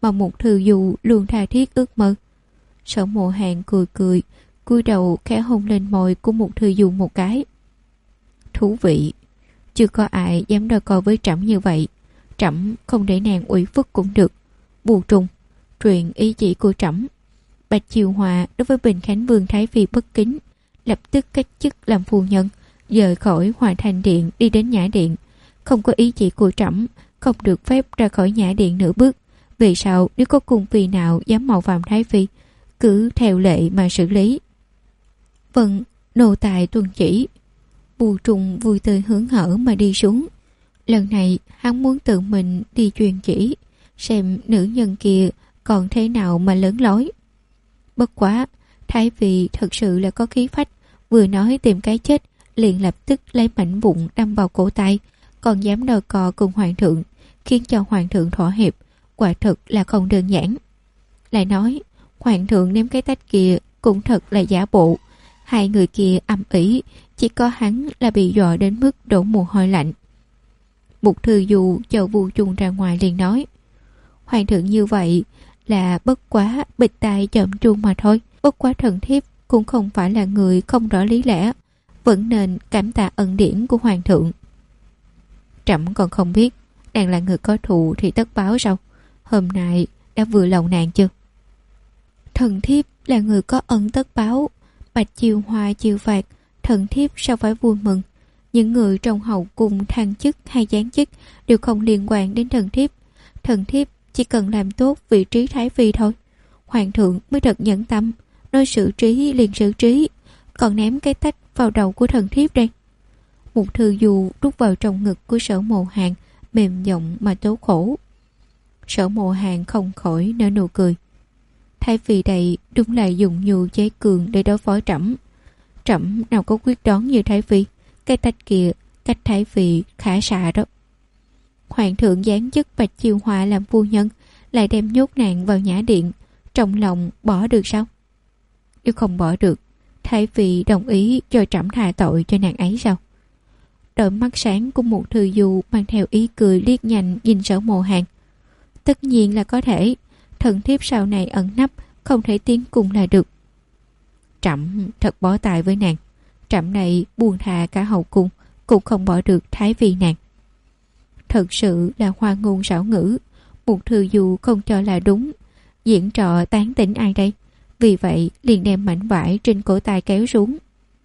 mà Mục Thư Du luôn tha thiết ước mơ. Sở Mộ Hàn cười cười, cúi đầu khẽ hôn lên môi của Mục Thư Du một cái. Thú vị, chưa có ai dám đôi co với trẫm như vậy. Trẫm không để nàng ủy phức cũng được. Bù Trùng, truyền ý chỉ của trẫm. Bạch Chiêu Hòa đối với Bình Khánh Vương Thái Phi bất kính, lập tức cách chức làm phu nhân, rời khỏi Hòa Thành Điện đi đến Nhã Điện. Không có ý chỉ của trẫm, không được phép ra khỏi Nhã Điện nửa bước. Vì sao nếu có cung phi nào dám mạo phạm Thái Phi, cứ theo lệ mà xử lý. Vâng, nô tài tuân chỉ. Bù Trùng vui tươi hớn hở mà đi xuống. Lần này hắn muốn tự mình đi truyền chỉ, xem nữ nhân kia còn thế nào mà lớn lối. Bất quá, Thái Phi thật sự là có khí phách, vừa nói tìm cái chết, liền lập tức lấy mảnh vụn đâm vào cổ tay, còn dám đòi cò cùng hoàng thượng, khiến cho hoàng thượng thỏa hiệp, quả thực là không đơn giản. Lại nói, hoàng thượng ném cái tách kia cũng thật là giả bộ. Hai người kia âm ỉ, chỉ có hắn là bị dọa đến mức đổ mồ hôi lạnh. Mục Thư Du chờ Vu Chung ra ngoài liền nói, hoàng thượng như vậy là bất quá bịch tai chậm chuông mà thôi. Bất quá thần thiếp cũng không phải là người không rõ lý lẽ, vẫn nên cảm tạ ân điển của hoàng thượng. Trẫm còn không biết nàng là người có thù thì tất báo sao? Hôm nay đã vừa lòng nàng chưa? Thần thiếp là người có ân tất báo. Bạch Chiêu Hòa chiêu phạt, thần thiếp sao phải vui mừng. Những người trong hậu cung thăng chức hay giáng chức đều không liên quan đến thần thiếp. Thần thiếp chỉ cần làm tốt vị trí Thái Phi thôi. Hoàng thượng mới thật nhẫn tâm, nói xử trí liền xử trí, còn ném cái tách vào đầu của thần thiếp đây. Một Thư Du rút vào trong ngực của Sở Mộ Hàn, mềm giọng mà tố khổ. Sở Mộ Hàn không khỏi nở nụ cười. Thái Phi đây đúng là dùng nhu chế cường để đối phó trẫm. Trẫm nào có quyết đoán như Thái Phi. Cái tách kia cách Thái Phi khá xa đó. Hoàng thượng giáng chức Bạch Chiêu Hòa làm phu nhân, lại đem nhốt nàng vào Nhã Điện, trong lòng bỏ được sao? Nếu không bỏ được, Thái Phi đồng ý cho trẫm tha tội cho nàng ấy sao? Đôi mắt sáng của một Thư Du mang theo ý cười liếc nhanh nhìn Sở Mộ Hàn. Tất nhiên là có thể. Thần thiếp sau này ẩn nấp, không thể tiến cùng là được. Trẫm thật bó tay với nàng. Trẫm này buông thà cả hậu cung, cũng không bỏ được Thái Phi nàng. Thật sự là hoa ngôn xảo ngữ. Một Thư Du không cho là đúng. Diễn trò tán tỉnh ai đây? Vì vậy liền đem mảnh vải trên cổ tay kéo xuống.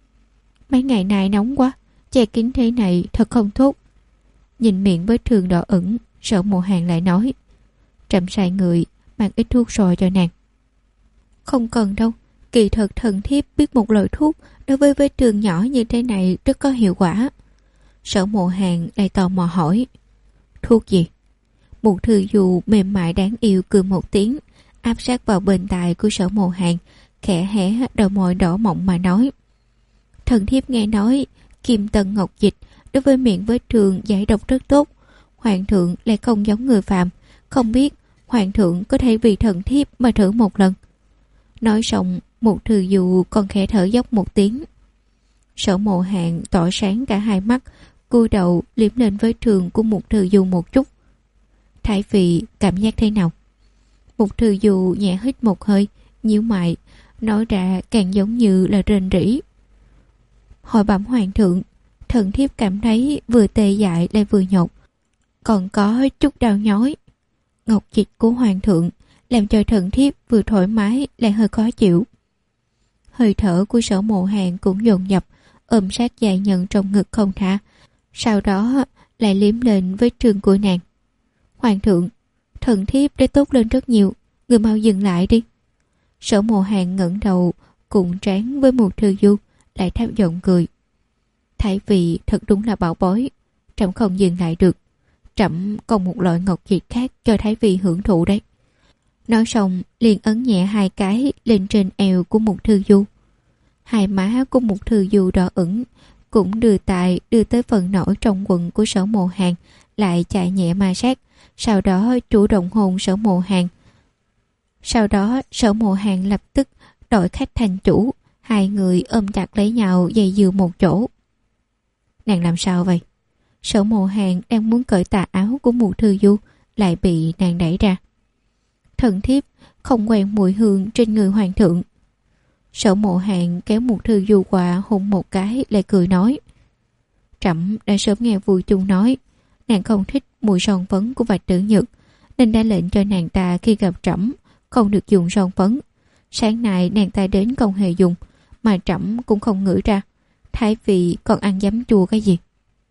Mấy ngày nay nóng quá, che kín thế này thật không tốt. Nhìn miệng vết thương đỏ ửng, Sở Mộ Hàn lại nói, trẫm sai người mang ít thuốc sôi cho nàng. Không cần đâu, kỳ thật thần thiếp biết một loại thuốc đối với vết thương nhỏ như thế này rất có hiệu quả. Sở Mộ Hàn lại tò mò hỏi, thuốc gì? Một Thư Du mềm mại đáng yêu cười một tiếng, áp sát vào bên tai của Sở Mộ Hàn, khẽ hé đôi môi đỏ mọng mà nói, thần thiếp nghe nói Kim Tân Ngọc Dịch đối với miệng vết thương giải độc rất tốt. Hoàng thượng lại không giống người phàm, không biết hoàng thượng có thể vì thần thiếp mà thử một lần. Nói xong, một Thư Du còn khẽ thở dốc một tiếng. Sở Mộ Hàn tỏ sáng cả hai mắt, cúi đầu liếm lên vết thương của một Thư Du một chút. Thái Phi cảm giác thế nào? Một Thư Du nhẹ hít một hơi, nhíu mày, nói ra càng giống như là rên rỉ. Hỏi bẩm hoàng thượng, thần thiếp cảm thấy vừa tê dại lại vừa nhột, còn có chút đau nhói. Ngọc dịch của hoàng thượng làm cho thần thiếp vừa thoải mái lại hơi khó chịu. Hơi thở của Sở Mộ Hàn cũng dồn dập, ôm sát dài nhận trong ngực không tha, sau đó lại liếm lên vết thương của nàng. Hoàng thượng, thần thiếp đã tốt lên rất nhiều, người mau dừng lại đi. Sở Mộ Hàn ngẩng đầu cùng trán với một Thư Du, lại thấp giọng cười. Thái Phi thật đúng là bảo bối, trẫm không dừng lại được. Trẫm còn một loại ngọc dịch khác cho Thái Phi hưởng thụ đấy. Nói xong liền ấn nhẹ hai cái lên trên eo của một Thư Du. Hai má của một Thư Du đỏ ửng, cũng đưa tay đưa tới phần nổi trong quần của Sở Mộ Hàn, lại chạy nhẹ ma sát, sau đó chủ động hôn Sở Mộ Hàn. Sau đó Sở Mộ Hàn lập tức đổi khách thành chủ, hai người ôm chặt lấy nhau dây dưa một chỗ. Nàng làm sao vậy? Sở Mộ Hàn đang muốn cởi tà áo của một Thư Du, lại bị nàng đẩy ra. thần thiếp không quen mùi hương trên người hoàng thượng. Sở Mộ Hàn kéo một thư du qua hôn một cái, lại cười nói: Trẫm đã sớm nghe Vua Chung nói nàng không thích mùi son phấn của Bạch Tử Nhược, nên đã lệnh cho nàng ta khi gặp trẫm không được dùng son phấn. Sáng nay nàng ta đến không hề dùng, mà trẫm cũng không ngửi ra. Thái phi còn ăn giấm chua cái gì?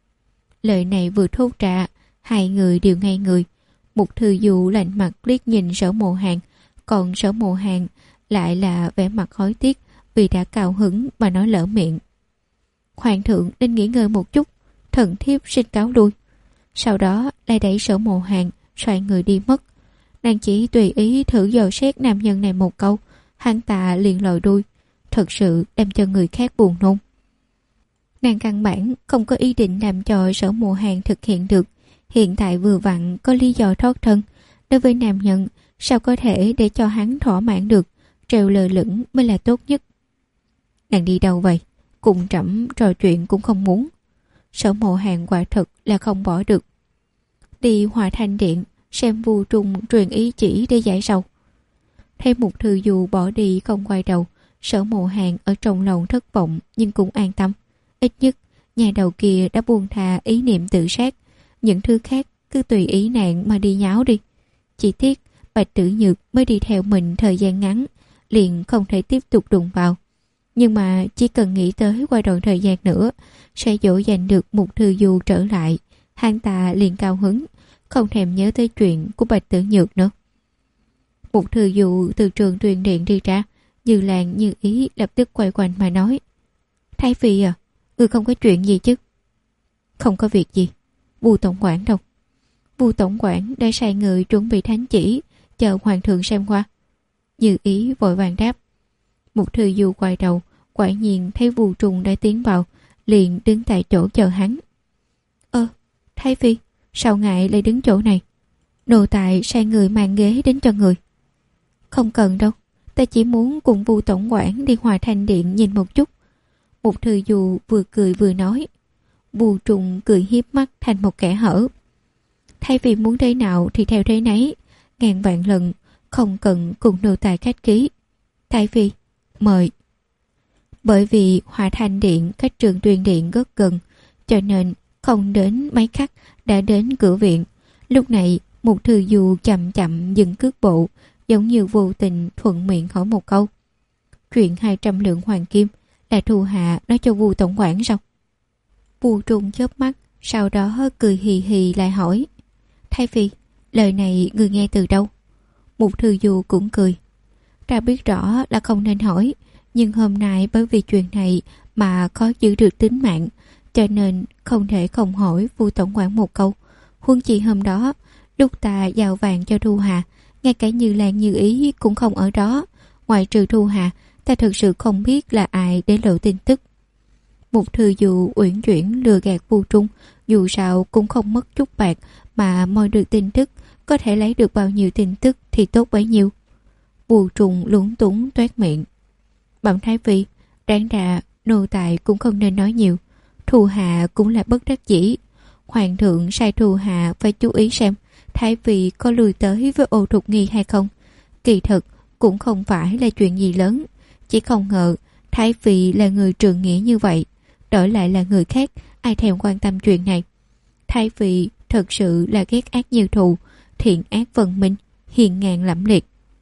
Lời này vừa thốt ra, hai người đều ngây người. Mục Thư Du lạnh mặt liếc nhìn Sở Mộ Hàn, còn Sở Mộ Hàn lại là vẻ mặt hối tiếc vì đã cao hứng mà nói lỡ miệng. Hoàng thượng nên nghỉ ngơi một chút, thần thiếp xin cáo lui. Sau đó lại đẩy Sở Mộ Hàn xoay người đi mất. Nàng chỉ tùy ý thử dò xét nam nhân này một câu, hắn ta liền lòi đuôi, thật sự đem cho người khác buồn nôn. Nàng căn bản không có ý định làm cho Sở Mộ Hàn thực hiện được. Hiện tại vừa vặn có lý do thoát thân. Đối với nam nhân, sao có thể để cho hắn thỏa mãn được? Trèo lơ lửng mới là tốt nhất. Nàng đi đâu vậy? Cùng trẫm trò chuyện cũng không muốn. Sở Mộ Hàn quả thật là không bỏ được. Đi Hòa Thanh Điện xem Vu Trung truyền ý chỉ để giải sầu. Thấy Mục Thư Du bỏ đi không quay đầu, Sở Mộ Hàn ở trong lòng thất vọng nhưng cũng an tâm. Ít nhất nhà đầu kia đã buông tha ý niệm tự sát. Những thứ khác cứ tùy ý nàng mà đi nháo đi. Chỉ tiếc Bạch Tử Nhược mới đi theo mình thời gian ngắn, liền không thể tiếp tục đụng vào. Nhưng mà chỉ cần nghĩ tới qua đoạn thời gian nữa sẽ dỗ dành được Mục Thư Du trở lại, hắn ta liền cao hứng, không thèm nhớ tới chuyện của Bạch Tử Nhược nữa. Mục Thư Du từ trường truyền điện đi ra, Như Lan Như Ý lập tức quay quanh mà nói: Thái phi à, không có chuyện gì chứ? Không có việc gì. Vu tổng quản đâu? Vu tổng quản đã sai người chuẩn bị thánh chỉ, chờ hoàng thượng xem qua. Như Ý vội vàng đáp. Mục Thư Du quay đầu, quả nhiên thấy Vu Trùng đã tiến vào, liền đứng tại chỗ chờ hắn. Thái phi, sao ngại lại đứng chỗ này? Nô tài sai người mang ghế đến cho người. Không cần đâu, ta chỉ muốn cùng Vu tổng quản đi Hòa Thanh Điện nhìn một chút. Mục Thư Du vừa cười vừa nói. Vu Trùng cười hiếp mắt thành một kẻ hở. Thay vì muốn thế nào thì theo thế nấy, ngàn vạn lần không cần cùng nô tài khách ký. Thái phi, mời. Bởi vì Hòa Thanh Điện cách Trường Tuyên Điện rất gần, cho nên không đến mấy khắc đã đến cửa viện. Lúc này Mục Thư Du chậm chậm dừng cước bộ, giống như vô tình thuận miệng hỏi một câu. Chuyện 200 lượng hoàng kim là thu hạ nói cho Vu tổng quản sao? Vu Trung chớp mắt, sau đó cười hì hì lại hỏi. Thái phi, lời này người nghe từ đâu? Mục Thư Du cũng cười. Ta biết rõ là không nên hỏi, nhưng hôm nay bởi vì chuyện này mà khó giữ được tính mạng, cho nên không thể không hỏi Vu tổng quản một câu. Huống chi hôm đó, lúc ta giao vàng cho Thu Hà, ngay cả Như Lan Như Ý cũng không ở đó. Ngoại trừ Thu Hà, ta thực sự không biết là ai để lộ tin tức. Mục Thư Du uyển chuyển lừa gạt Vu Trung, dù sao cũng không mất chút bạc mà moi được tin tức, có thể lấy được bao nhiêu tin tức thì tốt bấy nhiêu. Vu Trung lúng túng toét miệng. Bẩm Thái phi, đáng ra nô tài cũng không nên nói nhiều. Thu Hà cũng là bất đắc dĩ. Hoàng thượng sai Thu Hà phải chú ý xem Thái phi có lùi tới với Ô Thục Nghi hay không. Kỳ thực cũng không phải là chuyện gì lớn, chỉ không ngờ Thái phi là người trượng nghĩa như vậy, đổi lại là người khác ai thèm quan tâm chuyện này. Thái phi thật sự là ghét ác như thù, thiện ác分minh, hiền ngang lẫm liệt.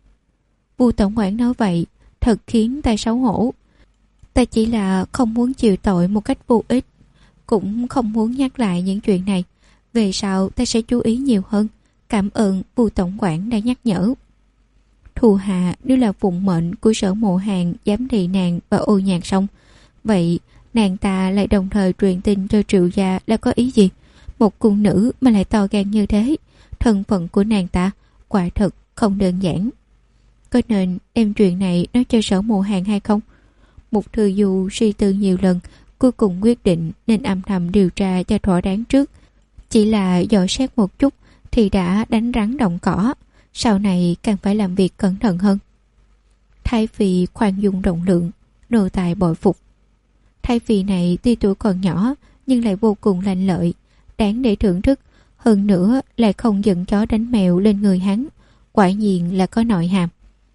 Vu tổng quản nói vậy thật khiến ta xấu hổ. Ta chỉ là không muốn chịu tội một cách vô ích, cũng không muốn nhắc lại những chuyện này. Về sau ta sẽ chú ý nhiều hơn. Cảm ơn Vu tổng quản đã nhắc nhở. Thu Hà nếu là phụng mệnh của Sở Mộ Hàn giám thị nàng và Ô Nhạc xong, vậy nàng ta lại đồng thời truyền tin cho Triệu gia là có ý gì? Một cung nữ mà lại to gan như thế, thân phận của nàng ta quả thật không đơn giản. Có nên đem chuyện này nói cho Sở Mộ Hàn hay không? Mục Thư Du suy tư nhiều lần, cuối cùng quyết định nên âm thầm điều tra cho thỏa đáng trước. Chỉ là dò xét một chút thì đã đánh rắn động cỏ, sau này càng phải làm việc cẩn thận hơn. Thái phi khoan dung rộng lượng, nô tài bội phục. Thái phi này tuy tuổi còn nhỏ nhưng lại vô cùng lanh lợi, đáng để thưởng thức, hơn nữa lại không giận chó đánh mèo lên người hắn, quả nhiên là có nội hàm.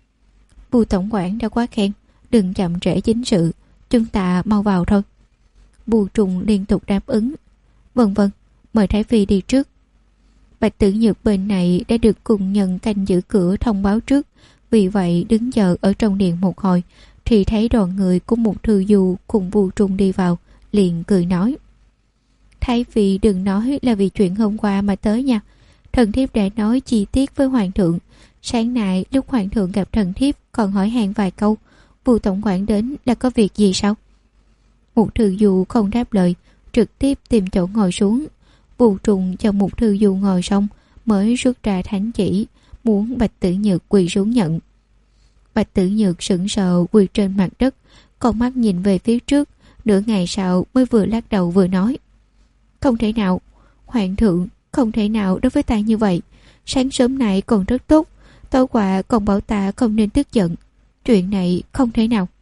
Bùi tổng quản đã quá khen, đừng chậm trễ chính sự, chúng ta mau vào thôi. Bùi Trùng liên tục đáp ứng. Vâng vâng, mời Thái Phi đi trước. Bạch Tử Nhược bên này đã được cùng nhân canh giữ cửa thông báo trước, vì vậy đứng chờ ở trong điện một hồi thì thấy đoàn người của một thư du cùng Bùi Trùng đi vào, liền cười nói: Thái Phi đừng nói là vì chuyện hôm qua mà tới nha. Thần thiếp đã nói chi tiết với hoàng thượng. Sáng nay lúc hoàng thượng gặp thần thiếp còn hỏi han vài câu. Bùi tổng quản đến là có việc gì sao? Một thư du không đáp lời, trực tiếp tìm chỗ ngồi xuống. Bùi Trùng cho một thư du ngồi xong mới rút ra thánh chỉ, muốn Bạch Tử Nhược quỳ xuống nhận. Bạch Tử Nhược sững sờ quỳ trên mặt đất, con mắt nhìn về phía trước. Nửa ngày sau mới vừa lắc đầu vừa nói: Không thể nào, hoàng thượng, không thể nào đối với ta như vậy. Sáng sớm này còn rất tốt, tối qua còn bảo ta không nên tức giận. Chuyện này không thể nào.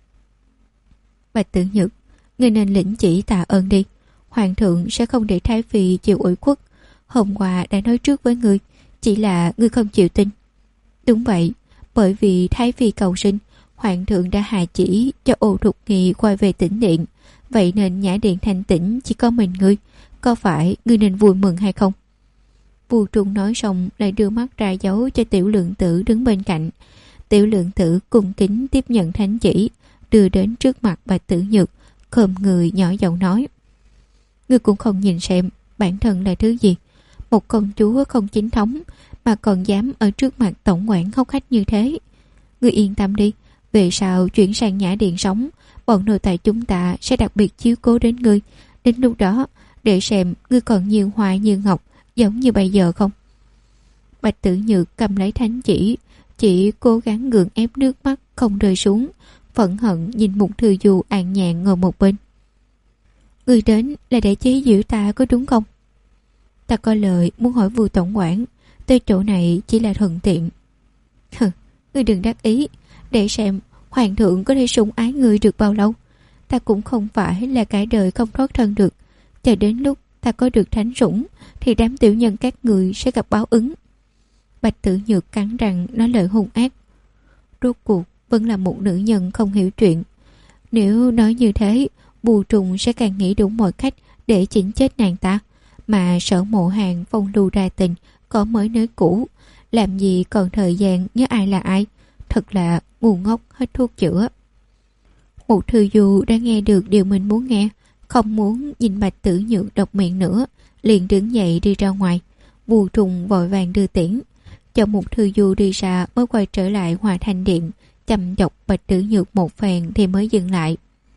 Bạch Tử Nhược, ngươi nên lĩnh chỉ tạ ơn đi. Hoàng thượng sẽ không để Thái Phi chịu ủy khuất. Hôm qua đã nói trước với ngươi, chỉ là ngươi không chịu tin. Đúng vậy, bởi vì Thái Phi cầu sinh, hoàng thượng đã hạ chỉ cho Ô Thục Nghi quay về tĩnh điện. Vậy nên nhã điện thanh tĩnh chỉ có mình ngươi. Có phải ngươi nên vui mừng hay không? Bùi Trung nói xong lại đưa mắt ra dấu cho Tiểu Lượng Tử đứng bên cạnh. Tiểu Lượng Tử cung kính tiếp nhận thánh chỉ, đưa đến trước mặt Bạch Tử Nhược, khom người nhỏ giọng nói: Ngươi cũng không nhìn xem bản thân là thứ gì. Một công chúa không chính thống mà còn dám ở trước mặt tổng quản hốc hách như thế. Ngươi yên tâm đi, về sau chuyển sang nhã điện sống, bọn nội tại chúng ta sẽ đặc biệt chiếu cố đến ngươi. Đến lúc đó để xem ngươi còn như hoa như ngọc giống như bây giờ không. Bạch Tử Nhược cầm lấy thánh chỉ cố gắng gượng ép nước mắt không rơi xuống, phẫn hận nhìn một thư du an nhàn ngồi một bên. Ngươi đến là để chế giễu ta có đúng không? Ta có lời muốn hỏi Bùi tổng quản, tới chỗ này chỉ là thuận tiện. Ngươi đừng đắc ý, để xem hoàng thượng có thể sủng ái ngươi được bao lâu. Ta cũng không phải là cả đời không thoát thân được. Chờ đến lúc ta có được thánh sủng thì đám tiểu nhân các người sẽ gặp báo ứng. Bạch Tử Nhược cắn răng nói lời hung ác. Rốt cuộc vẫn là một nữ nhân không hiểu chuyện. Nếu nói như thế, Bùi Trùng sẽ càng nghĩ đủ mọi cách để chỉnh chết nàng ta. Mà Sở Mộ Hàng phong lưu đa tình, có mới nới cũ, làm gì còn thời gian nhớ ai là ai. Thật là ngu ngốc hết thuốc chữa. Một thư du đã nghe được điều mình muốn nghe, không muốn nhìn Bạch Tử Nhược độc miệng nữa, liền đứng dậy đi ra ngoài. Bùi Trùng vội vàng đưa tiễn, cho một thư du đi ra mới quay trở lại Hòa Thanh Điện, chăm chọc Bạch Tử Nhược một phen thì mới dừng lại.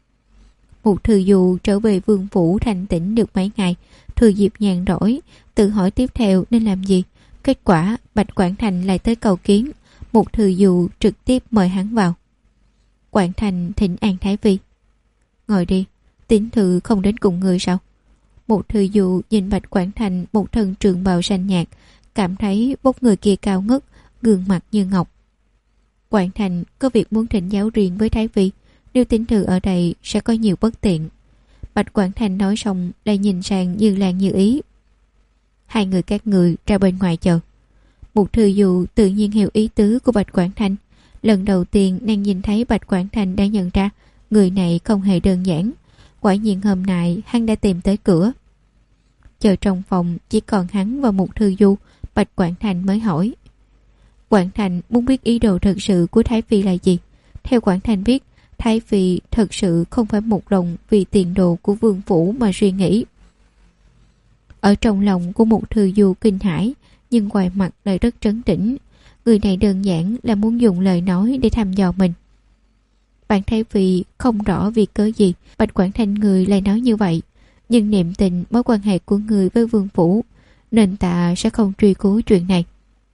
Một thư du trở về vương phủ thanh tĩnh được mấy ngày, thừa dịp nhàn rỗi, tự hỏi tiếp theo nên làm gì. Kết quả Bạch Quảng Thành lại tới cầu kiến. Một thư du trực tiếp mời hắn vào. Quảng Thành thỉnh an Thái Phi. Ngồi đi, tín thư không đến cùng người sao? Một thư du nhìn Bạch Quảng Thành một thân trường bào xanh nhạt, cảm thấy vóc người kia cao ngất, gương mặt như ngọc. Quảng Thành có việc muốn thỉnh giáo riêng với Thái Phi, nếu tín thư ở đây sẽ có nhiều bất tiện. Bạch Quảng Thành nói xong lại nhìn sang Như Lan Như Ý. Hai người các người ra bên ngoài chờ. Một thư du tự nhiên hiểu ý tứ của Bạch Quảng Thành. Lần đầu tiên nàng nhìn thấy Bạch Quảng Thành đã nhận ra người này không hề đơn giản. Quả nhiên hôm nay hắn đã tìm tới cửa. Chờ trong phòng chỉ còn hắn và một thư du, Bạch Quảng Thành mới hỏi. Quảng Thành muốn biết ý đồ thật sự của Thái Phi là gì. Theo Quảng Thành biết, Thái Phi thật sự không phải một lòng vì tiền đồ của vương phủ mà suy nghĩ. Ở trong lòng của một thư du kinh hãi, nhưng ngoài mặt lại rất trấn tĩnh. Người này đơn giản là muốn dùng lời nói để thăm dò mình. Bạn Thái Phi không rõ vì cớ gì Bạch Quảng Thành người lại nói như vậy, nhưng niệm tình mối quan hệ của người với vương phủ, nên ta sẽ không truy cứu chuyện này.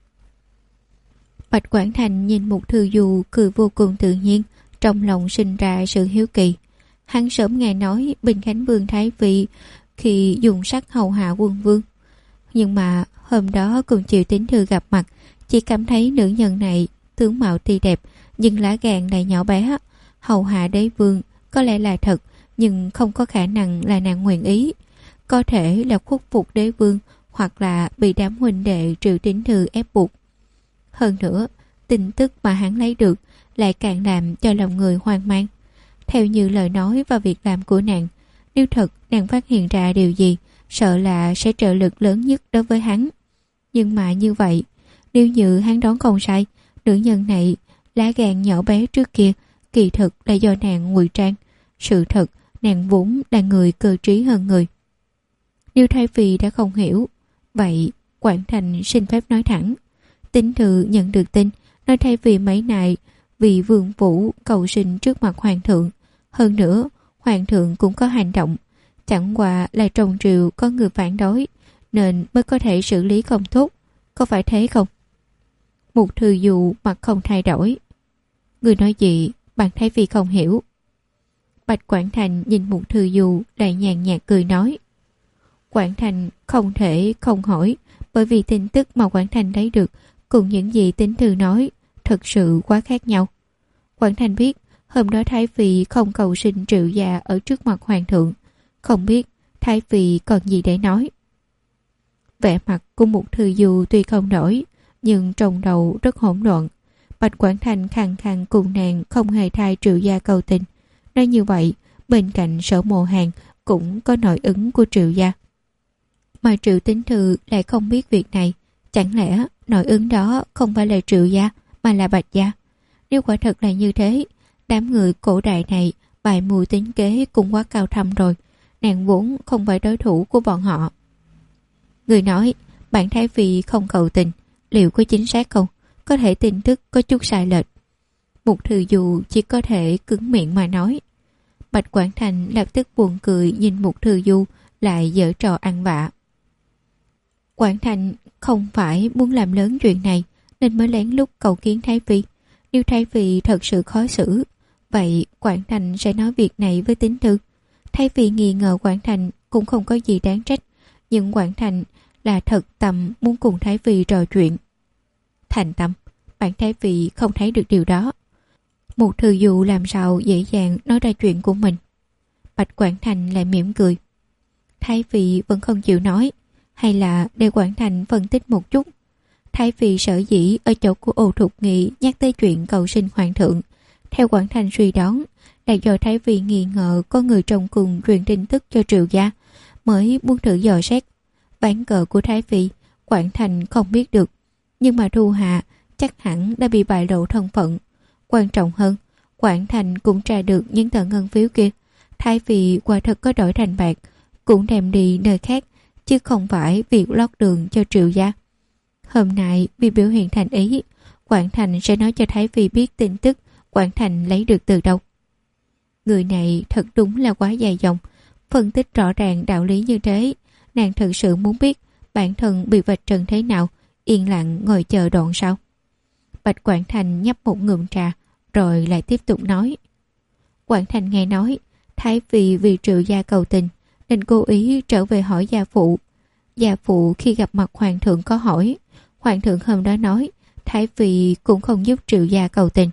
Bạch Quảng Thành nhìn một thư du cười vô cùng tự nhiên, trong lòng sinh ra sự hiếu kỳ. Hắn sớm nghe nói Bình Khánh Vương Thái Phi khi dùng sắc hầu hạ quân vương, nhưng mà hôm đó cùng Triệu Tín Thư gặp mặt, chỉ cảm thấy nữ nhân này tướng mạo tuy đẹp nhưng lá gan lại nhỏ bé. Hầu hạ đế vương có lẽ là thật, nhưng không có khả năng là nàng nguyện ý. Có thể là khuất phục đế vương, hoặc là bị đám huynh đệ Triệu Tín Thư ép buộc. Hơn nữa, tin tức mà hắn lấy được lại càng làm cho lòng người hoang mang. Theo như lời nói và việc làm của nàng, nếu thật nàng phát hiện ra điều gì, sợ là sẽ trợ lực lớn nhất đối với hắn. Nhưng mà như vậy, nếu như hắn đoán không sai, nữ nhân này lá gan nhỏ bé trước kia kỳ thực là do nàng ngụy trang. Sự thật, nàng vốn là người cơ trí hơn người. Nếu Thái Phi đã không hiểu, vậy Quảng Thành xin phép nói thẳng. Tín thư nhận được tin, nói Thái Phi mấy ngày vì vương phủ cầu sinh trước mặt hoàng thượng. Hơn nữa, hoàng thượng cũng có hành động. Chẳng qua là trong triều có người phản đối, nên mới có thể xử lý không tốt. Có phải thế không? Một thư dụ mặt không thay đổi. Người nói gì, bạn Thái Phi không hiểu. Bạch Quảng Thành nhìn một thư dụ lại nhàn nhạt cười nói. Quảng Thành không thể không hỏi, bởi vì tin tức mà Quảng Thành lấy được cùng những gì tín thư nói thật sự quá khác nhau. Quảng Thành biết hôm đó Thái Phi không cầu xin Triệu gia ở trước mặt hoàng thượng, không biết Thái Phi còn gì để nói. Vẻ mặt của một thư du tuy không đổi, nhưng trong đầu rất hỗn loạn. Bạch Quảng Thành khăng khăng cùng nàng không hề thay Triệu gia cầu tình. Nói như vậy, bên cạnh Sở Mộ Hàn cũng có nội ứng của Triệu gia. Mà Triệu Tín Thư lại không biết việc này. Chẳng lẽ nội ứng đó không phải là Triệu gia mà là Bạch gia? Nếu quả thật là như thế, đám người cổ đại này bài mưu tính kế cũng quá cao thâm rồi. Nàng vốn không phải đối thủ của bọn họ. Người nói bản Thái Phi không cầu tình, liệu có chính xác không? Có thể tin tức có chút sai lệch. Một thư dù chỉ có thể cứng miệng mà nói. Bạch Quảng Thành lập tức buồn cười nhìn một thư du lại giở trò ăn vạ. Quảng Thành không phải muốn làm lớn chuyện này nên mới lén lút cầu kiến Thái Phi. Nếu Thái Phi thật sự khó xử, vậy Quảng Thành sẽ nói việc này với tín thư. Thái Phi nghi ngờ Quảng Thành cũng không có gì đáng trách, nhưng Quảng Thành là thật tâm muốn cùng Thái Phi trò chuyện. Thành tâm, bản Thái Phi không thấy được điều đó. Một thư dụ làm sao dễ dàng nói ra chuyện của mình. Bạch Quảng Thành lại mỉm cười. Thái Phi vẫn không chịu nói, hay là để Quảng Thành phân tích một chút. Thái Phi sở dĩ ở chỗ của Ô Thục Nghị nhắc tới chuyện cầu sinh hoàng thượng. Theo Quảng Thành suy đoán là do Thái Phi nghi ngờ có người trong cùng truyền tin tức cho Triệu gia, mới muốn thử dò xét. Ván cờ của Thái Phi, Quảng Thành không biết được, nhưng mà Thu Hạ chắc hẳn đã bị bại lộ thân phận. Quan trọng hơn, Quảng Thành cũng tra được những tờ ngân phiếu kia. Thái Phi quả thật có đổi thành bạc, cũng đem đi nơi khác, chứ không phải việc lót đường cho Triệu gia. Hôm nay vì biểu hiện thành ý, Quảng Thành sẽ nói cho Thái Phi biết tin tức Quảng Thành lấy được từ đâu. Người này thật đúng là quá dài dòng, phân tích rõ ràng đạo lý như thế. Nàng thật sự muốn biết bản thân bị vạch trần thế nào, yên lặng ngồi chờ đoạn sau. Bạch Quảng Thành nhấp một ngụm trà, rồi lại tiếp tục nói. Quảng Thành nghe nói Thái Phi vì Triệu gia cầu tình nên cố ý trở về hỏi gia phụ. Gia phụ khi gặp mặt hoàng thượng có hỏi. Hoàng thượng hôm đó nói Thái Phi cũng không giúp Triệu gia cầu tình.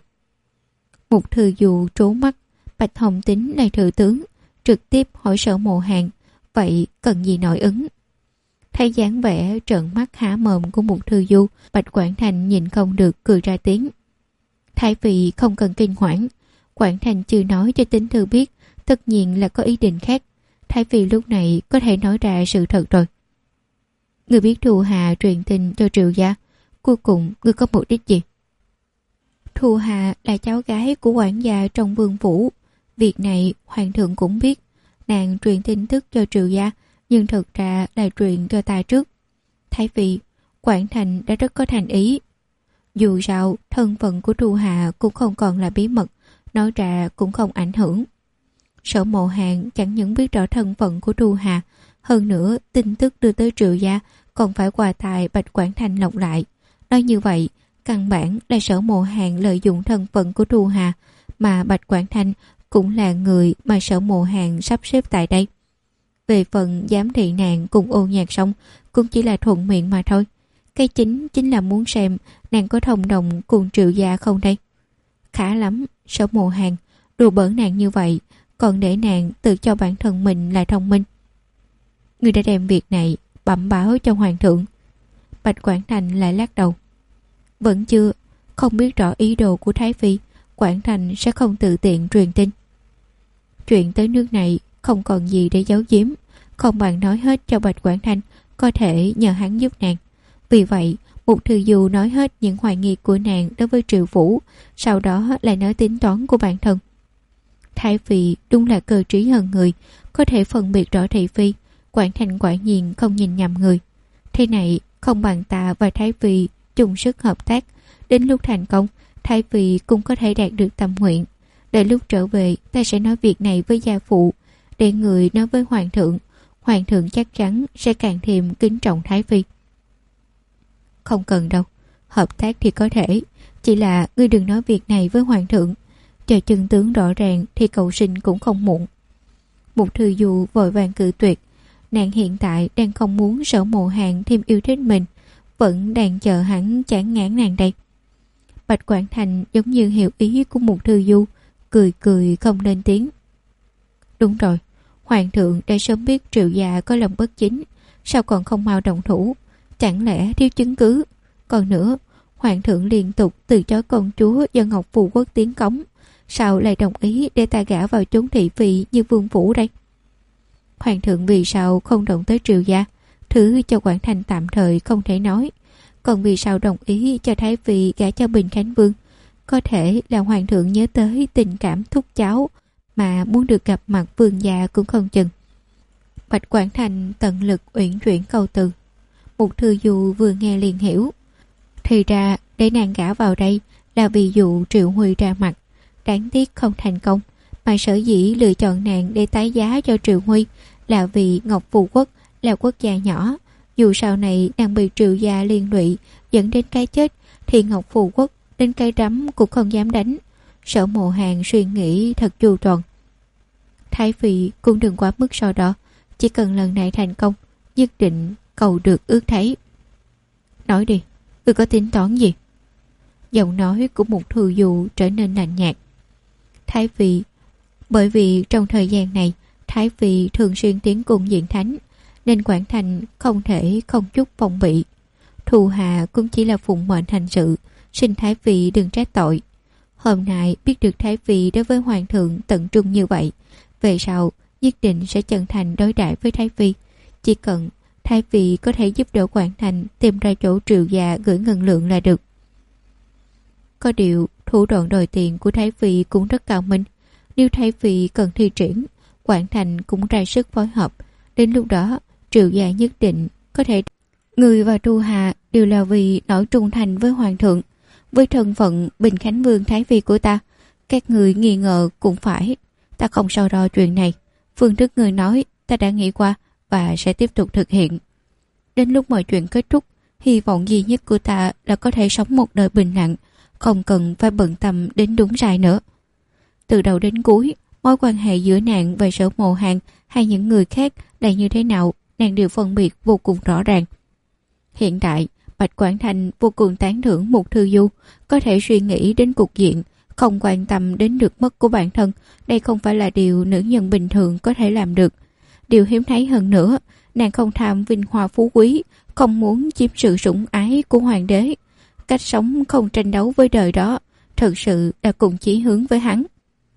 Một thư dù trố mắt. Bạch Hồng Tín là thừa tướng, trực tiếp hỏi Sở Mộ Hàn, vậy cần gì nội ứng? Thấy dáng vẻ trợn mắt há mồm của một thư du, Bạch Quảng Thành nhìn không được cười ra tiếng. Thái Phi không cần kinh hoảng. Quảng Thành chưa nói cho tín thư biết, tất nhiên là có ý định khác. Thái Phi lúc này có thể nói ra sự thật rồi. Người biết Thu Hà truyền tin cho Triệu gia, cuối cùng người có mục đích gì? Thu Hà là cháu gái của quản gia trong vương phủ. Việc này hoàng thượng cũng biết. Nàng truyền tin tức cho Triệu gia, nhưng thực ra là truyền cho ta trước. Thái Phi, Quảng Thành đã rất có thành ý. Dù sao, thân phận của Thu Hà cũng không còn là bí mật, nói ra cũng không ảnh hưởng. Sở Mộ Hàn chẳng những biết rõ thân phận của Thu Hà, hơn nữa tin tức đưa tới Triệu gia còn phải qua tài Bạch Quảng Thành lọc lại. Nói như vậy, căn bản là Sở Mộ Hàn lợi dụng thân phận của Thu Hà, mà Bạch Quảng Thành cũng là người mà Sở Mộ Hàn sắp xếp tại đây. Về phần giám thị nàng cùng Ô Nhạc Sông cũng chỉ là thuận miệng mà thôi. Cái chính là muốn xem nàng có thông đồng cùng Triệu gia không đây. Khá lắm, Sở Mộ Hàn đùa bỡn nàng như vậy, còn để nàng tự cho bản thân mình là thông minh. Người đã đem việc này bẩm báo cho hoàng thượng. Bạch Quảng Thành lại lắc đầu. Vẫn chưa, không biết rõ ý đồ của Thái Phi, Quảng Thành sẽ không tự tiện truyền tin. Chuyện tới nước này không còn gì để giấu giếm, không bằng nói hết cho Bạch Quảng Thành, có thể nhờ hắn giúp nàng. Vì vậy, Mục Thư Du nói hết những hoài nghi của nàng đối với Triệu Vũ, sau đó lại nói tính toán của bản thân. Thái Phi đúng là cơ trí hơn người, có thể phân biệt rõ thị phi. Quảng Thành quả nhiên không nhìn nhầm người. Thế này không bằng ta và Thái Phi chung sức hợp tác, đến lúc thành công, Thái Phi cũng có thể đạt được tâm nguyện. Đợi lúc trở về, ta sẽ nói việc này với gia phụ, để người nói với hoàng thượng. Hoàng thượng chắc chắn sẽ càng thêm kính trọng Thái Phi. Không cần đâu, hợp tác thì có thể, chỉ là ngươi đừng nói việc này với hoàng thượng. Chờ chân tướng rõ ràng thì cầu sinh cũng không muộn. Mục Thư Du vội vàng cự tuyệt. Nàng hiện tại đang không muốn Sở Mộ Hàn thêm yêu thích mình, vẫn đang chờ hắn chán ngán nàng đây. Bạch Quảng Thành giống như hiểu ý của Mục Thư Du, cười cười không lên tiếng. Đúng rồi, hoàng thượng đã sớm biết Triệu gia có lòng bất chính, sao còn không mau động thủ? Chẳng lẽ thiếu chứng cứ? Còn nữa, hoàng thượng liên tục từ chối công chúa do Ngọc Phù Quốc tiến cống, sao lại đồng ý để ta gả vào chốn thị phi như vương phủ đây? Hoàng thượng vì sao không động tới Triệu gia? Thứ cho Quảng Thành tạm thời không thể nói. Còn vì sao đồng ý cho Thái Phi gả cho Bình Khánh Vương? Có thể là hoàng thượng nhớ tới tình cảm thúc cháu mà muốn được gặp mặt vương gia cũng không chừng. Bạch Quảng Thành tận lực uyển chuyển câu từ. Mục Thư Du vừa nghe liền hiểu. Thì ra để nàng gả vào đây là vì dụ Triệu Huy ra mặt, đáng tiếc không thành công. Mà sở dĩ lựa chọn nàng để tái giá cho Triệu Huy là vì Ngọc Phù Quốc là quốc gia nhỏ, dù sau này nàng bị Triệu gia liên lụy dẫn đến cái chết thì Ngọc Phù Quốc đến cái rắm cũng không dám đánh. Sở Mộ Hàn suy nghĩ thật chu toàn. Thái Phi cũng đừng quá mức so đo, chỉ cần lần này thành công, nhất định cầu được ước thấy. Nói đi, ngươi có tính toán gì? Giọng nói của Mục Thư Du trở nên lạnh nhạt. Thái Phi, bởi vì trong thời gian này Thái Phi thường xuyên tiến cung diện thánh, nên Quảng Thành không thể không chút phòng bị. Thù hạ cũng chỉ là phụng mệnh hành sự, xin Thái Phi đừng trách tội. Hôm nay biết được Thái Phi đối với hoàng thượng tận trung như vậy, về sau nhất định sẽ chân thành đối đãi với Thái Phi. Chỉ cần Thái Phi có thể giúp đỡ Quảng Thành tìm ra chỗ Triệu gia gửi ngân lượng là được. Có điều thủ đoạn đòi tiền của Thái Phi cũng rất cao minh. Nếu Thái Phi cần thi triển, Quảng Thành cũng ra sức phối hợp. Đến lúc đó Triệu gia nhất định có thể. Người và Thu Hà đều là vì nỗi trung thành với hoàng thượng, với thân phận Bình Khánh Vương Thái Phi của ta. Các người nghi ngờ cũng phải. Ta không so đo chuyện này. Phương thức người nói ta đã nghĩ qua và sẽ tiếp tục thực hiện. Đến lúc mọi chuyện kết thúc, hy vọng duy nhất của ta là có thể sống một đời bình lặng, không cần phải bận tâm đến đúng sai nữa. Từ đầu đến cuối, mối quan hệ giữa nàng và Sở Mộ Hàn hay những người khác là như thế nào, nàng đều phân biệt vô cùng rõ ràng. Hiện tại, Bạch Quảng Thành vô cùng tán thưởng Mục Thư Du, có thể suy nghĩ đến cục diện, không quan tâm đến được mất của bản thân. Đây không phải là điều nữ nhân bình thường có thể làm được. Điều hiếm thấy hơn nữa, nàng không tham vinh hoa phú quý, không muốn chiếm sự sủng ái của hoàng đế. Cách sống không tranh đấu với đời đó, thực sự đã cùng chí hướng với hắn.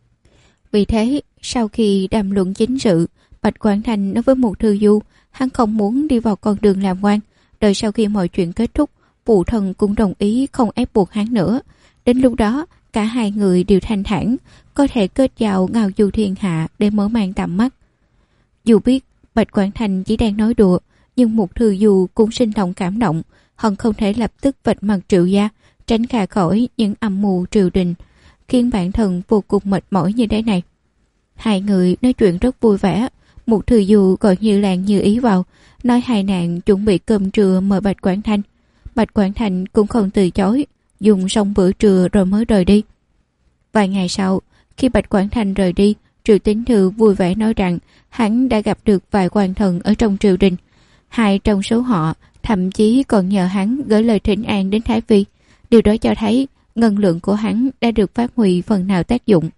Vì thế, sau khi đàm luận chính sự, Bạch Quảng Thành nói với Mục Thư Du, hắn không muốn đi vào con đường làm quan. Đợi sau khi mọi chuyện kết thúc, phụ thân cũng đồng ý không ép buộc hắn nữa. Đến lúc đó, cả hai người đều thanh thản, có thể kết giao ngao du thiên hạ để mở mang tầm mắt. Dù biết Bạch Quảng Thành chỉ đang nói đùa, nhưng Mục Thư Du cũng sinh lòng cảm động, hận không thể lập tức vạch mặt Triệu gia, tránh khỏi khỏi những âm mưu triều đình, khiến bản thân vô cùng mệt mỏi như thế này. Hai người nói chuyện rất vui vẻ. Mục Thư Du gọi Như Lan như ý vào, nói hai nàng chuẩn bị cơm trưa mời Bạch Quảng Thành. Bạch Quảng Thành cũng không từ chối, dùng xong bữa trưa rồi mới rời đi. Vài ngày sau, khi Bạch Quảng Thành rời đi, Triệu Tín Thư vui vẻ nói rằng hắn đã gặp được vài quan thần ở trong triều đình. Hai trong số họ thậm chí còn nhờ hắn gửi lời thỉnh an đến Thái Phi. Điều đó cho thấy ngân lượng của hắn đã được phát huy phần nào tác dụng.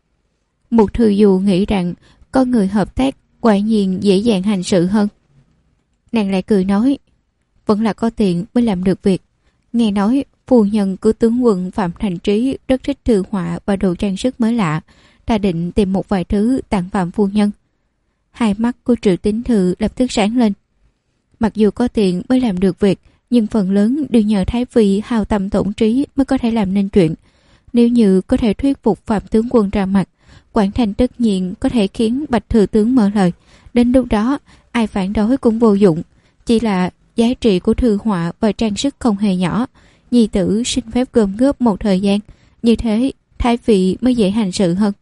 Mục Thư Du nghĩ rằng có người hợp tác quả nhiên dễ dàng hành sự hơn. Nàng lại cười nói, vẫn là có tiền mới làm được việc. Nghe nói Phu nhân của tướng quân Phạm Thành Trí rất thích thư họa và đồ trang sức mới lạ. Ta định tìm một vài thứ tặng Phạm phu nhân. Hai mắt của Triệu Tín Thư lập tức sáng lên. Mặc dù có tiền mới làm được việc, nhưng phần lớn đều nhờ Thái Phi hao tâm tổn trí mới có thể làm nên chuyện. Nếu như có thể thuyết phục Phạm tướng quân ra mặt, Quảng Thành tất nhiên có thể khiến Bạch thừa tướng mở lời. Đến lúc đó, ai phản đối cũng vô dụng. Chỉ là giá trị của thư họa và trang sức không hề nhỏ. Nhi tử xin phép gom góp một thời gian, như thế Thái Phi mới dễ hành sự hơn.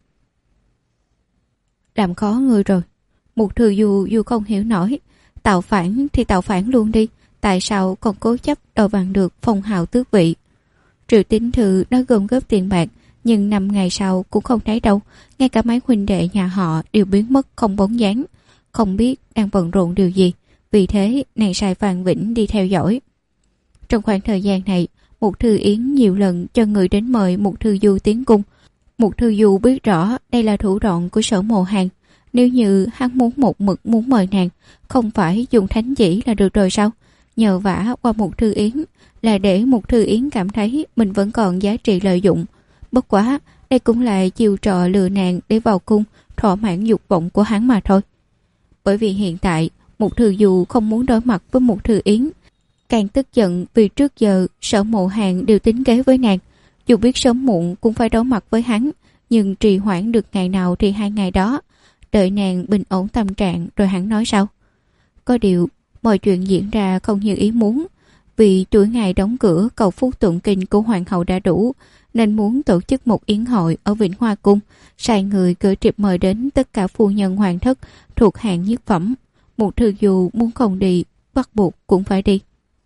Làm khó người rồi. Mục Thư Du không hiểu nổi. Tạo phản thì tạo phản luôn đi, tại sao còn cố chấp đòi bằng được phong hào tước vị? Triệu Tín Thư đã gom góp tiền bạc, nhưng 5 ngày sau cũng không thấy đâu. Ngay cả mấy huynh đệ nhà họ đều biến mất không bóng dáng, không biết đang bận rộn điều gì. Vì thế nàng sai Phan Vĩnh đi theo dõi. Trong khoảng thời gian này, Mục Thư Yến nhiều lần cho người đến mời Mục Thư Du tiến cung. Mục Thư Du biết rõ đây là thủ đoạn của Sở Mộ Hàn. Nếu như hắn muốn một mực muốn mời nàng, không phải dùng thánh chỉ là được rồi sao? Nhờ vả qua Mục Thư Yến là để Mục Thư Yến cảm thấy mình vẫn còn giá trị lợi dụng. Bất quá, đây cũng là chiêu trò lừa nàng để vào cung thỏa mãn dục vọng của hắn mà thôi. Bởi vì hiện tại Mục Thư Du không muốn đối mặt với Mục Thư Yến, càng tức giận vì trước giờ Sở Mộ Hàn đều tính kế với nàng. Dù biết sớm muộn cũng phải đối mặt với hắn, nhưng trì hoãn được ngày nào thì 2 ngày đó, đợi nàng bình ổn tâm trạng rồi hắn nói sau. Có điều mọi chuyện diễn ra không như ý muốn. Vì chuỗi ngày đóng cửa cầu phúc tụng kinh của hoàng hậu đã đủ, nên muốn tổ chức một yến hội ở Vĩnh Hoa Cung, sai người gửi thiệp mời đến tất cả phu nhân hoàng thất thuộc hạng nhất phẩm. Mục Thư Du muốn không đi, bắt buộc cũng phải đi.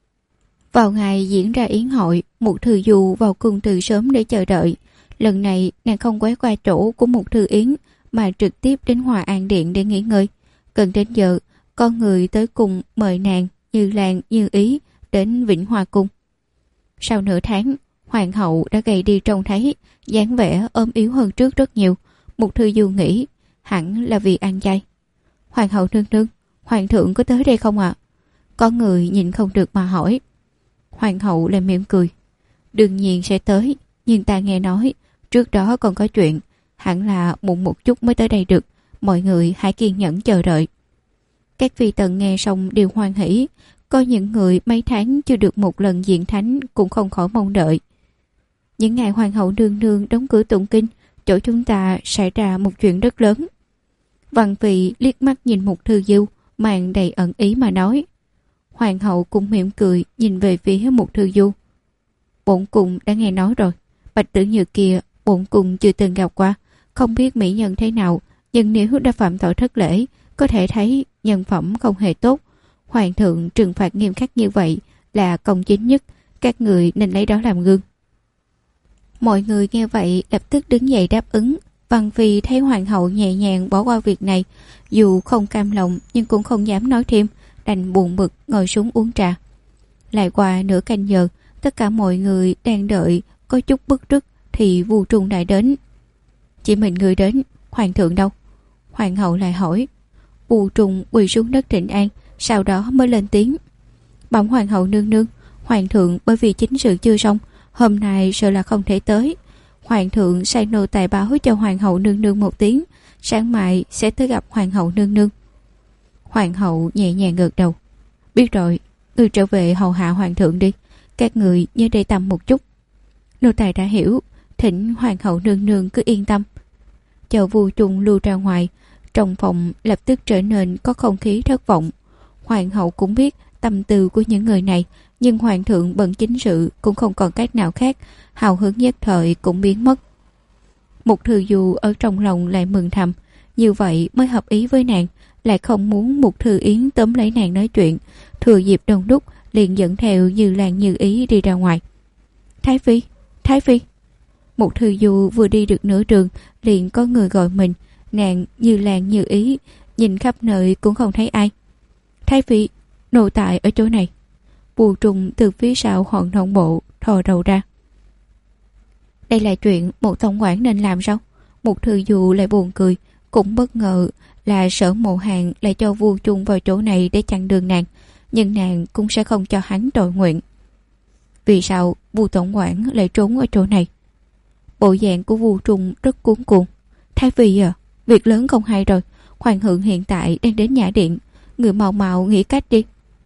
Vào ngày diễn ra yến hội, Mục Thư Du vào cung từ sớm để chờ đợi. Lần này nàng không quay qua chỗ của Mục Thư Yến, mà trực tiếp đến Hòa An Điện để nghỉ ngơi. Gần đến giờ, con người tới cùng mời nàng Như Lan Như Ý đến Vĩnh Hoa Cung. Sau nửa tháng, hoàng hậu đã gầy đi trông thấy, dáng vẻ ốm yếu hơn trước rất nhiều. Mục Thư Du nghĩ hẳn là vì ăn chay. Hoàng hậu nương nương, hoàng thượng có tới đây không ạ? Có người nhìn không được mà hỏi. Hoàng hậu lại mỉm cười. Đương nhiên sẽ tới, nhưng ta nghe nói trước đó còn có chuyện, hẳn là muộn một chút mới tới đây được. Mọi người hãy kiên nhẫn chờ đợi. Các phi tần nghe xong đều hoan hỉ. Có những người mấy tháng chưa được một lần diện thánh cũng không khỏi mong đợi. Những ngày hoàng hậu nương nương đóng cửa tụng kinh, chỗ chúng ta xảy ra một chuyện rất lớn. Văn Vị liếc mắt nhìn Mục Thư Du, màn đầy ẩn ý mà nói. Hoàng hậu cũng mỉm cười nhìn về phía Mục Thư Du. Bổn cung đã nghe nói rồi. Bạch Tử Nhược kia bổn cung chưa từng gặp qua, không biết mỹ nhân thế nào, nhưng nếu đã phạm tội thất lễ, có thể thấy nhân phẩm không hề tốt. Hoàng thượng trừng phạt nghiêm khắc như vậy là công chính nhất, các người nên lấy đó làm gương. Mọi người nghe vậy lập tức đứng dậy đáp ứng. Văn Phi thấy hoàng hậu nhẹ nhàng bỏ qua việc này, dù không cam lòng nhưng cũng không dám nói thêm, đành buồn bực ngồi xuống uống trà. Lại qua nửa canh giờ, tất cả mọi người đang đợi có chút bức rứt thì Vu Trung lại đến. Chỉ mình người đến, hoàng thượng đâu? Hoàng hậu lại hỏi. Vu Trung quỳ xuống đất thỉnh an, sau đó mới lên tiếng. Bẩm hoàng hậu nương nương, hoàng thượng bởi vì chính sự chưa xong, hôm nay sợ là không thể tới. Hoàng thượng sai nô tài báo cho hoàng hậu nương nương một tiếng, sáng mai sẽ tới gặp hoàng hậu nương nương. Hoàng hậu nhẹ nhàng gật đầu. Biết rồi, người trở về hầu hạ hoàng thượng đi, các người nhớ để tâm một chút. Nô tài đã hiểu, thỉnh hoàng hậu nương nương cứ yên tâm. Chờ Vu Trung lưu ra ngoài, trong phòng lập tức trở nên có không khí thất vọng. Hoàng hậu cũng biết tâm tư của những người này, nhưng hoàng thượng bận chính sự cũng không còn cách nào khác, hào hứng nhất thời cũng biến mất. Mục Thư Du ở trong lòng lại mừng thầm, như vậy mới hợp ý với nàng, lại không muốn Mục Thư Yến tóm lấy nàng nói chuyện, thừa dịp đông đúc liền dẫn theo Như Lan Như Ý đi ra ngoài. Thái Phi, Thái Phi. Mục Thư Du vừa đi được nửa đường liền có người gọi mình. Nàng Như Lan Như Ý nhìn khắp nơi cũng không thấy ai. Thái Phi, nô tài ở chỗ này. Bù Trùng từ phía sau hòn non bộ thò đầu ra. Đây là chuyện một tổng quản nên làm sao? Mục Thư Du lại buồn cười, cũng bất ngờ là Sở Mộ Hàn lại cho Vu Trung vào chỗ này để chặn đường nàng, nhưng nàng cũng sẽ không cho hắn tội nguyện. Vì sao Vu tổng quản lại trốn ở chỗ này? Bộ dạng của Vu Trung rất cuống cuồng. Thái phi à, việc lớn không hay rồi. Hoàng thượng hiện tại đang đến Nhã Điện, người mau mau nghĩ cách đi.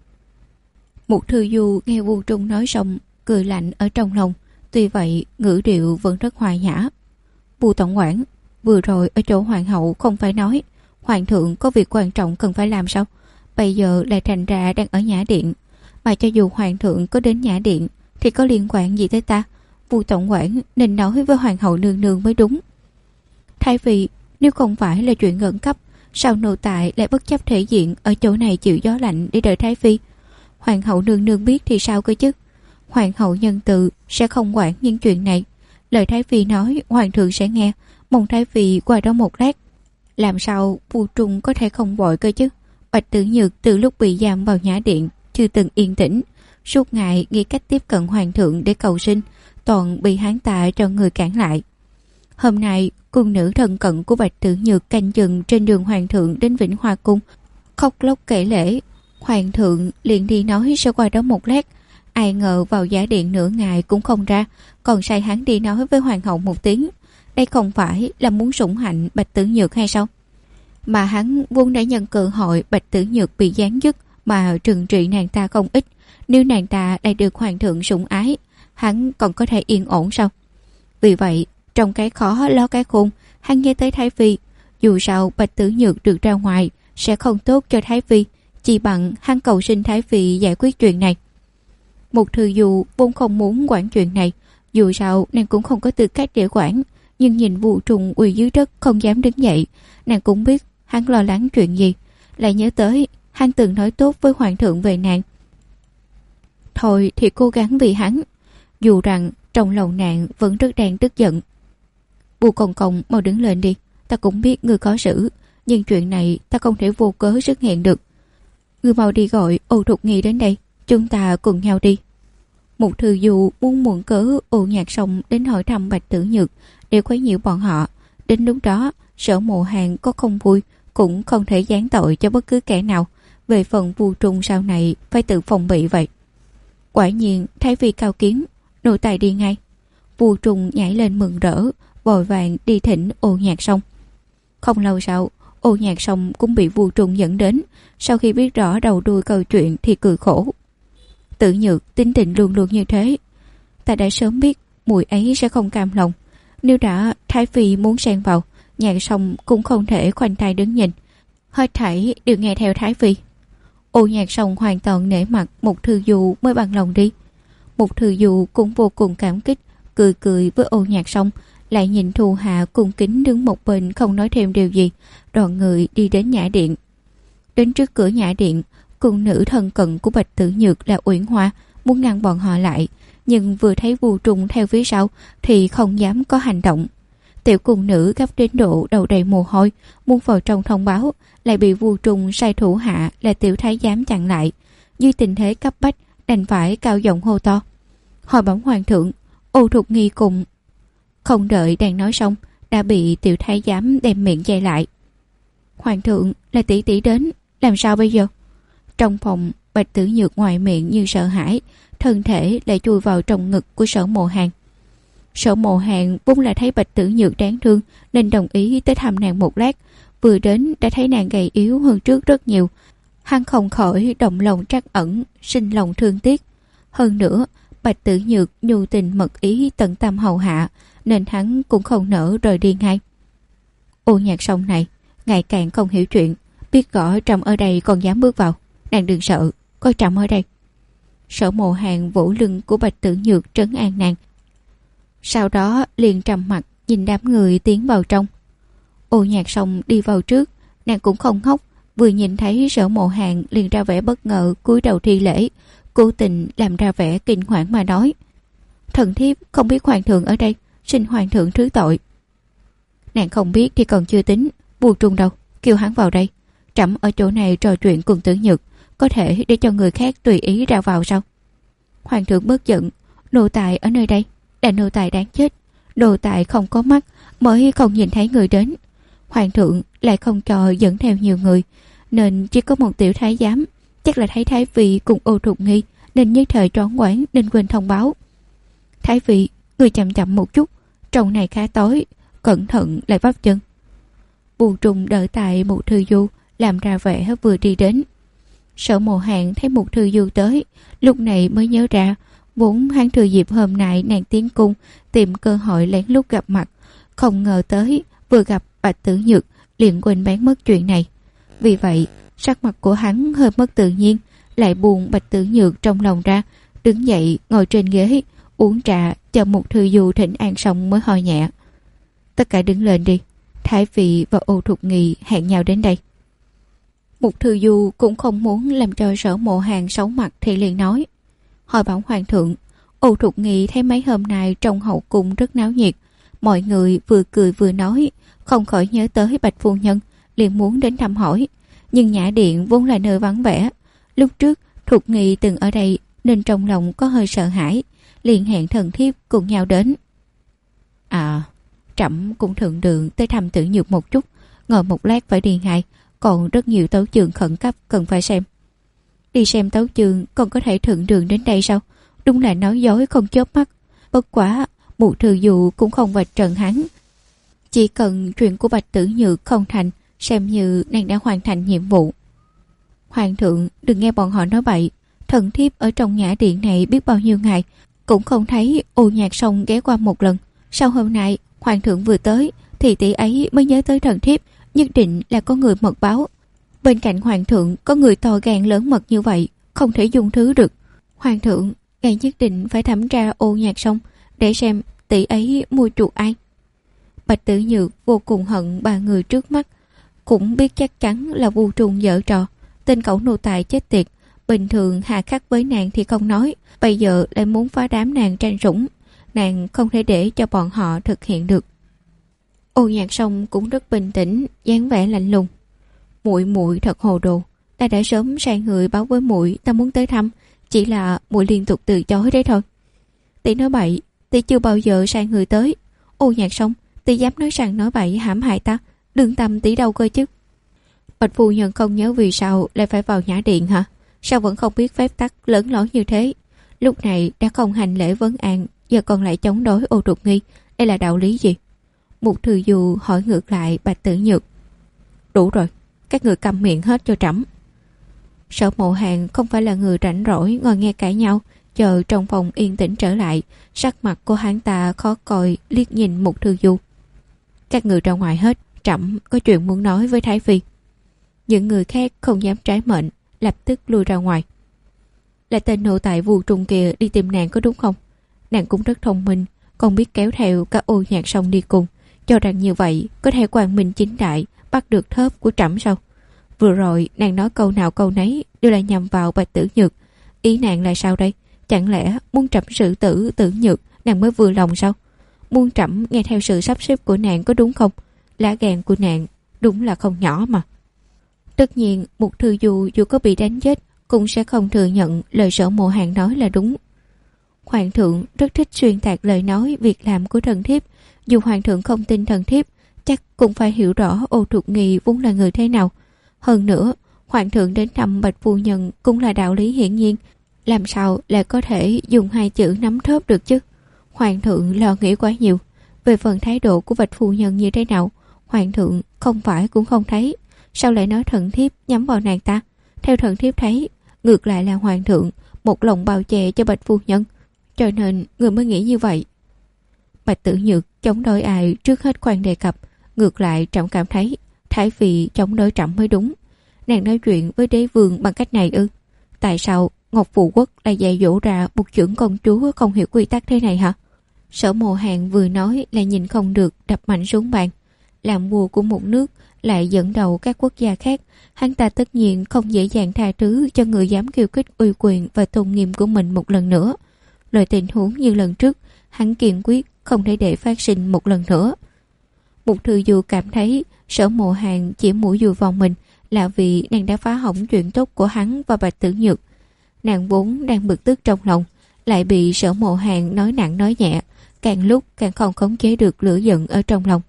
Mục Thư Du nghe Vu Trung nói xong, cười lạnh ở trong lòng. Tuy vậy ngữ điệu vẫn rất hòa nhã. Vu tổng quản, vừa rồi ở chỗ hoàng hậu không phải nói hoàng thượng có việc quan trọng cần phải làm sao? Bây giờ lại thành ra đang ở Nhã Điện. Mà cho dù hoàng thượng có đến Nhã Điện thì có liên quan gì tới ta? Vu tổng quản nên nói với hoàng hậu nương nương mới đúng. Thái phi, nếu không phải là chuyện khẩn cấp, sao nô tài lại bất chấp thể diện ở chỗ này chịu gió lạnh để đợi Thái phi? Hoàng hậu nương nương biết thì sao cơ chứ? Hoàng hậu nhân từ sẽ không quản những chuyện này. Lời Thái phi nói hoàng thượng sẽ nghe, mong Thái phi qua đó một lát. Làm sao Vu Trung có thể không vội cơ chứ? Bạch Tử Nhược từ lúc bị giam vào Nhã Điện chưa từng yên tĩnh, suốt ngày nghĩ cách tiếp cận hoàng thượng để cầu sinh, toàn bị hán tạ cho người cản lại. Hôm nay cung nữ thân cận của Bạch Tử Nhược canh chừng trên đường hoàng thượng đến Vĩnh Hoa cung, khóc lóc kể lễ. Hoàng thượng liền đi nói sẽ qua đó một lát, ai ngờ vào Giả Điện nửa ngày cũng không ra, còn sai hắn đi nói với hoàng hậu một tiếng. Đây không phải là muốn sủng hạnh Bạch Tử Nhược hay sao? Mà hắn vốn đã nhân cơ hội Bạch Tử Nhược bị giáng chức mà trừng trị nàng ta không ít. Nếu nàng ta đã được hoàng thượng sủng ái, hắn còn có thể yên ổn sao? Vì vậy trong cái khó lo cái khôn, hắn nghe tới Thái phi. Dù sao Bạch Tử Nhược được ra ngoài sẽ không tốt cho Thái phi, chỉ bằng hắn cầu xin Thái phi giải quyết chuyện này. Mục Thư Du vốn không muốn quản chuyện này, dù sao nàng cũng không có tư cách để quản, nhưng nhìn Vu Trung quỳ dưới đất không dám đứng dậy, nàng cũng biết hắn lo lắng chuyện gì. Lại nhớ tới hắn từng nói tốt với hoàng thượng về nàng. Thôi thì cố gắng vì hắn, dù rằng trong lòng nàng vẫn rất đang tức giận. Vu Công Công mau đứng lên đi, ta cũng biết ngươi khó xử, nhưng chuyện này ta không thể vô cớ xuất hiện được. Ngươi mau đi gọi Ô Thục Nghi đến đây, chúng ta cùng nhau đi. Mục Thư Du muốn muộn cớ Ô Nhạc Sông đến hỏi thăm Bạch Tử Nhược để quấy nhiễu bọn họ. Đến lúc đó Sở Mộ Hàn có không vui cũng không thể giáng tội cho bất cứ kẻ nào. Về phần Vu Trung sau này phải tự phòng bị vậy. Quả nhiên Thái phi cao kiến, nô tài đi ngay. Vu Trung nhảy lên mừng rỡ, vội vàng đi thỉnh Ô Nhạc Sông. Không lâu sau, Ô Nhạc Sông cũng bị Vu Trung dẫn đến. Sau khi biết rõ đầu đuôi câu chuyện thì cười khổ. Tử Nhược tính tình luôn luôn như thế. Ta đã sớm biết mùi ấy sẽ không cam lòng. Nếu đã Thái phi muốn xen vào, Nhạc Sông cũng không thể khoanh tay đứng nhìn. Hết thảy đều nghe theo Thái phi. Ô Nhạc Sông hoàn toàn nể mặt Mục Thư Du mới bằng lòng đi. Mục Thư Du cũng vô cùng cảm kích, cười cười với Ô Nhạc Sông, lại nhìn Thu Hạ cung kính đứng một bên không nói thêm điều gì. Đoàn người đi đến Nhã Điện. Đến trước cửa Nhã Điện, cung nữ thân cận của Bạch Tử Nhược là Uyển Hoa muốn ngăn bọn họ lại, nhưng vừa thấy Vu Trung theo phía sau thì không dám có hành động. Tiểu cung nữ gấp đến độ đầu đầy mồ hôi, muốn vào trong thông báo, lại bị Vu Trung sai thủ hạ là tiểu thái giám chặn lại. Dưới tình thế cấp bách, đành phải cao giọng hô to: "Hồi bẩm hoàng thượng, Ô Thục Nghi cùng..." Không đợi đang nói xong, đã bị tiểu thái giám đem miệng che lại. "Hoàng thượng, là tỷ tỷ đến, làm sao bây giờ?" Trong phòng, Bạch Tử Nhược ngoài miệng như sợ hãi, thân thể lại chui vào trong ngực của Sở Mộ Hàn. Sở Mộ Hàn vốn là thấy Bạch Tử Nhược đáng thương nên đồng ý tới thăm nàng một lát. Vừa đến đã thấy nàng gầy yếu hơn trước rất nhiều, hắn không khỏi động lòng trắc ẩn, sinh lòng thương tiếc. Hơn nữa Bạch Tử Nhược nhu tình mật ý tận tâm hầu hạ, nên hắn cũng không nỡ rời đi ngay. Ô Nhạc Sông này ngày càng không hiểu chuyện, biết rõ trầm ở đây còn dám bước vào. Nàng đừng sợ, có trầm ở đây. Sở Mộ Hàn vỗ lưng của Bạch Tử Nhược trấn an nàng, sau đó liền trầm mặt nhìn đám người tiến vào trong. Ô Nhạc Sông đi vào trước, nàng cũng không ngốc, vừa nhìn thấy Sở Mộ Hàn liền ra vẻ bất ngờ cúi đầu thi lễ, cố tình làm ra vẻ kinh hoảng mà nói: "Thần thiếp không biết hoàng thượng ở đây, xin hoàng thượng thứ tội." Nàng không biết thì còn chưa tính, Vu Trung đâu, kêu hắn vào đây. Trẫm ở chỗ này trò chuyện cùng Tử Nhược, có thể để cho người khác tùy ý ra vào sao? Hoàng thượng bớt giận, nô tài ở nơi đây là nô tài đáng chết, nô tài không có mắt mới không nhìn thấy người đến. Hoàng thượng lại không cho dẫn theo nhiều người, nên chỉ có một tiểu thái giám, chắc là thấy Thái phi cùng Ô Thục Nghi nên nhất thời choáng váng nên quên thông báo. Thái vị, người chậm chậm một chút, trong này khá tối, cẩn thận lại vấp chân. Bù Trùng đợi tại Mục Thư Du, làm ra vẻ vừa đi đến. Sở Mộ Hàn thấy Mục Thư Du tới, lúc này mới nhớ ra, vốn hắn thừa dịp hôm nay nàng tiến cung, tìm cơ hội lén lút gặp mặt, không ngờ tới vừa gặp Bạch Tử Nhược liền quên bán mất chuyện này. Vì vậy, sắc mặt của hắn hơi mất tự nhiên, lại buông Bạch Tử Nhược trong lòng ra, đứng dậy ngồi trên ghế, uống trà chờ Mục Thư Du thỉnh an xong mới ho nhẹ. Tất cả đứng lên đi, Thái Vị và Ô Thục Nghi hẹn nhau đến đây. Mục Thư Du cũng không muốn làm cho Sở Mộ Hàn xấu mặt thì liền nói. Hỏi bảo hoàng thượng, Ô Thục Nghi thấy mấy hôm nay trong hậu cung rất náo nhiệt, mọi người vừa cười vừa nói, không khỏi nhớ tới Bạch phu nhân, liền muốn đến thăm hỏi. Nhưng Nhã Điện vốn là nơi vắng vẻ, lúc trước Thục Nghi từng ở đây nên trong lòng có hơi sợ hãi, liền hẹn thần thiếp cùng nhau đến. Trẫm cũng thượng đường tới thăm Tử Nhược một chút, ngồi một lát phải đi ngay, còn rất nhiều tấu chương khẩn cấp cần phải xem. Đi xem tấu chương còn có thể thượng đường đến đây sao? Đúng là nói dối không chớp mắt. Bất quá Mục Thư Du cũng không vạch trần hắn, chỉ cần chuyện của Bạch Tử Nhược không thành, xem như nàng đã hoàn thành nhiệm vụ. Hoàng thượng đừng nghe bọn họ nói bậy, thần thiếp ở trong Nhã Điện này biết bao nhiêu ngày cũng không thấy Ô Nhạc Sông ghé qua một lần. Sau hôm nay hoàng thượng vừa tới thì tỷ ấy mới nhớ tới thần thiếp, nhất định là có người mật báo. Bên cạnh hoàng thượng có người to gan lớn mật như vậy, không thể dung thứ được. Hoàng thượng ngài nhất định phải thẩm tra Ô Nhạc Sông để xem tỷ ấy mua chuộc ai. Bạch Tử Nhược vô cùng hận ba người trước mắt, cũng biết chắc chắn là Vu Trùng giở trò. Tên cẩu nô tài chết tiệt, bình thường hà khắc với nàng thì không nói, bây giờ lại muốn phá đám nàng tranh sủng, nàng không thể để cho bọn họ thực hiện được. Ô Nhạc Sông cũng rất bình tĩnh, dáng vẻ lạnh lùng. Muội muội thật hồ đồ, ta đã sớm sai người báo với muội ta muốn tới thăm, chỉ là muội liên tục từ chối đấy thôi. Tỷ nói bậy, tỷ chưa bao giờ sai người tới. Ô Nhạc Sông, tỷ dám nói rằng nói bậy hãm hại ta, đương tâm tỷ đâu cơ chứ. Bạch phu nhân không nhớ vì sao lại phải vào Nhã Điện hả? Sao vẫn không biết phép tắc lớn lối như thế? Lúc này đã không hành lễ vấn an, giờ còn lại chống đối Ô Thục Nghi, đây là đạo lý gì? Mục Thư Du hỏi ngược lại Bạch Tử Nhược. Đủ rồi, các người câm miệng hết cho trẫm. Sở Mộ Hàn không phải là người rảnh rỗi ngồi nghe cãi nhau, chờ trong phòng yên tĩnh trở lại, sắc mặt của hắn ta khó coi liếc nhìn Mục Thư Du. Các người ra ngoài hết, trẫm có chuyện muốn nói với Thái Phi. Những người khác không dám trái mệnh, lập tức lui ra ngoài. Là tên nô tài Vu Trùng kia đi tìm nàng có đúng không? Nàng cũng rất thông minh, còn biết kéo theo cả Ô Nhạc Sông đi cùng, cho rằng như vậy có thể quang minh chính đại bắt được thớp của trẫm sao? Vừa rồi nàng nói câu nào câu nấy đều là nhằm vào Bạch Tử Nhược, ý nàng là sao đây? Chẳng lẽ muốn trẫm xử tử Tử Nhược nàng mới vừa lòng sao? Muốn trẫm nghe theo sự sắp xếp của nàng có đúng không? Lá gan của nàng đúng là không nhỏ mà. Tất nhiên Mục Thư Du dù có bị đánh chết cũng sẽ không thừa nhận lời Sở Mộ Hàn nói là đúng. Hoàng thượng rất thích xuyên tạc lời nói việc làm của thần thiếp, dù hoàng thượng không tin thần thiếp chắc cũng phải hiểu rõ Ô Thục Nghi vốn là người thế nào. Hơn nữa hoàng thượng đến thăm Bạch phu nhân cũng là đạo lý hiển nhiên, làm sao lại có thể dùng hai chữ nắm thớp được chứ? Hoàng thượng lo nghĩ quá nhiều. Về phần thái độ của Bạch phu nhân như thế nào, hoàng thượng không phải cũng không thấy. Sao lại nói thần thiếp nhắm vào nàng ta? Theo thần thiếp thấy, ngược lại là hoàng thượng một lòng bao che cho Bạch phu nhân, cho nên người mới nghĩ như vậy. Bạch Tử Nhược chống đối ai trước hết khoan đề cập, ngược lại trẫm cảm thấy Thái Phi chống đối trẫm mới đúng. Nàng nói chuyện với đế vương bằng cách này ư? Tại sao Ngọc Phụ Quốc lại dạy dỗ ra một trưởng công chúa không hiểu quy tắc thế này hả? Sở Mộ Hàn vừa nói lại nhìn không được đập mạnh xuống bàn. Làm vua của một nước lại dẫn đầu các quốc gia khác, hắn ta tất nhiên không dễ dàng tha thứ cho người dám khiêu khích uy quyền và tôn nghiêm của mình một lần nữa. Loại tình huống như lần trước, hắn kiên quyết không thể để phát sinh một lần nữa. Mục Thư Du cảm thấy Sở Mộ Hàn chỉ mũi dùi vào mình là vì nàng đã phá hỏng chuyện tốt của hắn và Bạch Tử Nhược. Nàng vốn đang bực tức trong lòng, lại bị Sở Mộ Hàn nói nặng nói nhẹ, càng lúc càng không khống chế được lửa giận ở trong lòng.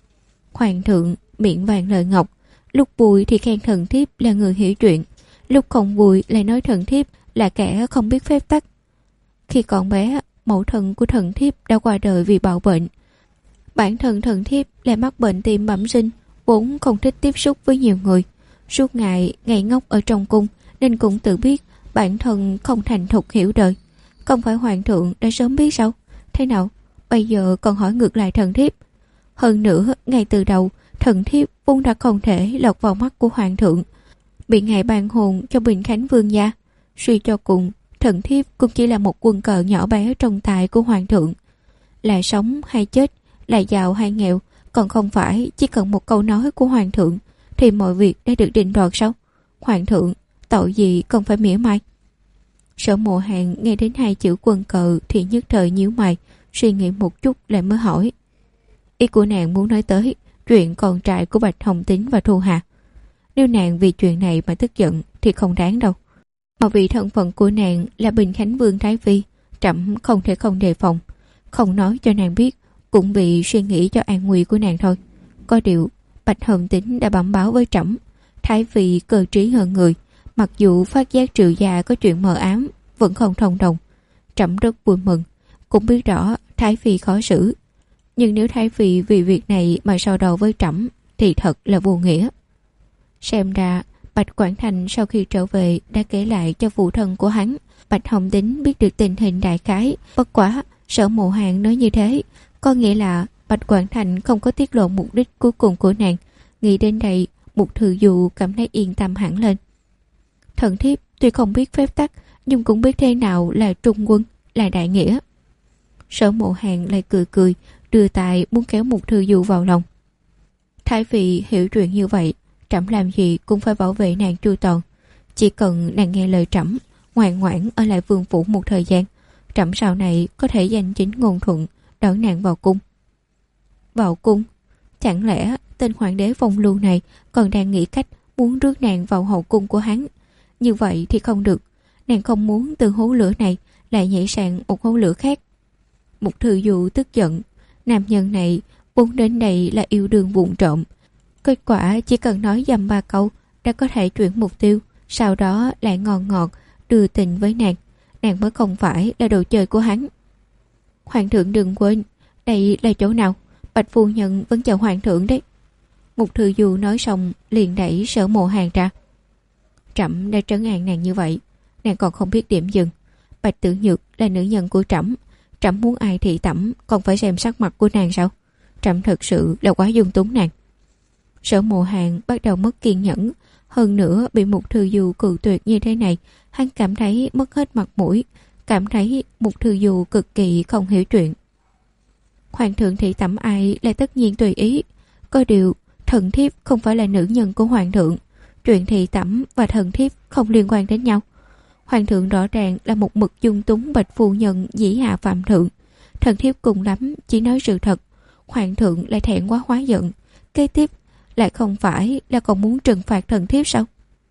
Hoàng thượng miệng vàng lời ngọc, lúc vui thì khen thần thiếp là người hiểu chuyện, lúc không vui lại nói thần thiếp là kẻ không biết phép tắc. Khi còn bé, mẫu thân của thần thiếp đã qua đời vì bạo bệnh. Bản thân thần thiếp lại mắc bệnh tim bẩm sinh, vốn không thích tiếp xúc với nhiều người. Suốt ngày ngây ngốc ở trong cung nên cũng tự biết bản thân không thành thục hiểu đời. Không phải hoàng thượng đã sớm biết sao? Thế nào? Bây giờ còn hỏi ngược lại thần thiếp. Hơn nữa, ngay từ đầu, thần thiếp vốn đã không thể lọt vào mắt của hoàng thượng, bị ngài ban hồn cho Bình Khánh vương gia. Suy cho cùng, thần thiếp cũng chỉ là một quân cờ nhỏ bé trong tài của hoàng thượng. Là sống hay chết, là giàu hay nghèo, còn không phải chỉ cần một câu nói của hoàng thượng thì mọi việc đã được định đoạt sao? Hoàng thượng, tội gì còn phải mỉa mai? Sở Mộ Hàn nghe đến hai chữ quân cờ thì nhất thời nhíu mày, suy nghĩ một chút lại mới hỏi. Ý của nàng muốn nói tới chuyện con trai của Bạch Hồng Tín và Thu Hà. Nếu nàng vì chuyện này mà tức giận thì không đáng đâu. Mà vì thân phận của nàng là Bình Khánh Vương Thái Phi, trẫm không thể không đề phòng. Không nói cho nàng biết, cũng vì suy nghĩ cho an nguy của nàng thôi. Có điều, Bạch Hồng Tín đã bẩm báo với trẫm, Thái Phi cơ trí hơn người, mặc dù phát giác Triệu gia có chuyện mờ ám, vẫn không thông đồng. Trẫm rất vui mừng, cũng biết rõ Thái Phi khó xử. Nhưng nếu Thái Phi vì việc này mà so đầu với trẫm thì thật là vô nghĩa. Xem ra Bạch Quảng Thành sau khi trở về đã kể lại cho phụ thân của hắn. Bạch Hồng Tín biết được tình hình đại khái. Bất quá Sở Mộ Hàn nói như thế có nghĩa là Bạch Quảng Thành không có tiết lộ mục đích cuối cùng của nàng. Nghĩ đến đây, Mục Thư Du cảm thấy yên tâm hẳn lên. Thần thiếp tuy không biết phép tắc, nhưng cũng biết thế nào là trung quân, là đại nghĩa. Sở Mộ Hàn lại cười cười, đưa tay muốn kéo Mục Thư Du vào lòng. Thái Phi hiểu chuyện như vậy, trẫm làm gì cũng phải bảo vệ nàng chu toàn. Chỉ cần nàng nghe lời trẫm, ngoan ngoãn ở lại vương phủ một thời gian, trẫm sau này có thể danh chính ngôn thuận đón nàng vào cung. Vào cung? Chẳng lẽ tên hoàng đế phong lưu này còn đang nghĩ cách muốn rước nàng vào hậu cung của hắn? Như vậy thì không được. Nàng không muốn từ hố lửa này lại nhảy sang một hố lửa khác. Mục Thư Du tức giận. Nam nhân này vốn đến đây là yêu đương vụng trộm. Kết quả chỉ cần nói dăm ba câu đã có thể chuyển mục tiêu, sau đó lại ngon ngọt đưa tình với nàng. Nàng mới không phải là đồ chơi của hắn. Hoàng thượng đừng quên, đây là chỗ nào? Bạch phu nhân vẫn chờ hoàng thượng đấy. Mục Thư Du nói xong liền đẩy Sở Mộ Hàn ra. Trẫm đã trấn an nàng như vậy, nàng còn không biết điểm dừng. Bạch Tử Nhược là nữ nhân của trẫm, trẫm muốn ai thị tẩm còn phải xem sắc mặt của nàng sao? Trẫm thật sự là quá dung túng nàng. Sở Mộ Hàn bắt đầu mất kiên nhẫn, hơn nữa bị Mục Thư Du cự tuyệt như thế này, hắn cảm thấy mất hết mặt mũi, cảm thấy Mục Thư Du cực kỳ không hiểu chuyện. Hoàng thượng thị tẩm ai là tất nhiên tùy ý, có điều thần thiếp không phải là nữ nhân của hoàng thượng, chuyện thị tẩm và thần thiếp không liên quan đến nhau. Hoàng thượng rõ ràng là một mực dung túng Bạch phu nhân dĩ hạ phạm thượng, thần thiếp cùng lắm chỉ nói sự thật, hoàng thượng lại thẹn quá hóa giận, kế tiếp lại không phải là còn muốn trừng phạt thần thiếp sao?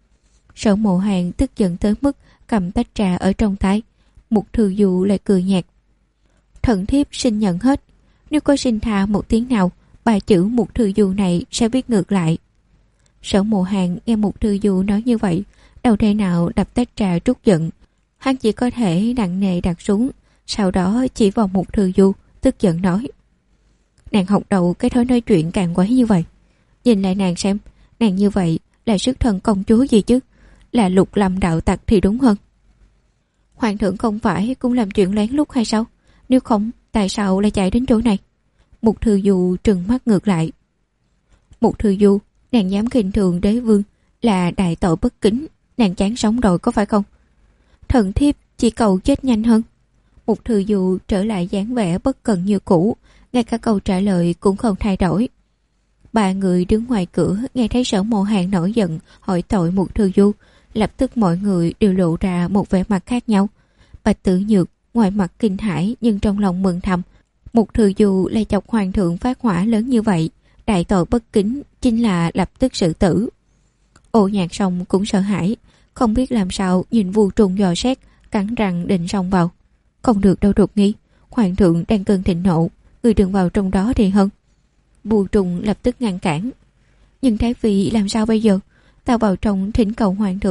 Sở Mộ Hàn tức giận tới mức cầm tách trà ở trong tay. Mục Thư Du lại cười nhạt. Thần thiếp xin nhận hết, nếu có xin tha một tiếng nào, ba chữ Mục Thư Du này sẽ viết ngược lại. Sở Mộ Hàn nghe Mục Thư Du nói như vậy, đâu thể nào đập tách trà trút giận. Hắn chỉ có thể nặng nề đặt xuống, sau đó chỉ vào Mục Thư Du, tức giận nói. Nàng học đầu cái thói nói chuyện càng quấy như vậy. Nhìn lại nàng xem, nàng như vậy là sức thân công chúa gì chứ? Là Lục Lâm đạo tặc thì đúng hơn. Hoàng thượng không phải cũng làm chuyện lén lút hay sao? Nếu không, tại sao lại chạy đến chỗ này? Mục Thư Du trừng mắt ngược lại. Mục Thư Du, nàng dám khinh thường đế vương là đại tội bất kính, nàng chán sống rồi có phải không? Thần thiếp chỉ cầu chết nhanh hơn. Mục Thư Du trở lại dáng vẻ bất cần như cũ, ngay cả câu trả lời cũng không thay đổi. Ba người đứng ngoài cửa nghe thấy Sở Mộ Hàn nổi giận hỏi tội Mục Thư Du, lập tức mọi người đều lộ ra một vẻ mặt khác nhau. Bạch Tử Nhược ngoài mặt kinh hãi nhưng trong lòng mừng thầm, Mục Thư Du lại chọc hoàng thượng phát hỏa lớn như vậy, đại tội bất kính chính là lập tức xử tử. Ô Nhạc Song cũng sợ hãi, không biết làm sao nhìn Vu Trùng dò xét, cắn răng định xông vào. Không được đâu Đột Nghi, hoàng thượng đang cơn thịnh nộ, người đừng vào trong đó thì hơn. Vu Trùng lập tức ngăn cản. Nhưng Thái Phi làm sao bây giờ? Ta vào trong thỉnh cầu hoàng thượng,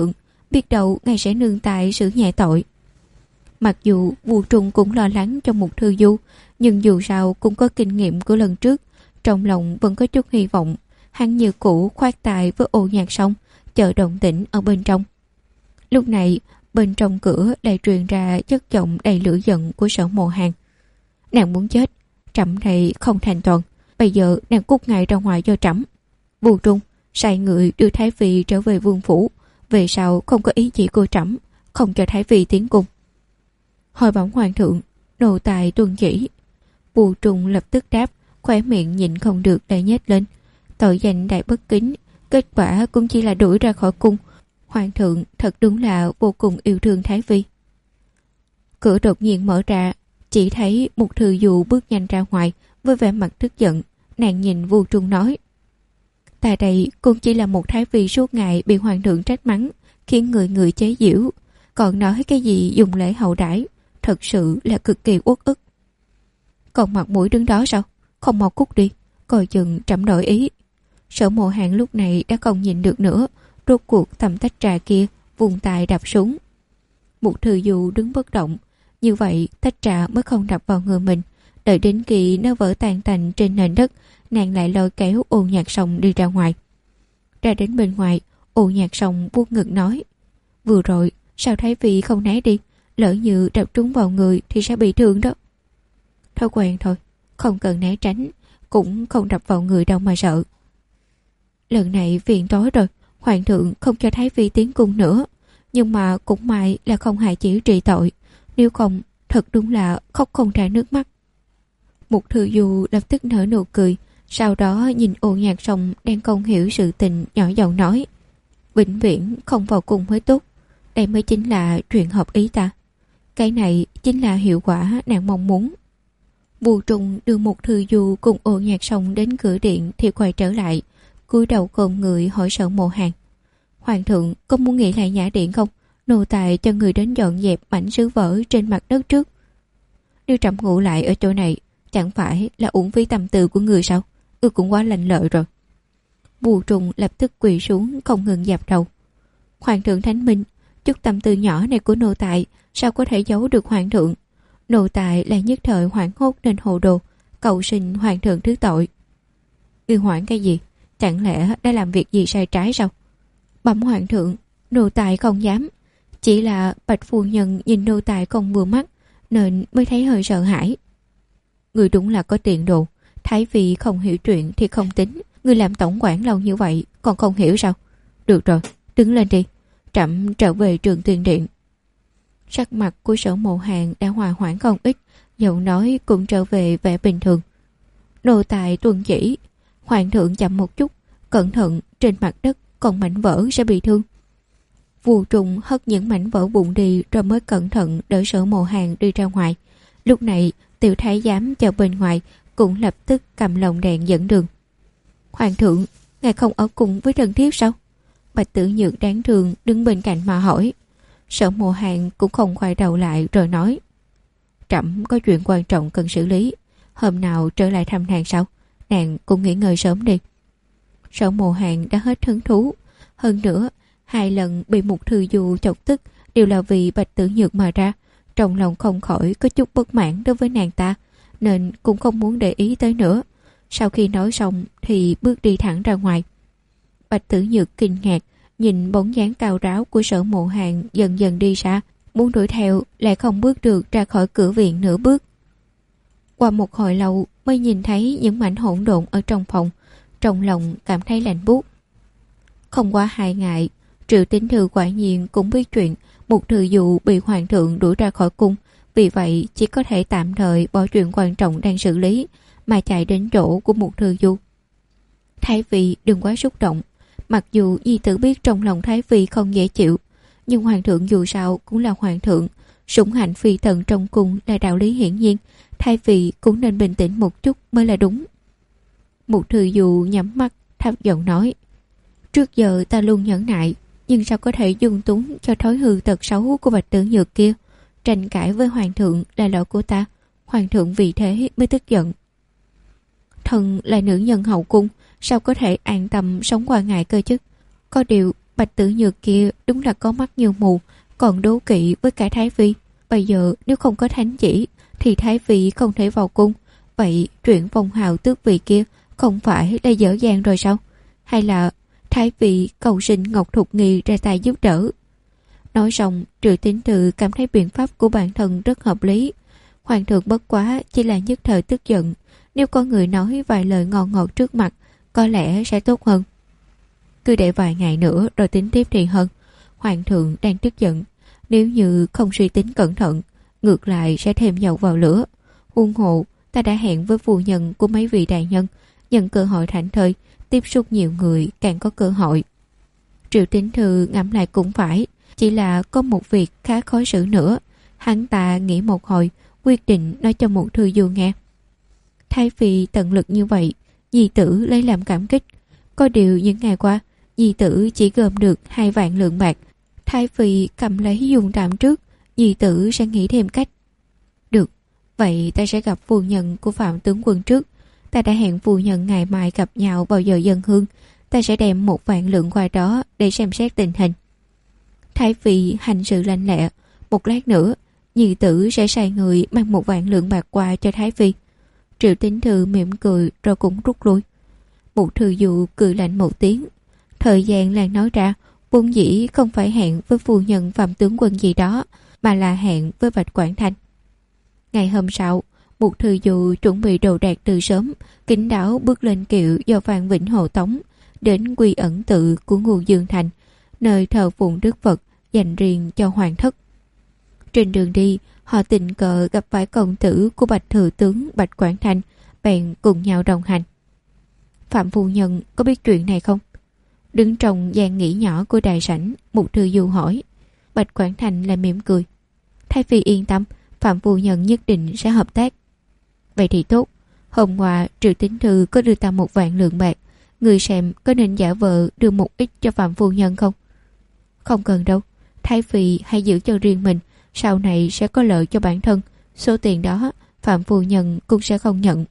biết đâu ngài sẽ nương tại xử nhẹ tội. Mặc dù Vu Trung cũng lo lắng cho Mục Thư Du, nhưng dù sao cũng có kinh nghiệm của lần trước, trong lòng vẫn có chút hy vọng. Hắn như cũ khoát tài với Ô Nhạc Sông, chờ động tĩnh ở bên trong. Lúc này bên trong cửa lại truyền ra chất giọng đầy lửa giận của Sở Mộ Hàn. Nàng muốn chết, trẫm này không thành toàn, bây giờ nàng cút ngài ra ngoài cho trẫm. Vu Trung sai người đưa Thái Phi trở về vương phủ, về sau không có ý chỉ của trẫm, không cho Thái Phi tiến cung. Hồi bẩm hoàng thượng, nô tài tuân chỉ. Vu Trung lập tức đáp, khóe miệng nhịn không được đã nhếch lên. Tội danh đại bất kính, kết quả cũng chỉ là đuổi ra khỏi cung. Hoàng thượng thật đúng là vô cùng yêu thương Thái Phi. Cửa đột nhiên mở ra, chỉ thấy Mục Thư Du bước nhanh ra ngoài với vẻ mặt tức giận. Nàng nhìn Vu Trung nói: tại đây cũng chỉ là một Thái Phi suốt ngày bị hoàng thượng trách mắng, khiến người người chế giễu, còn nói cái gì dùng lễ hậu đãi, thật sự là cực kỳ uất ức. Còn mặt mũi đứng đó sao? Không mau cút đi, coi chừng trẫm đổi ý. Sở Mộ Hàn lúc này đã không nhìn được nữa, rốt cuộc tầm tách trà kia vùng tài đập xuống. Mục Thư Du đứng bất động, như vậy tách trà mới không đập vào người mình. Đợi đến khi nó vỡ tan tành trên nền đất, nàng lại lôi kéo Ô Nhạc Sông đi ra ngoài. Ra đến bên ngoài, Ô Nhạc Sông vuốt ngực nói: vừa rồi sao Thái Phi không né đi, lỡ như đập trúng vào người thì sẽ bị thương đó. Thói quen thôi, không cần né tránh, cũng không đập vào người đâu mà sợ. Lần này phiền tối rồi, hoàng thượng không cho Thái Phi tiến cung nữa, nhưng mà cũng may là không hại chỉ trị tội, nếu không thật đúng là khóc không ra nước mắt. Mục Thư Du lập tức nở nụ cười, sau đó nhìn Ô Nhạc Sông đang không hiểu sự tình, nhỏ giọng nói: vĩnh viễn không vào cung mới tốt, đây mới chính là chuyện hợp ý ta. Cái này chính là hiệu quả nàng mong muốn. Vu Trung đưa Mục Thư Du cùng Ô Nhạc Sông đến cửa điện thì quay trở lại, cúi đầu khom người hỏi Sở Mộ Hàn: hoàng thượng có muốn nghỉ lại nhã điện không? Nô tài cho người đến dọn dẹp mảnh sứ vỡ trên mặt đất trước. Nếu trẫm ngủ lại ở chỗ này, chẳng phải là uổng phí tâm tư của người sao? Cũng quá lành lợi rồi. Vu Trung lập tức quỳ xuống không ngừng dập đầu. Hoàng thượng thánh minh, chút tâm tư nhỏ này của nô tài sao có thể giấu được hoàng thượng? Nô tài là nhất thời hoảng hốt nên hồ đồ, cầu xin hoàng thượng thứ tội. Ngươi hoảng cái gì? Chẳng lẽ đã làm việc gì sai trái sao? Bẩm hoàng thượng, nô tài không dám, chỉ là Bạch phu nhân nhìn nô tài không vừa mắt nên mới thấy hơi sợ hãi. Người đúng là có tiền đồ, Thái Phi không hiểu chuyện thì không tính, người làm tổng quản lâu như vậy còn không hiểu sao? Được rồi, đứng lên đi, trẫm trở về Trường Tuyên Điện. Sắc mặt của Sở Mộ Hàn đã hòa hoãn không ít, giọng nói cũng trở về vẻ bình thường. Nô tài tuân chỉ, hoàng thượng chậm một chút, cẩn thận, trên mặt đất còn mảnh vỡ sẽ bị thương. Vu Trung hất những mảnh vỡ bụng đi rồi mới cẩn thận đỡ Sở Mộ Hàn đi ra ngoài. Lúc này tiểu thái giám chờ bên ngoài cũng lập tức cầm lồng đèn dẫn đường. Hoàng thượng, ngài không ở cùng với thần thiếp sao? Bạch Tử Nhược đáng thương đứng bên cạnh mà hỏi. Sở Mộ Hàn cũng không quay đầu lại rồi nói: trẫm có chuyện quan trọng cần xử lý, hôm nào trở lại thăm nàng sao? Nàng cũng nghỉ ngơi sớm đi. Sở Mộ Hàn đã hết hứng thú, hơn nữa 2 lần bị Mục Thư Du chọc tức đều là vì Bạch Tử Nhược mà ra, trong lòng không khỏi có chút bất mãn đối với nàng ta, nên cũng không muốn để ý tới nữa. Sau khi nói xong thì bước đi thẳng ra ngoài. Bạch Tử Nhược kinh ngạc nhìn bóng dáng cao ráo của Sở Mộ Hàn dần dần đi xa, muốn đuổi theo lại không bước được ra khỏi cửa viện nửa bước. Qua một hồi lâu mới nhìn thấy những mảnh hỗn độn ở trong phòng, trong lòng cảm thấy lạnh buốt. Không quá 2 ngày, Triệu Tín Thư quả nhiên cũng biết chuyện Mục Thư Du bị hoàng thượng đuổi ra khỏi cung, vì vậy chỉ có thể tạm thời bỏ chuyện quan trọng đang xử lý mà chạy đến chỗ của Mục Thư Du. Thái Phi đừng quá xúc động, mặc dù nhi tử biết trong lòng Thái Phi không dễ chịu, nhưng hoàng thượng dù sao cũng là hoàng thượng, sủng hạnh phi tần trong cung là đạo lý hiển nhiên, Thái Phi cũng nên bình tĩnh một chút mới là đúng. Mục Thư Du nhắm mắt thấp giọng nói: trước giờ ta luôn nhẫn nại, nhưng sao có thể dung túng cho thói hư tật xấu của Bạch Tử Nhược kia? Tranh cãi với hoàng thượng là lỗi của ta, hoàng thượng vì thế mới tức giận. Thần là nữ nhân hậu cung, sao có thể an tâm sống qua ngày cơ chứ? Có điều Bạch Tử Nhược kia đúng là có mắt như mù, còn đố kỵ với cả Thái Phi. Bây giờ nếu không có thánh chỉ thì Thái Phi không thể vào cung. Vậy chuyện phong hào tước vị kia không phải là dở dàng rồi sao? Hay là Thái Phi cầu xin Ngọc Thục Nghi ra tay giúp đỡ? Nói xong, Triệu Tín Thư cảm thấy biện pháp của bản thân rất hợp lý. Hoàng thượng bất quá chỉ là nhất thời tức giận. Nếu có người nói vài lời ngon ngọt trước mặt, có lẽ sẽ tốt hơn. Cứ để vài ngày nữa rồi tính tiếp thì hơn. Hoàng thượng đang tức giận. Nếu như không suy tính cẩn thận, ngược lại sẽ thêm dầu vào lửa. Huống hồ, ta đã hẹn với phu nhân của mấy vị đại nhân, nhận cơ hội thảnh thơi, tiếp xúc nhiều người càng có cơ hội. Triệu Tín Thư ngẫm lại cũng phải, chỉ là có một việc khá khó xử nữa. Hắn ta nghĩ một hồi, quyết định nói cho một thư du nghe. Thái Phi tận lực như vậy, nhi tử lấy làm cảm kích. Có điều những ngày qua, nhi tử chỉ gom được 2 vạn lượng bạc. Thái Phi cầm lấy dùng tạm trước, nhi tử sẽ nghĩ thêm cách. Được, vậy ta sẽ gặp phu nhân của Phạm tướng quân trước. Ta đã hẹn phu nhân ngày mai gặp nhau vào giờ dân hương. Ta sẽ đem 1 vạn lượng qua đó để xem xét tình hình. Thái Phi hành sự lanh lẹ. Một lát nữa, nhi tử sẽ sai người mang 1 vạn lượng bạc qua cho Thái Phi. Triệu Tín Thư mỉm cười rồi cũng rút lui. Một thư dụ cười lạnh một tiếng. Thời gian làng nói ra, vốn dĩ không phải hẹn với phu nhân Phạm tướng quân gì đó, mà là hẹn với Bạch Quảng Thành. Ngày hôm sau, một thư dụ chuẩn bị đồ đạc từ sớm, kín đáo bước lên kiệu do Phan Vĩnh hộ tống đến Quy Ẩn Tự của Ngô Dương Thành, nơi thờ phụng Đức Phật dành riêng cho hoàng thất. Trên đường đi, họ tình cờ gặp phải công tử của Bạch thừa tướng Bạch Quảng Thành, bèn cùng nhau đồng hành. Phạm phu nhân có biết chuyện này không? Đứng trong gian nghỉ nhỏ của đại sảnh, một thư du hỏi. Bạch Quảng Thành lại mỉm cười. Thái Phi yên tâm, Phạm phu nhân nhất định sẽ hợp tác. Vậy thì tốt. Hôm qua Triệu Tín Thư có đưa ta 1 vạn lượng bạc. Người xem có nên giả vờ đưa một ít cho Phạm phu nhân không? Không cần đâu. Thái Phi hãy giữ cho riêng mình, sau này sẽ có lợi cho bản thân. Số tiền đó Phạm phu nhân cũng sẽ không nhận.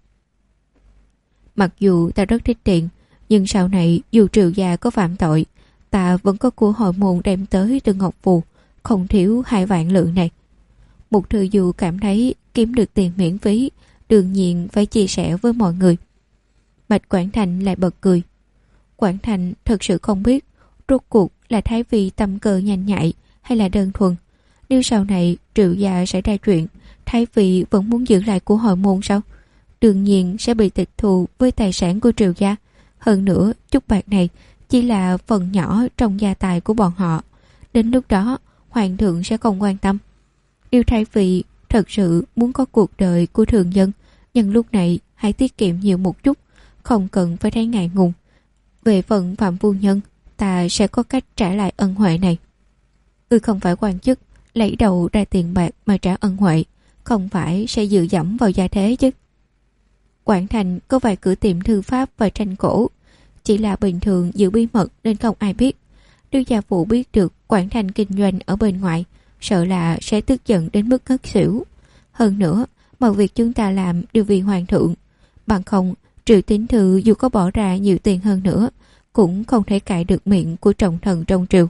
Mặc dù ta rất thích tiền, nhưng sau này dù Triệu gia có phạm tội, ta vẫn có của hội môn đem tới từ Ngọc Phù, không thiếu 2 vạn lượng này. Một thư du cảm thấy kiếm được tiền miễn phí, đương nhiên phải chia sẻ với mọi người. Bạch Quảng Thành lại bật cười. Quảng Thành thật sự không biết rốt cuộc là Thái Phi tâm cơ nhanh nhạy hay là đơn thuần. Nếu sau này Triệu gia xảy ra chuyện, Thái Phi vẫn muốn giữ lại của hội môn sao? Đương nhiên sẽ bị tịch thu với tài sản của Triệu gia. Hơn nữa, chút bạc này chỉ là phần nhỏ trong gia tài của bọn họ. Đến lúc đó, hoàng thượng sẽ không quan tâm. Nếu Thái Phi thật sự muốn có cuộc đời của thường dân, nhưng lúc này hãy tiết kiệm nhiều một chút, không cần phải thấy ngại ngùng. Về phần Phạm phu nhân, ta sẽ có cách trả lại ân huệ này. Ngươi không phải quan chức, lấy đầu ra tiền bạc mà trả ân huệ, không phải sẽ dựa dẫm vào gia thế chứ. Quảng Thành có vài cửa tiệm thư pháp và tranh cổ, chỉ là bình thường giữ bí mật nên không ai biết. Nếu gia phụ biết được Quảng Thành kinh doanh ở bên ngoài, sợ là sẽ tức giận đến mức ngất xỉu. Hơn nữa, mọi việc chúng ta làm đều vì hoàng thượng. Bằng không, Triệu Tín Thư dù có bỏ ra nhiều tiền hơn nữa, cũng không thể cãi được miệng của trọng thần trong triều.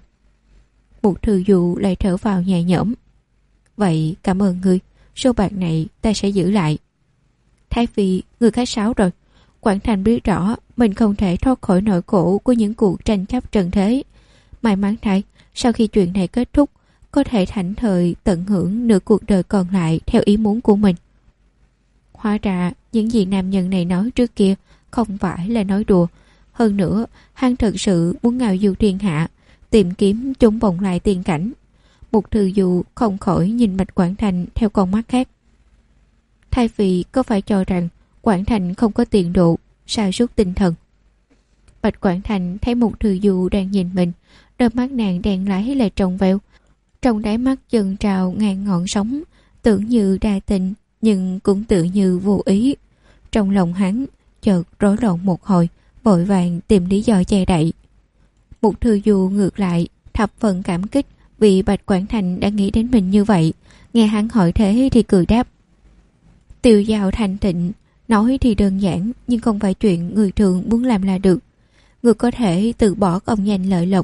Một thư dụ lại thở vào nhẹ nhõm. Vậy cảm ơn ngươi, số bạc này ta sẽ giữ lại. Thái Phi, người khách sáo rồi. Quảng Thành biết rõ mình không thể thoát khỏi nỗi khổ của những cuộc tranh chấp trần thế. May mắn thay, sau khi chuyện này kết thúc, có thể thảnh thơi tận hưởng nửa cuộc đời còn lại theo ý muốn của mình. Hóa ra, những gì nam nhân này nói trước kia không phải là nói đùa. Hơn nữa, hắn thật sự muốn ngao du thiên hạ, tìm kiếm chốn bồng lại tiên cảnh. Một thư du không khỏi nhìn Bạch Quảng Thành theo con mắt khác. Thái Phi có phải cho rằng Quảng Thành không có tiền độ, sa sút tinh thần? Bạch Quảng Thành thấy một thư du đang nhìn mình, đôi mắt nàng đen láy lại trong veo. Trong đáy mắt dần trào ngàn ngọn sóng, tưởng như đa tình nhưng cũng tự như vô ý. Trong lòng hắn chợt rối loạn một hồi, vội vàng tìm lý do che đậy. Một thư du ngược lại thập phần cảm kích vì Bạch Quảng Thành đã nghĩ đến mình như vậy. Nghe hắn hỏi thế thì cười đáp. Tiêu giao thành thịnh, nói thì đơn giản nhưng không phải chuyện người thường muốn làm là được. Người có thể từ bỏ công danh lợi lộc,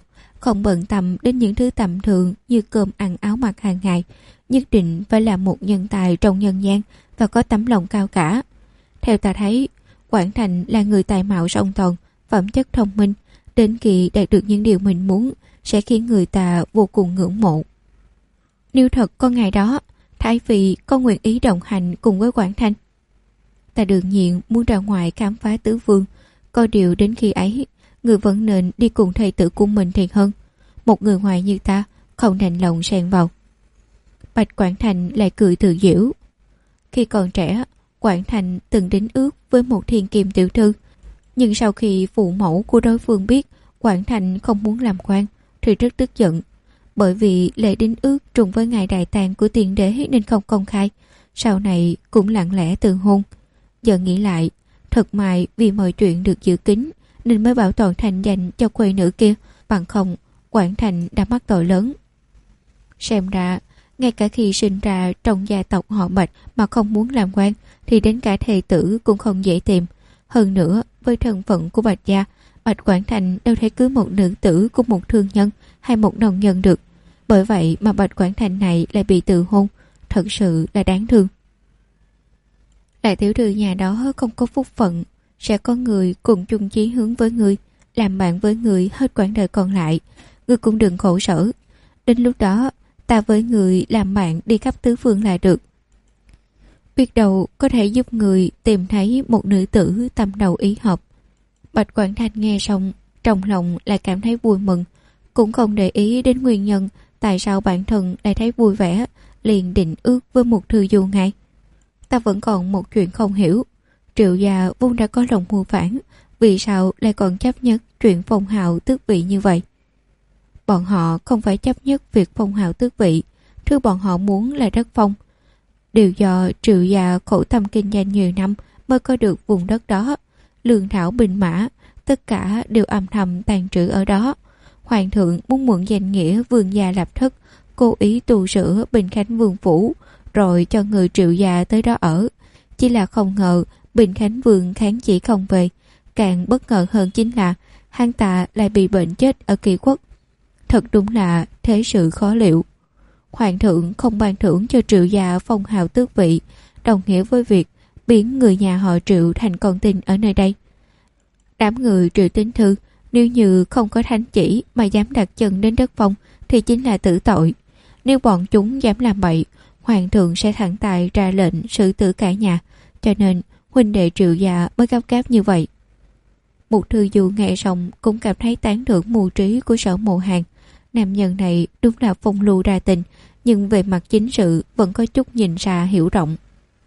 không bận tâm đến những thứ tầm thường như cơm ăn áo mặc hàng ngày, nhất định phải là một nhân tài trong nhân gian và có tấm lòng cao cả. Theo ta thấy, Quảng Thành là người tài mạo song toàn, phẩm chất thông minh, đến khi đạt được những điều mình muốn sẽ khiến người ta vô cùng ngưỡng mộ. Nếu thật có ngày đó, Thái Phi có nguyện ý đồng hành cùng với Quảng Thành. Ta đương nhiên muốn ra ngoài khám phá tứ phương, có điều đến khi ấy, người vẫn nên đi cùng thầy tử của mình thì hơn. Một người ngoài như ta không đành lòng xen vào. Bạch Quảng Thành lại cười tự giễu. Khi còn trẻ, Quảng Thành từng đính ước với một thiên kim tiểu thư, nhưng sau khi phụ mẫu của đối phương biết Quảng Thành không muốn làm quan thì rất tức giận. Bởi vì lễ đính ước trùng với ngày đại tang của tiền đế nên không công khai, sau này cũng lặng lẽ từ hôn. Giờ nghĩ lại, thật may vì mọi chuyện được giữ kín nên mới bảo toàn thành dành cho quê nữ kia, bằng không Quảng Thành đã mắc tội lớn. Xem ra, ngay cả khi sinh ra trong gia tộc họ Bạch mà không muốn làm quan thì đến cả thê tử cũng không dễ tìm. Hơn nữa, với thân phận của Bạch gia, Bạch Quảng Thành đâu thể cưới một nữ tử của một thương nhân hay một nông dân được. Bởi vậy mà Bạch Quảng Thành này lại bị từ hôn, thật sự là đáng thương. Đại tiểu thư nhà đó không có phúc phận, sẽ có người cùng chung chí hướng với người, làm bạn với người hết quãng đời còn lại. Người cũng đừng khổ sở. Đến lúc đó, ta với người làm bạn đi khắp tứ phương là được. Biết đâu có thể giúp người tìm thấy một nữ tử tâm đầu ý hợp. Bạch Quảng Thành nghe xong, trong lòng lại cảm thấy vui mừng, cũng không để ý đến nguyên nhân tại sao bản thân lại thấy vui vẻ, liền định ước với một thư du ngay. Ta vẫn còn một chuyện không hiểu. Triệu gia vốn đã có lòng mưu phản, vì sao lại còn chấp nhất chuyện phong hào tước vị như vậy? Bọn họ không phải chấp nhất việc phong hào tước vị, thứ bọn họ muốn là đất phong. Đều do Triệu gia khổ tâm kinh doanh nhiều năm mới có được vùng đất đó. Lương thảo binh mã, tất cả đều âm thầm tàn trữ ở đó. Hoàng thượng muốn mượn danh nghĩa vương gia lập thất, cố ý tu sửa Bình Khánh Vương phủ, rồi cho người Triệu gia tới đó ở. Chỉ là không ngờ Bình Khánh Vương kháng chỉ không về. Càng bất ngờ hơn chính là hắn ta lại bị bệnh chết ở Kỳ Quốc. Thật đúng là thế sự khó liệu. Hoàng thượng không ban thưởng cho Triệu gia phong hào tước vị, đồng nghĩa với việc biến người nhà họ Triệu thành con tin ở nơi đây. Đám người Triệu Tín Thư nếu như không có thánh chỉ mà dám đặt chân đến đất phong thì chính là tử tội. Nếu bọn chúng dám làm bậy, Hoàng thượng sẽ thẳng tay ra lệnh xử tử cả nhà, cho nên huynh đệ Triệu gia mới gấp gáp như vậy. Một thư du nghe xong cũng cảm thấy tán thưởng mưu trí của Sở Mộ Hàn. Nam nhân này đúng là phong lưu đa tình, nhưng về mặt chính sự vẫn có chút nhìn xa hiểu rộng.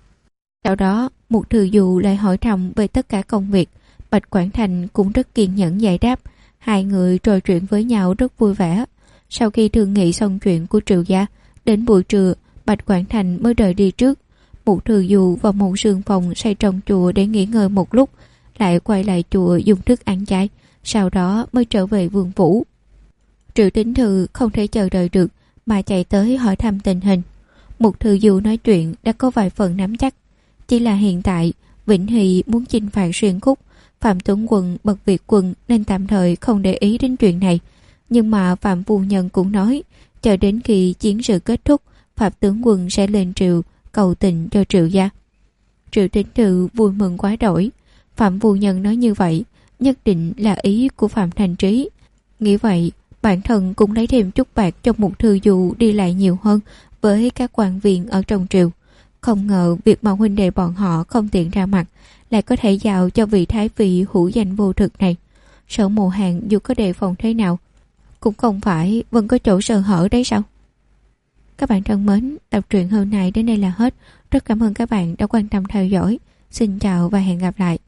Sau đó, một thư du lại hỏi thăm về tất cả công việc. Bạch Quảng Thành cũng rất kiên nhẫn giải đáp. Hai người trò chuyện với nhau rất vui vẻ. Sau khi thương nghị xong chuyện của Triệu gia, đến buổi trưa, Bạch Quảng Thành mới rời đi trước. Một thư du vào một sương phòng xây trong chùa để nghỉ ngơi một lúc, lại quay lại chùa dùng thức ăn chay, sau đó mới trở về vương phủ. Triệu Tín Thư không thể chờ đợi được mà chạy tới hỏi thăm tình hình. Một thư du nói chuyện đã có vài phần nắm chắc, chỉ là hiện tại Vĩnh Hy muốn chinh phạt Xuyên Khúc, Phạm Tuấn Quân bật việc quân nên tạm thời không để ý đến chuyện này. Nhưng mà Phạm Phu Nhân cũng nói, chờ đến khi chiến sự kết thúc, Phạm Tướng Quân sẽ lên triều cầu tình cho Triệu gia. Triệu Tín Thư vui mừng quá đổi. Phạm Phu Nhân nói như vậy, nhất định là ý của Phạm Thành Trí. Nghĩ vậy, bản thân cũng lấy thêm chút bạc cho một thư du đi lại nhiều hơn với các quan viên ở trong triều. Không ngờ việc mà huynh đệ bọn họ không tiện ra mặt lại có thể giao cho vị thái phi hữu danh vô thực này. Sở Mộ Hàn dù có đề phòng thế nào cũng không phải vẫn có chỗ sơ hở đấy sao? Các bạn thân mến, tập truyện hôm nay đến đây là hết. Rất cảm ơn các bạn đã quan tâm theo dõi. Xin chào và hẹn gặp lại.